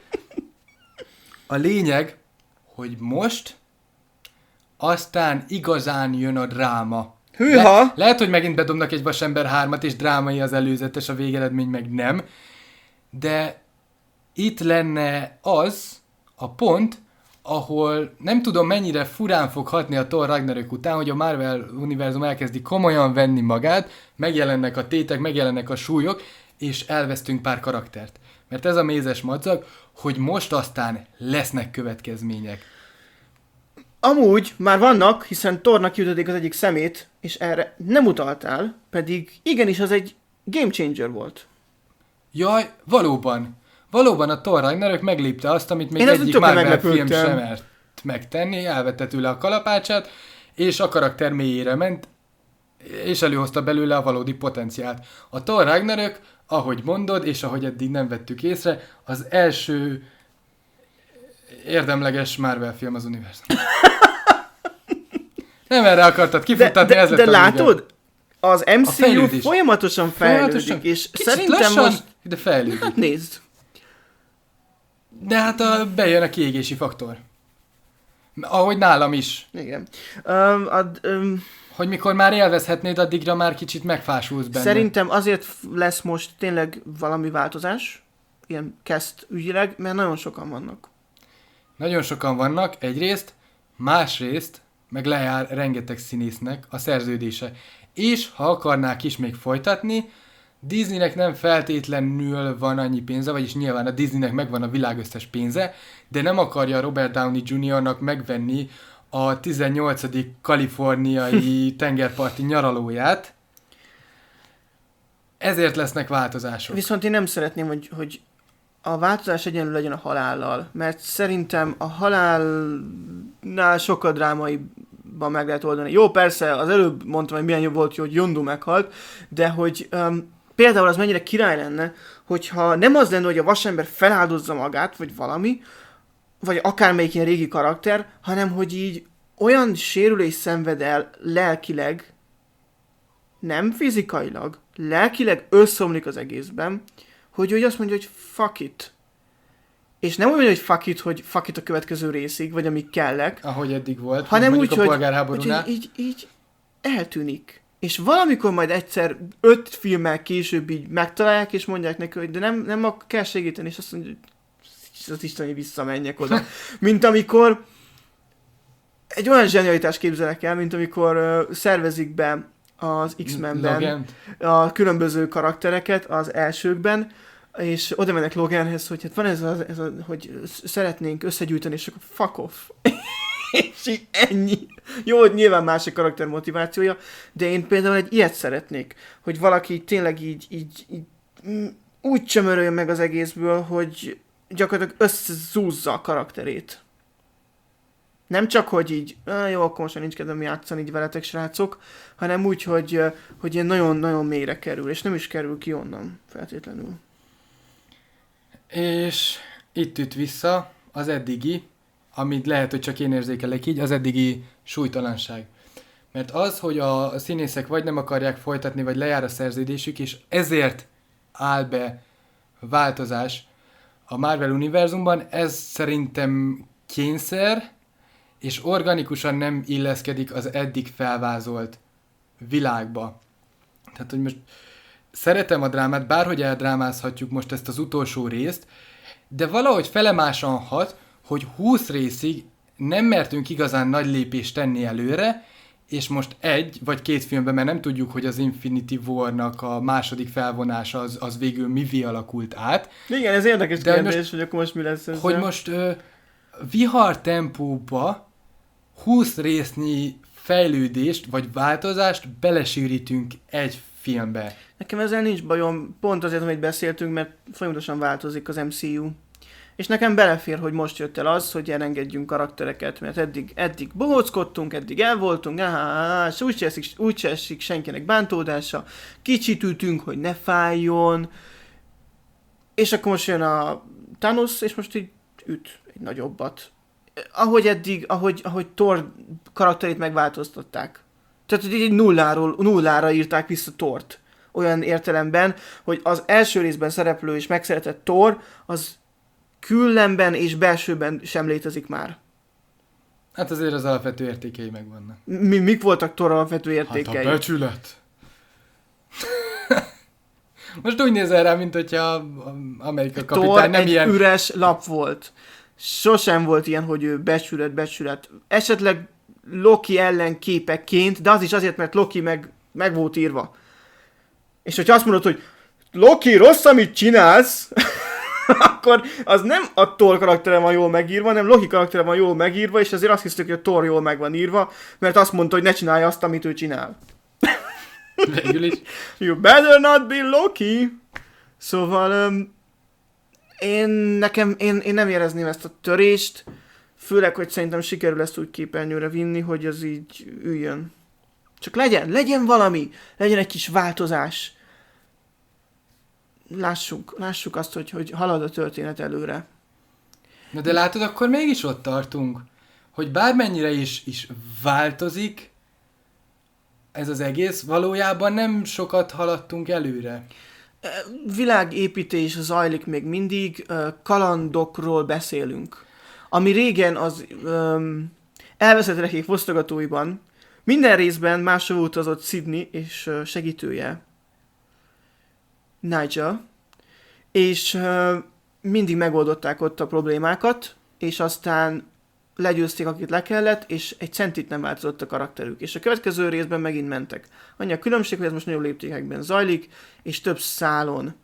A lényeg, hogy most aztán igazán jön a dráma. Hűha! Le- lehet, hogy megint bedobnak egy Vasember hármat, és drámai az előzetes, a végeredmény meg nem. De itt lenne az a pont, ahol nem tudom mennyire furán fog hatni a Thor Ragnarök után, hogy a Marvel univerzum elkezdi komolyan venni magát, megjelennek a tétek, megjelennek a súlyok, és elvesztünk pár karaktert. Mert ez a mézes madzag, hogy most aztán lesznek következmények. Amúgy már vannak, hiszen Thornak kiütötték az egyik szemét, és erre nem utaltál, pedig igenis az egy game changer volt. Jaj, valóban. Valóban a Thor Ragnarök meglépte azt, amit még Én egyik Marvel film meglepődtem. sem mert megtenni, elvette tőle a kalapácsát, és a karakter mélyére ment, és előhozta belőle a valódi potenciált. A Thor Ragnarök, ahogy mondod, és ahogy eddig nem vettük észre, az első érdemleges Marvel film az univerzum. Nem erre akartad De, kifuttatni, de, ez lett de a látod? vége. Az em cé u fejlődés. folyamatosan fejlődik, Folyamatosan. és Kicsit szerintem lassan, most... de fejlődik. Hát nézd. De hát a, bejön a kiégési faktor. Ahogy nálam is. Igen. Um, ad, um, Hogy mikor már élvezhetnéd, addigra már kicsit megfásulsz benne. szerintem azért f- lesz most tényleg valami változás, ilyen kezd ügyileg, mert nagyon sokan vannak. Nagyon sokan vannak, egyrészt, másrészt, meg lejár rengeteg színésznek a szerződése. És ha akarnák is még folytatni, Disneynek nem feltétlenül van annyi pénze, vagyis nyilván a Disneynek megvan a világ összes pénze, de nem akarja Robert Downey juniornak megvenni a tizennyolcadik kaliforniai tengerparti nyaralóját. Ezért lesznek változások. Viszont én nem szeretném, hogy, hogy a változás egyenlő legyen a halállal, mert szerintem a halálnál sokkal drámaiban meg lehet oldani. Jó, persze, az előbb mondtam, hogy milyen jobb volt, hogy Yondu meghalt, de hogy um, például az mennyire király lenne, hogyha nem az lenne, hogy a vasember feláldozza magát, vagy valami, vagy akármelyik ilyen régi karakter, hanem hogy így olyan sérülés szenved el lelkileg, nem fizikailag, lelkileg összeomlik az egészben, hogy ő azt mondja, hogy fuck it. És nem úgy mondja, hogy fuck it, hogy fuck it a következő részig, vagy amíg kellek, Ahogy eddig volt, hanem úgy, mondjuk a hogy, polgárháborúnál. hogy így, így eltűnik. És valamikor majd egyszer öt filmmel később így megtalálják, és mondják neki, hogy de nem, nem ak- kell segíteni, és azt mondja, hogy az Isten, hogy visszamenjek oda. Mint amikor egy olyan zsenialitást képzelek el, mint amikor uh, szervezik be az X-Menben Logant. a különböző karaktereket az elsőkben, és oda mennek Loganhez, hogy hát van ez a, ez a, hogy szeretnénk összegyűjteni, és akkor fuck off. És így ennyi. Jó, hogy nyilván más a karakter motivációja, de én például egy ilyet szeretnék, hogy valaki tényleg így, így, így mm, úgy csömöröljön meg az egészből, hogy gyakorlatilag összezúzza a karakterét. Nem csak, hogy így, ah, jó, akkor most már nincs kedvem játszani így veletek, srácok, hanem úgy, hogy, hogy ilyen nagyon-nagyon mélyre kerül, és nem is kerül ki onnan feltétlenül. És itt üt vissza az eddigi, amit lehet, hogy csak én érzékelek így, az eddigi súlytalanság. Mert az, hogy a színészek vagy nem akarják folytatni, vagy lejár a szerződésük, és ezért áll be változás a Marvel univerzumban, ez szerintem kényszer, és organikusan nem illeszkedik az eddig felvázolt világba. Tehát, hogy most szeretem a drámát, bárhogy eldrámázhatjuk most ezt az utolsó részt, de valahogy felemásan hat, hogy húsz részig nem mertünk igazán nagy lépést tenni előre, és most egy vagy két filmben, mert nem tudjuk, hogy az Infinity War-nak a második felvonása az, az végül mivé alakult át. Igen, ez érdekes De kérdés, most, hogy akkor most mi lesz ezzel. Hogy most ö, vihar tempóba húsz résznyi fejlődést vagy változást belesűrítünk egy filmbe. Nekem ezzel nincs bajom, pont azért, amit beszéltünk, mert folyamatosan változik az em cé u. És nekem belefér, hogy most jött el az, hogy elengedjünk karaktereket, mert eddig, eddig bohóckodtunk, eddig el voltunk, áhá, és úgy se esik, úgy se esik senkinek bántódása, kicsit ütünk, hogy ne fájjon, és akkor most jön a Thanos, és most így üt egy nagyobbat. Ahogy eddig, ahogy, ahogy Thor karakterét megváltoztatták. Tehát, hogy így nulláról, nullára írták vissza Thort. olyan értelemben, hogy az első részben szereplő és megszeretett Thor, az küllemben és belsőben sem létezik már. Hát azért az alapvető értékei megvannak. Mi, mik voltak Thor alapvető értékei? Hát a becsület. Most úgy nézel rá, mint hogyha Amerika kapitány Thor nem egy ilyen... üres lap volt. Sosem volt ilyen, hogy ő becsület, becsület. Esetleg Loki ellen képeként, de az is azért, mert Loki meg, meg volt írva. És hogyha azt mondod, hogy Loki, rossz, amit csinálsz, akkor az nem a Thor karaktere van jól megírva, hanem Loki karaktere van jól megírva, és azért azt hiszük, hogy a Thor jól meg van írva, mert azt mondta, hogy ne csinálj azt, amit ő csinál. Végül is. You better not be Loki. Szóval um, én, nekem, én, én nem érezném ezt a törést, főleg, hogy szerintem sikerül ezt úgy képernyőre vinni, hogy az így üljön. Csak legyen, legyen valami, legyen egy kis változás. Lássuk, lássuk azt, hogy, hogy halad a történet előre. Na de látod, akkor mégis ott tartunk, hogy bármennyire is, is változik ez az egész, valójában nem sokat haladtunk előre. Világépítés zajlik még mindig, kalandokról beszélünk. Ami régen az um, elveszett rekék fosztogatóiban minden részben máshol utazott Sydney és segítője Nigel, és uh, mindig megoldották ott a problémákat, és aztán legyőzték, akit le kellett, és egy centit nem változott a karakterük. És a következő részben megint mentek. Annyi a különbség, hogy ez most nagyobb léptékekben zajlik, és több szálon.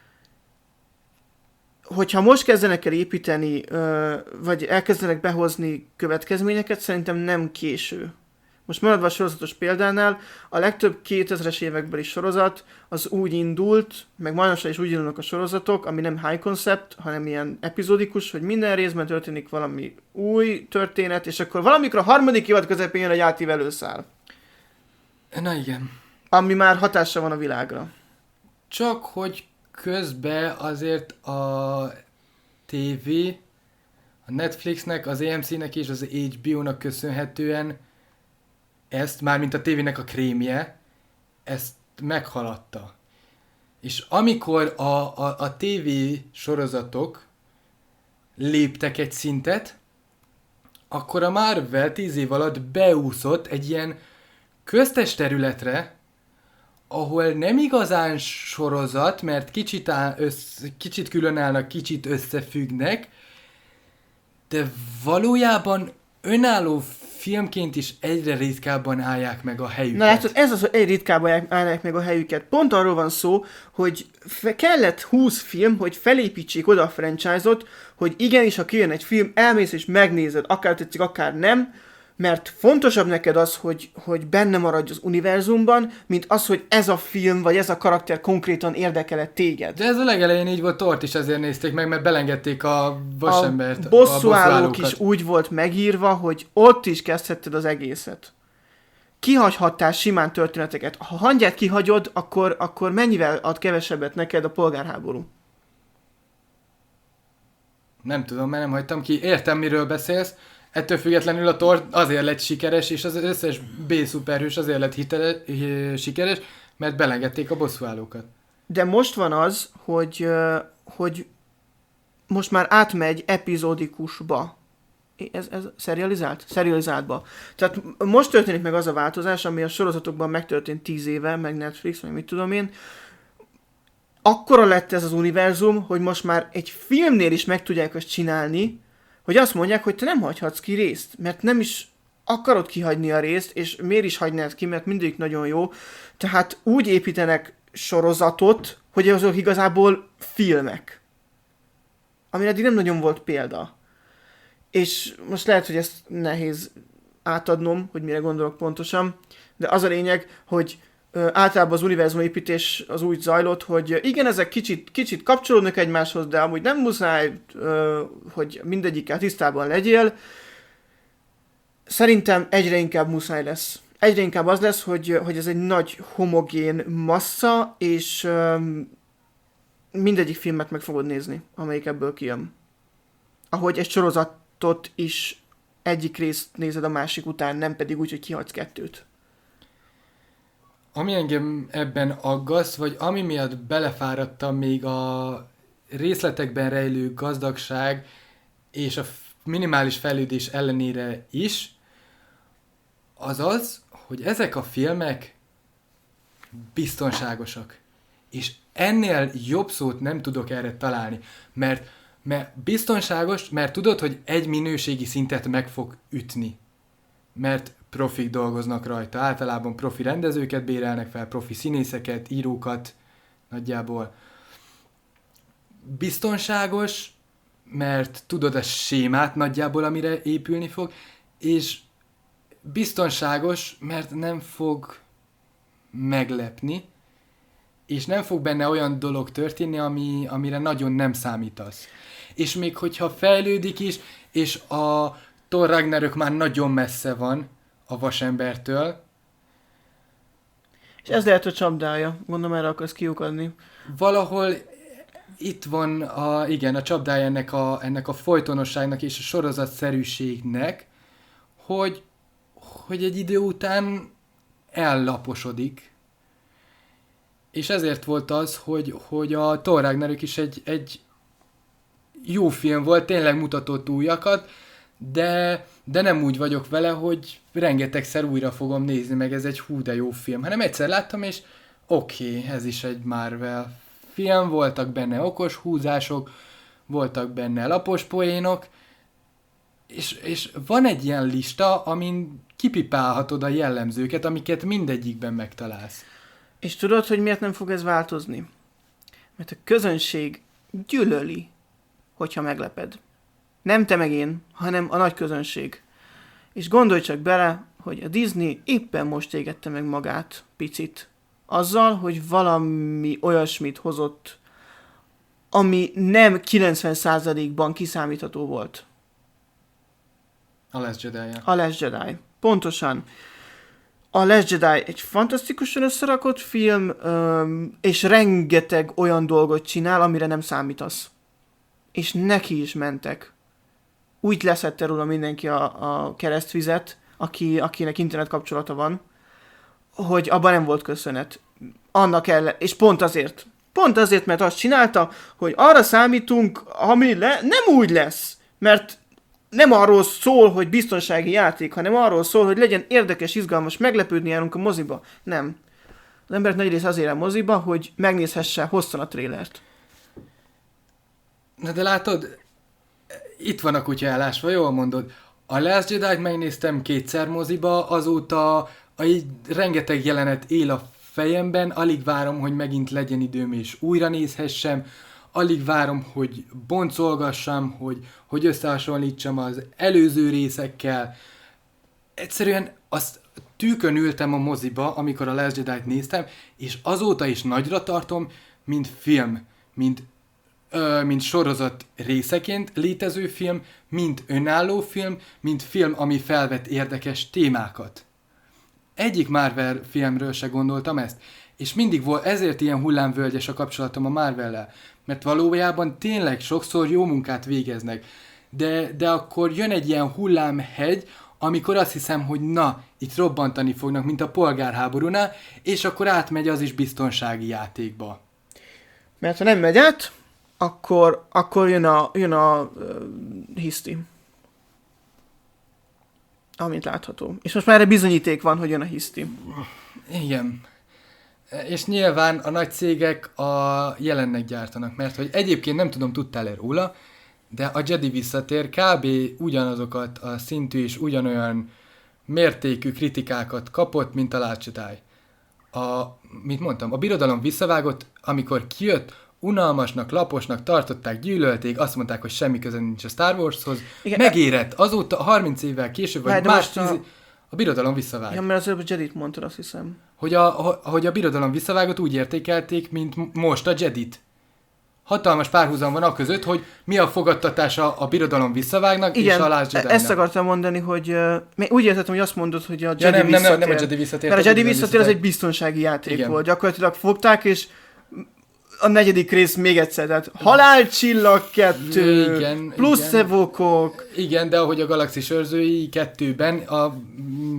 Hogyha most kezdenek el építeni, vagy elkezdenek behozni következményeket, szerintem nem késő. Most maradva a sorozatos példánál, a legtöbb kétezres évekbeli sorozat az úgy indult, meg majmosan is úgy indulnak a sorozatok, ami nem high concept, hanem ilyen epizódikus, hogy minden részben történik valami új történet, és akkor valamikor a harmadik évad közepén jön egy átívelő szál. Na igen. Ami már hatással van a világra. Csak hogy közben azért a té vé, a Netflixnek, az á em cé-nek és az há bé ó-nak köszönhetően ezt, mármint a tévének a krémje, ezt meghaladta. És amikor a, a, a té vé sorozatok léptek egy szintet, akkor a Marvel tíz év alatt beúszott egy ilyen köztes területre, ahol nem igazán sorozat, mert kicsit, áll, össz, kicsit különállnak, kicsit összefüggnek, de valójában önálló filmként is egyre ritkábban állják meg a helyüket. Na látod, ez az, hogy egyre ritkábban állják meg a helyüket. Pont arról van szó, hogy fe- kellett húsz film, hogy felépítsék oda a franchise-ot, hogy igenis, ha kijön egy film, elmész és megnézed, akár tetszik, akár nem, mert fontosabb neked az, hogy, hogy benne maradj az univerzumban, mint az, hogy ez a film, vagy ez a karakter konkrétan érdekel téged. De ez a legelején így volt, Thort is ezért nézték meg, mert belengedték a vasembert. A bosszúállók is úgy volt megírva, hogy ott is kezdhetted az egészet. Kihagyhattál simán történeteket. Ha hangyát kihagyod, akkor, akkor mennyivel ad kevesebbet neked a polgárháború? Nem tudom, mert nem hagytam ki. Értem, miről beszélsz. Ettől függetlenül a Thor azért lett sikeres, és az összes B-szuperhős azért lett hitele, sikeres, mert belengedték a bosszúállókat. De most van az, hogy, hogy most már átmegy epizódikusba. Ez, ez serializált? Serializáltba. Tehát most történik meg az a változás, ami a sorozatokban megtörtént tíz éve, meg Netflix, vagy mit tudom én. Akkora lett ez az univerzum, hogy most már egy filmnél is meg tudják azt csinálni, hogy azt mondják, hogy te nem hagyhatsz ki részt, mert nem is akarod kihagyni a részt, és miért is hagynád ki, mert mindig nagyon jó. Tehát úgy építenek sorozatot, hogy azok igazából filmek. Amire eddig nem nagyon volt példa. És most lehet, hogy ezt nehéz átadnom, hogy mire gondolok pontosan, de az a lényeg, hogy ö, általában az univerzumépítés az úgy zajlott, hogy igen, ezek kicsit, kicsit kapcsolódnak egymáshoz, de amúgy nem muszáj, ö, hogy mindegyikkel tisztában legyél. Szerintem egyre inkább muszáj lesz. Egyre inkább az lesz, hogy, hogy ez egy nagy homogén massza, és ö, mindegyik filmet meg fogod nézni, amelyik ebből kijön. Ahogy egy sorozatot is egyik részt nézed a másik után, nem pedig úgy, hogy kihagysz kettőt. Ami engem ebben aggaszt, vagy ami miatt belefáradtam még a részletekben rejlő gazdagság és a minimális fejlődés ellenére is, az az, hogy ezek a filmek biztonságosak. És ennél jobb szót nem tudok erre találni, mert, mert biztonságos, mert tudod, hogy egy minőségi szintet meg fog ütni. Mert profik dolgoznak rajta, általában profi rendezőket bérelnek fel, profi színészeket, írókat nagyjából. Biztonságos, mert tudod a sémát nagyjából, amire épülni fog, és biztonságos, mert nem fog meglepni, és nem fog benne olyan dolog történni, ami, amire nagyon nem számítasz. És még hogyha fejlődik is, és a Thor Ragnarök már nagyon messze van a vasembertől. És ez lehet a csapdája. Gondolom, erre akarsz kiukadni. Valahol itt van a, igen, a csapdája ennek a, ennek a folytonosságnak és a sorozatszerűségnek, hogy, hogy egy idő után ellaposodik. És ezért volt az, hogy, hogy a Thor Ragnarök is egy, egy jó film volt, tényleg mutatott újakat, de, de nem úgy vagyok vele, hogy rengetegszer újra fogom nézni, meg ez egy hú de jó film, hanem egyszer láttam, és oké, okay, ez is egy Marvel film, voltak benne okos húzások, voltak benne lapos poénok, és, és van egy ilyen lista, amin kipipálhatod a jellemzőket, amiket mindegyikben megtalálsz. És tudod, hogy miért nem fog ez változni? Mert a közönség gyűlöli, hogyha megleped. Nem te meg én, hanem a nagy közönség. És gondolj csak bele, hogy a Disney éppen most égette meg magát picit. Azzal, hogy valami olyasmit hozott, ami nem kilencven százalékban kiszámítható volt. A Last Jedi-ja. A Last Jedi. Pontosan. A Last Jedi egy fantasztikusan összerakott film, és rengeteg olyan dolgot csinál, amire nem számítasz. És neki is mentek. Úgy leszette róla mindenki a, a keresztvizet, aki, akinek internet kapcsolata van, hogy abban nem volt köszönet. Annak ellen, és pont azért. Pont azért, mert azt csinálta, hogy arra számítunk, ami le, nem úgy lesz. Mert nem arról szól, hogy biztonsági játék, hanem arról szól, hogy legyen érdekes, izgalmas, meglepődni járunk a moziba. Nem. Az emberek nagy rész azért a moziba, hogy megnézhesse hosszan a trélert. Na de látod, itt van a kutya elásva, jól mondod. A Last Jedi-t megnéztem kétszer moziba, azóta a, így rengeteg jelenet él a fejemben, alig várom, hogy megint legyen időm és újra nézhessem, alig várom, hogy boncolgassam, hogy, hogy összehasonlítsam az előző részekkel. Egyszerűen azt tűkön ültem a moziba, amikor a Last Jedi-t néztem, és azóta is nagyra tartom, mint film, mint, ö, mint sorozat részeként létező film, mint önálló film, mint film, ami felvet érdekes témákat. Egyik Marvel filmről se gondoltam ezt, és mindig volt, ezért ilyen hullámvölgyes a kapcsolatom a Marvellel, mert valójában tényleg sokszor jó munkát végeznek, de, de akkor jön egy ilyen hullámhegy, amikor azt hiszem, hogy na, itt robbantani fognak, mint a polgárháborúnál, és akkor átmegy az is biztonsági játékba. Mert ha nem megy át, akkor, akkor jön a, jön a uh, hiszti. Amint látható. És most már erre bizonyíték van, hogy jön a hiszti. Igen. És nyilván a nagy cégek a jelennek gyártanak, mert hogy egyébként nem tudom, tudtál-e róla, de a Jedi visszatér kb. Ugyanazokat a szintű és ugyanolyan mértékű kritikákat kapott, mint a Last Jedi. A, mit mondtam, a birodalom visszavágott, amikor kijött, unalmasnak, laposnak tartották, gyűlölték, azt mondták, hogy semmi köze nincs a Star Warshoz. Igen, megérett, azóta harminc évvel később, vagy más tíz... A... a birodalom visszavág. Ja, mert az előbb a Jedit mondtad, azt hiszem. Hogy a, hogy a birodalom visszavágott, úgy értékelték, mint most a Jedit. Hatalmas párhuzam van a között, hogy mi a fogadtatása a birodalom visszavágnak, igen, és a Last Jedi-nek. Ezt akartam mondani, hogy uh, úgy értettem, hogy azt mondod, hogy a Jedi ja, nem, visszatér. Nem, nem, nem a Jedi visszatér. Mert a Jedi visszatér az egy biztonsági játék igen. volt. Gyakorlatilag fogták, és a negyedik rész még egyszer, tehát Halálcsillag kettő, igen, plusz igen. evokok. Igen, de ahogy a Galaxis őrzői kettőben a mm,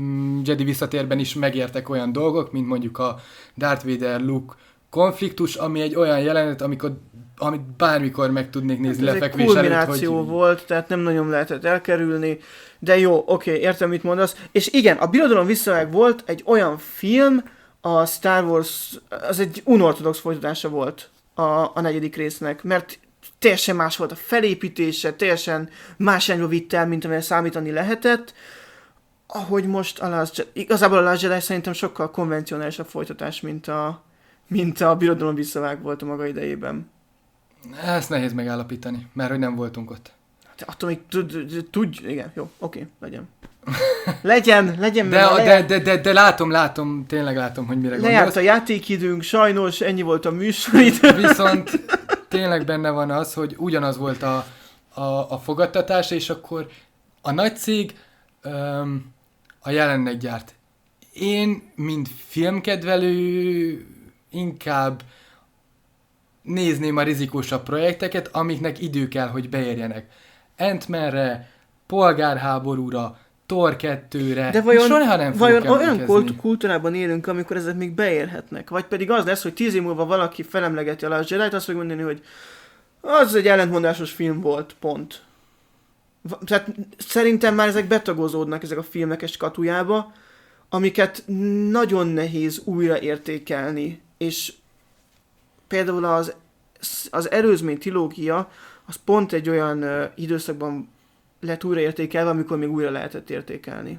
Jedi visszatérben is megértek olyan dolgok, mint mondjuk a Darth Vader-Luke konfliktus, ami egy olyan jelenet, amikor, amit bármikor meg tudnék nézni hát lefekvés előtt. Ez egy kulmináció hogy... volt, tehát nem nagyon lehetett elkerülni, de jó, oké, okay, értem, mit mondasz. És igen, a Birodalom visszavág volt egy olyan film, a Star Wars, az egy unorthodox folytatása volt a, a negyedik résznek, mert teljesen más volt a felépítése, teljesen más irányba vitt el, mint amire számítani lehetett. Ahogy most a Last Jedi, igazából a Last Jedi szerintem sokkal konvencionálisabb folytatás, mint a, mint a Birodalom visszavág volt a maga idejében. Ezt nehéz megállapítani, mert hogy nem voltunk ott. Attól még tudj, igen, jó, oké, legyen. Legyen, legyen. De, a, de, de, de, de látom, látom, tényleg látom, hogy mire gondolsz. Lejárt a játékidőnk, sajnos, ennyi volt a műsor. Viszont tényleg benne van az, hogy ugyanaz volt a, a, a fogadtatás, és akkor a nagy cég um, a jelennek gyárt. Én, mint filmkedvelő, inkább nézném a rizikósabb projekteket, amiknek idő kell, hogy beérjenek. Ant-Manre, polgárháborúra, Thor kettőre, de vajon, soha nem vajon olyan kult- kultúrában élünk, amikor ezek még beérhetnek? Vagy pedig az lesz, hogy tíz év múlva valaki felemlegeti a Last Jedi-t, azt fog mondani, hogy az egy ellentmondásos film volt, pont. Tehát szerintem már ezek betagozódnak, ezek a filmek egy skatujába, amiket nagyon nehéz újraértékelni. És például az, az Előzmény trilógia, az pont egy olyan uh, időszakban lett újraértékelve, amikor még újra lehetett értékelni.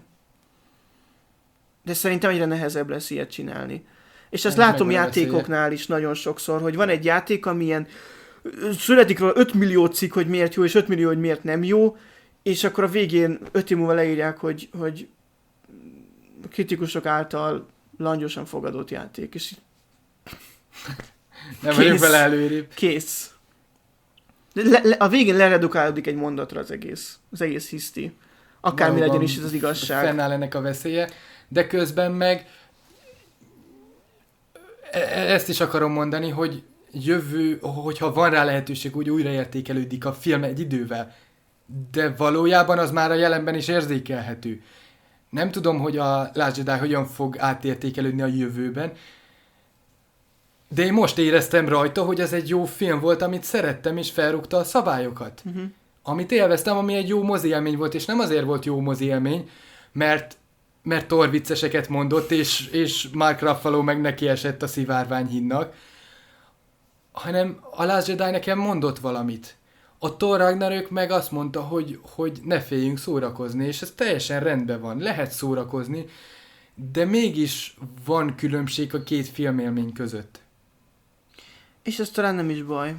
De szerintem egyre nehezebb lesz ilyet csinálni. És ezt látom játékoknál is nagyon sokszor, hogy van egy játék, amilyen születik róla öt millió cikk, hogy miért jó, és öt millió, hogy miért nem jó, és akkor a végén öt év múlva leírják, hogy, hogy kritikusok által langyosan fogadott játék, és nem vagyok vele előrébb. Kész. Le, le, a végén leredukálódik egy mondatra az egész. Az egész hiszti. Akármi legyen is ez az igazság. Fennáll ennek a veszélye, de közben meg ezt is akarom mondani, hogy jövő, hogyha van rá lehetőség, úgy újraértékelődik a film egy idővel, de valójában az már a jelenben is érzékelhető. Nem tudom, hogy a Last Jedi hogyan fog átértékelődni a jövőben, de én most éreztem rajta, hogy ez egy jó film volt, amit szerettem, és felrúgta a szabályokat. Uh-huh. Amit élveztem, ami egy jó mozi élmény volt, és nem azért volt jó mozi élmény, mert, mert Thor vicceseket mondott, és, és Mark Ruffalo meg neki esett a szivárványhídnak, hanem a Last Jedi nekem mondott valamit. A Thor Ragnarök meg azt mondta, hogy, hogy ne féljünk szórakozni, és ez teljesen rendben van, lehet szórakozni, de mégis van különbség a két filmélmény között. És ez talán nem is baj.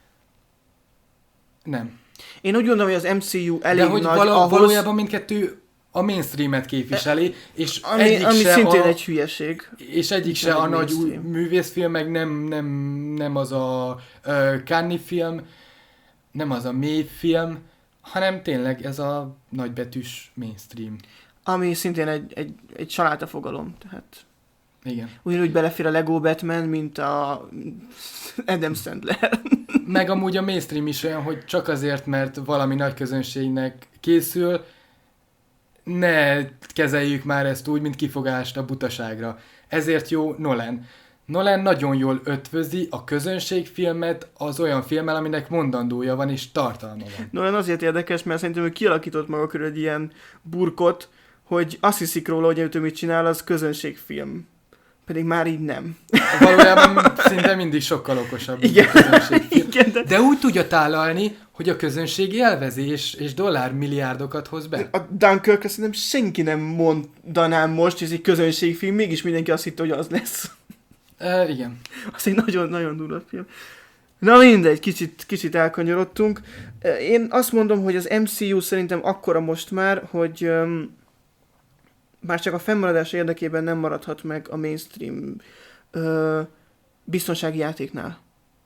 Nem. Én úgy gondolom, hogy az em cé u elég de hogy nagy való, ahhoz... valójában mindkettő a mainstreamet képviseli, és ami, egyik ami se szintén a, egy hülyeség. És egyik se a nagy új művészfilm, meg nem, nem, nem az a uh, Cannes film, nem az a mély film, hanem tényleg ez a nagybetűs mainstream. Ami szintén egy, egy, egy saláta fogalom, tehát... Igen. Ugyanúgy belefér a Lego Batman, mint a Adam Sandler. Meg amúgy a mainstream is olyan, hogy csak azért, mert valami nagy közönségnek készül, ne kezeljük már ezt úgy, mint kifogást a butaságra. Ezért jó Nolan. Nolan nagyon jól ötvözi a közönségfilmet az olyan filmmel, aminek mondandója van és tartalma van. Nolan azért érdekes, mert szerintem ő kialakított maga körül egy ilyen burkot, hogy azt hiszik róla, hogy ő mit csinál, az közönségfilm. Pedig már így nem. Valójában szinte mindig sokkal okosabb. Igen. Igen, de... de úgy tudja tálalni, hogy a közönség élvezi, és, és dollármilliárdokat hoz be. A Dunkirk-re szerintem senki nem mondanám most, hogy ez egy közönségfilm, mégis mindenki azt hitte, hogy az lesz. E, igen. Az egy nagyon-nagyon durva film. Na mindegy, kicsit, kicsit elkanyarodtunk. Én azt mondom, hogy az em cé u szerintem akkora most már, hogy... Um, bár csak a fennmaradás érdekében nem maradhat meg a mainstream ö, biztonsági játéknál.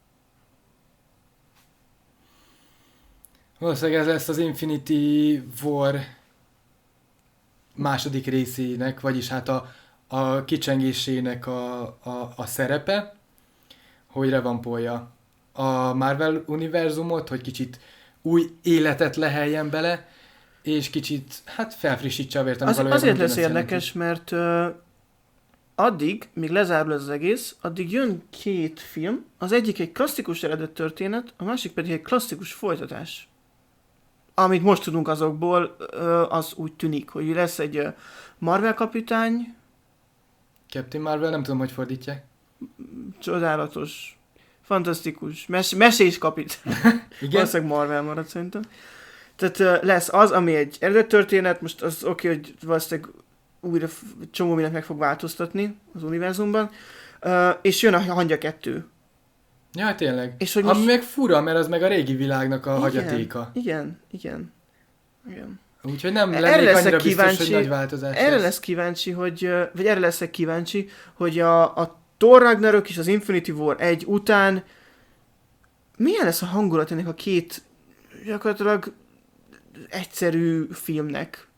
Valószínűleg ez lesz az Infinity War második részének, vagyis hát a, a kicsengésének a, a, a szerepe, hogy revampolja a Marvel univerzumot, hogy kicsit új életet leheljen bele, és kicsit, hát felfrissítse a vért, ami Az, valójában azért lesz ugyanazt érdekes, jelenti. mert uh, addig, míg lezárul ez az egész, addig jön két film, az egyik egy klasszikus eredet történet, a másik pedig egy klasszikus folytatás. Amit most tudunk azokból, uh, az úgy tűnik, hogy lesz egy uh, Marvel kapitány. Captain Marvel, nem tudom, hogy fordítják. Csodálatos, fantasztikus, mes- mesés kapitány. Igen? Valószínűleg Marvel marad szerintem. Tehát uh, lesz az, ami egy eredet történet, most az oké, okay, hogy valószínűleg újra csomó mindent meg fog változtatni az univerzumban, uh, és jön a Hangya kettő. Ja, tényleg. És hogy Ami most... meg fura, mert az meg a régi világnak a igen, hagyatéka. Igen, igen, igen. Úgyhogy nem Erre lennék leszek annyira biztos, kíváncsi, hogy nagy változás erre lesz. lesz kíváncsi, hogy, vagy erre leszek kíváncsi, hogy a, a Thor Ragnarök és az Infinity War egy után milyen lesz a hangulat ennek a két gyakorlatilag egyszerű filmnek.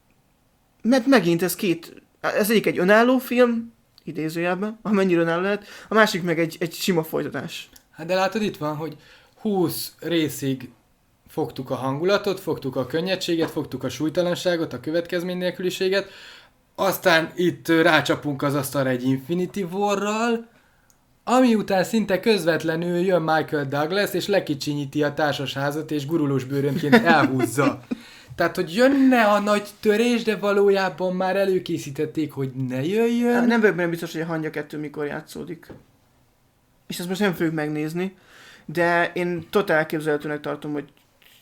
Mert megint ez két, ez egyik egy önálló film, idézőjelben, amennyire önálló lehet, a másik meg egy, egy sima folytatás. Hát de látod, itt van, hogy húsz részig fogtuk a hangulatot, fogtuk a könnyedséget, fogtuk a súlytalanságot, a következmény nélküliséget, aztán itt rácsapunk az asztalra egy Infinity War-ral, ami után szinte közvetlenül jön Michael Douglas, és lekicsinyíti a társasházat, és gurulós bőrönként elhúzza. Tehát, hogy jönne a nagy törés, de valójában már előkészítették, hogy ne jöjjön. Nem vagyok benne biztos, hogy a Hangya kettő mikor játszódik. És ezt most nem fogjuk megnézni, de én totál elképzelhetőnek tartom, hogy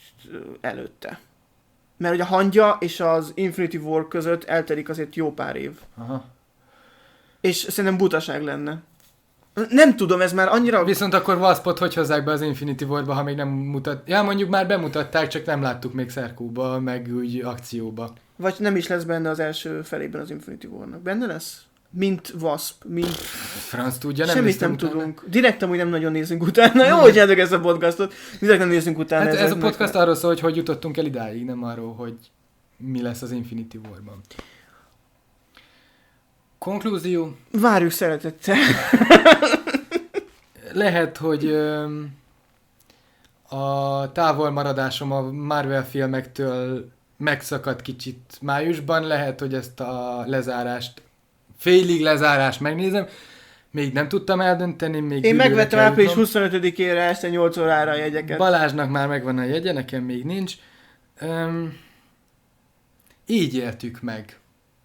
előtte. Mert hogy a Hangya és az Infinity War között eltelik azért jó pár év. Aha. És szerintem butaság lenne. Nem tudom, ez már annyira... Viszont akkor Waspot hogy hozzák be az Infinity War-ba, ha még nem mutat... Ja, mondjuk már bemutatták, csak nem láttuk még szerkóba, meg úgy akcióba. Vagy nem is lesz benne az első felében az Infinity War-nak. Benne lesz? Mint Wasp, mint... Franc tudja, nem Semmit nem utána. tudunk. Direkt amúgy nem nagyon nézünk utána. Jó, hogy jártok ezt a podcastot. Direkt nem nézünk utána. Hát ez a ezeknek. podcast arról szól, hogy hogy jutottunk el idáig, nem arról, hogy mi lesz az Infinity War-ban. Konklúzió. Várjuk szeretettel. Lehet, hogy öm, a távolmaradásom a Marvel filmektől megszakadt kicsit májusban. Lehet, hogy ezt a lezárást, félig lezárást megnézem. Még nem tudtam eldönteni. Még Én bővőre megvettem kell április jutnom. huszonötödikére este nyolc órára a jegyeket. Balázsnak már megvan a jegye, nekem még nincs. Öm, így éltük meg.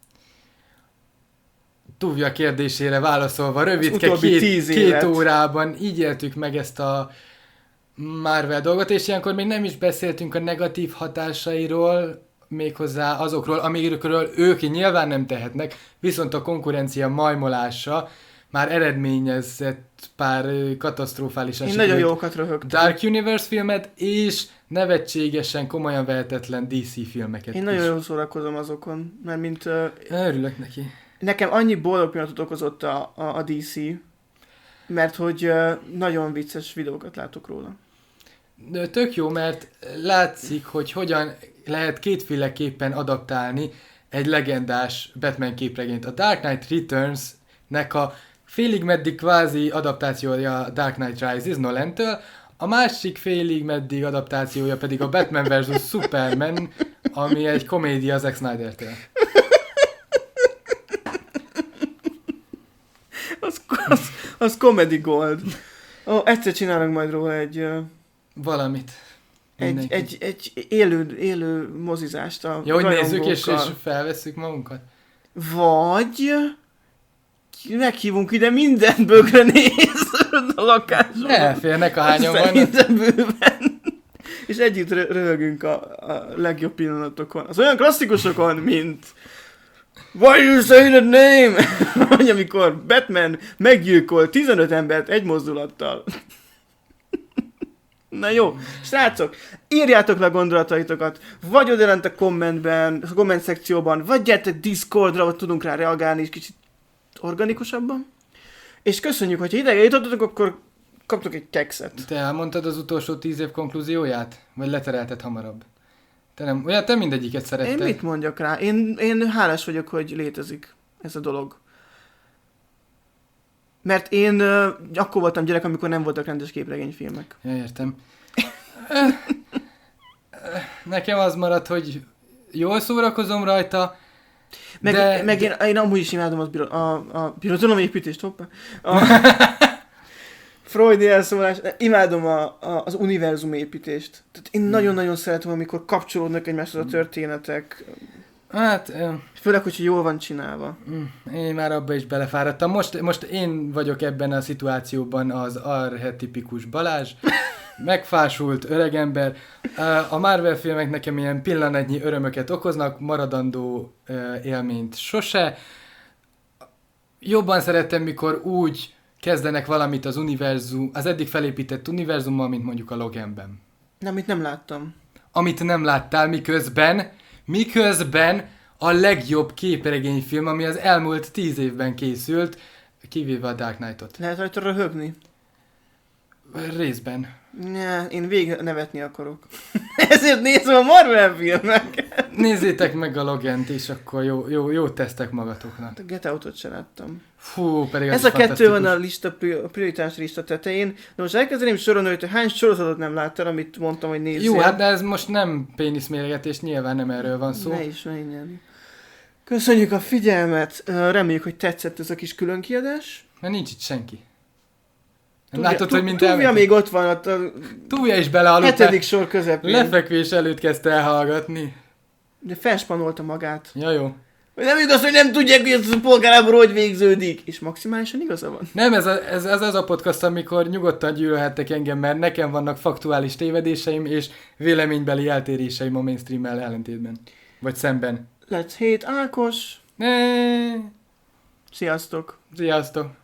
Tuvja kérdésére válaszolva, rövidke utóbbi két, tíz két évet. órában így éltük meg ezt a Marvel dolgot, és ilyenkor még nem is beszéltünk a negatív hatásairól, méghozzá azokról, amikről ők nyilván nem tehetnek, viszont a konkurencia majmolása már eredményezett pár ö, katasztrofális Én esetet. nagyon jókat röhögtem. Dark Universe filmet és nevetségesen, komolyan vehetetlen dé cé filmeket Én is. nagyon jól szórakozom azokon, mert mint... Uh, Örülök neki. nekem annyi boldog pillanatot okozott a, a, a dé cé, mert hogy uh, nagyon vicces videókat látok róla. De tök jó, mert látszik, hogy hogyan lehet kétféleképpen adaptálni egy legendás Batman képregényt. A Dark Knight Returns-nek a félig meddig kvázi adaptációja a Dark Knight Rises Nolantől, a másik félig meddig adaptációja pedig a Batman versus. Superman, ami egy komédia Zack Snydertől. Az, az, az comedy gold. Ó, egyszer csinálunk majd róla egy... Uh, Valamit. Egy, Mindenki. egy, egy élő, élő mozizást a Ja, hogy nézzük és, és rajongókkal. felvesszük magunkat. Vagy meghívunk ide mindent bögre néz a lakáson. Elférnek, ahányan vannak. Szerintem bőven. És együtt rö- röhögünk a, a legjobb pillanatokon. Az olyan klasszikusokon, mint Why you say that name? Vagy amikor Batman meggyilkol tizenöt embert egy mozdulattal. Na jó, srácok, írjátok le gondolataitokat, vagy odalent a kommentben, a komment szekcióban, vagy gyertek Discordra, ott tudunk rá reagálni, és kicsit organikusabban. És köszönjük, hogyha ideje jutottatok, akkor kaptok egy kekszet. Te elmondtad az utolsó tíz év konklúzióját? Vagy leterelted hamarabb? Te nem, olyan, te mindegyiket szeretted. Én mit mondjak rá? Én, én hálás vagyok, hogy létezik ez a dolog. Mert én uh, akkor voltam gyerek, amikor nem voltak rendes képregényfilmek. Ja, értem. Nekem az maradt, hogy jól szórakozom rajta, Meg, de... meg de... Én, én amúgy is imádom az biro, a, a birodalomépítést, hoppá. A Freudi elszólás, imádom a, a, az univerzum építést. Tehát én nagyon-nagyon szeretem, amikor kapcsolódnak egymáshoz a történetek. Hát... Főleg, hogyha jól van csinálva. Én már abba is belefáradtam. Most, most én vagyok ebben a szituációban az archetipikus Balázs. Megfásult öregember. A Marvel filmek nekem ilyen pillanatnyi örömöket okoznak, maradandó élményt sose. Jobban szeretem, mikor úgy kezdenek valamit az univerzum, az eddig felépített univerzummal, mint mondjuk a Loganben. Nem, amit nem láttam. Amit nem láttál, miközben, miközben a legjobb képregényfilm, ami az elmúlt tíz évben készült, kivéve a Dark Knight-ot. Lehet rajta röhögni? Részben. Ne, én végig nevetni akarok. Ezért nézem a Marvel filmeket. Nézzétek meg a Logant, és akkor jó, jó, jó tesztek magatoknak. A Get Out-ot sem láttam. Fú, pedig ez a kettő van a lista, a prioritás lista tetején. De most elkezdeném sorolni, hogy hány sorozatot nem láttál, amit mondtam, hogy nézzél. Jó, hát de ez most nem péniszméregetés, nyilván nem erről van szó. Ne is menjen. Köszönjük a figyelmet. Reméljük, hogy tetszett ez a kis különkiadás. Mert nincs itt senki. Tudja, látod, tu, hogy mint Tuvia még ott van, a Tuvia is belealudt. hetedik sor közepén. Lefekvés előtt kezdte elhallgatni. De felspanolta magát. Ja, jó. Nem igaz, hogy nem tudják, hogy ez a polgárháború hogy végződik. És maximálisan igaza van. Nem, ez, a, ez, ez az a podcast, amikor nyugodtan gyűlölhettek engem, mert nekem vannak faktuális tévedéseim és véleménybeli eltéréseim a mainstream-mel ellentétben. Vagy szemben. Let's hate Ákos. Ne. Sziasztok. Sziasztok.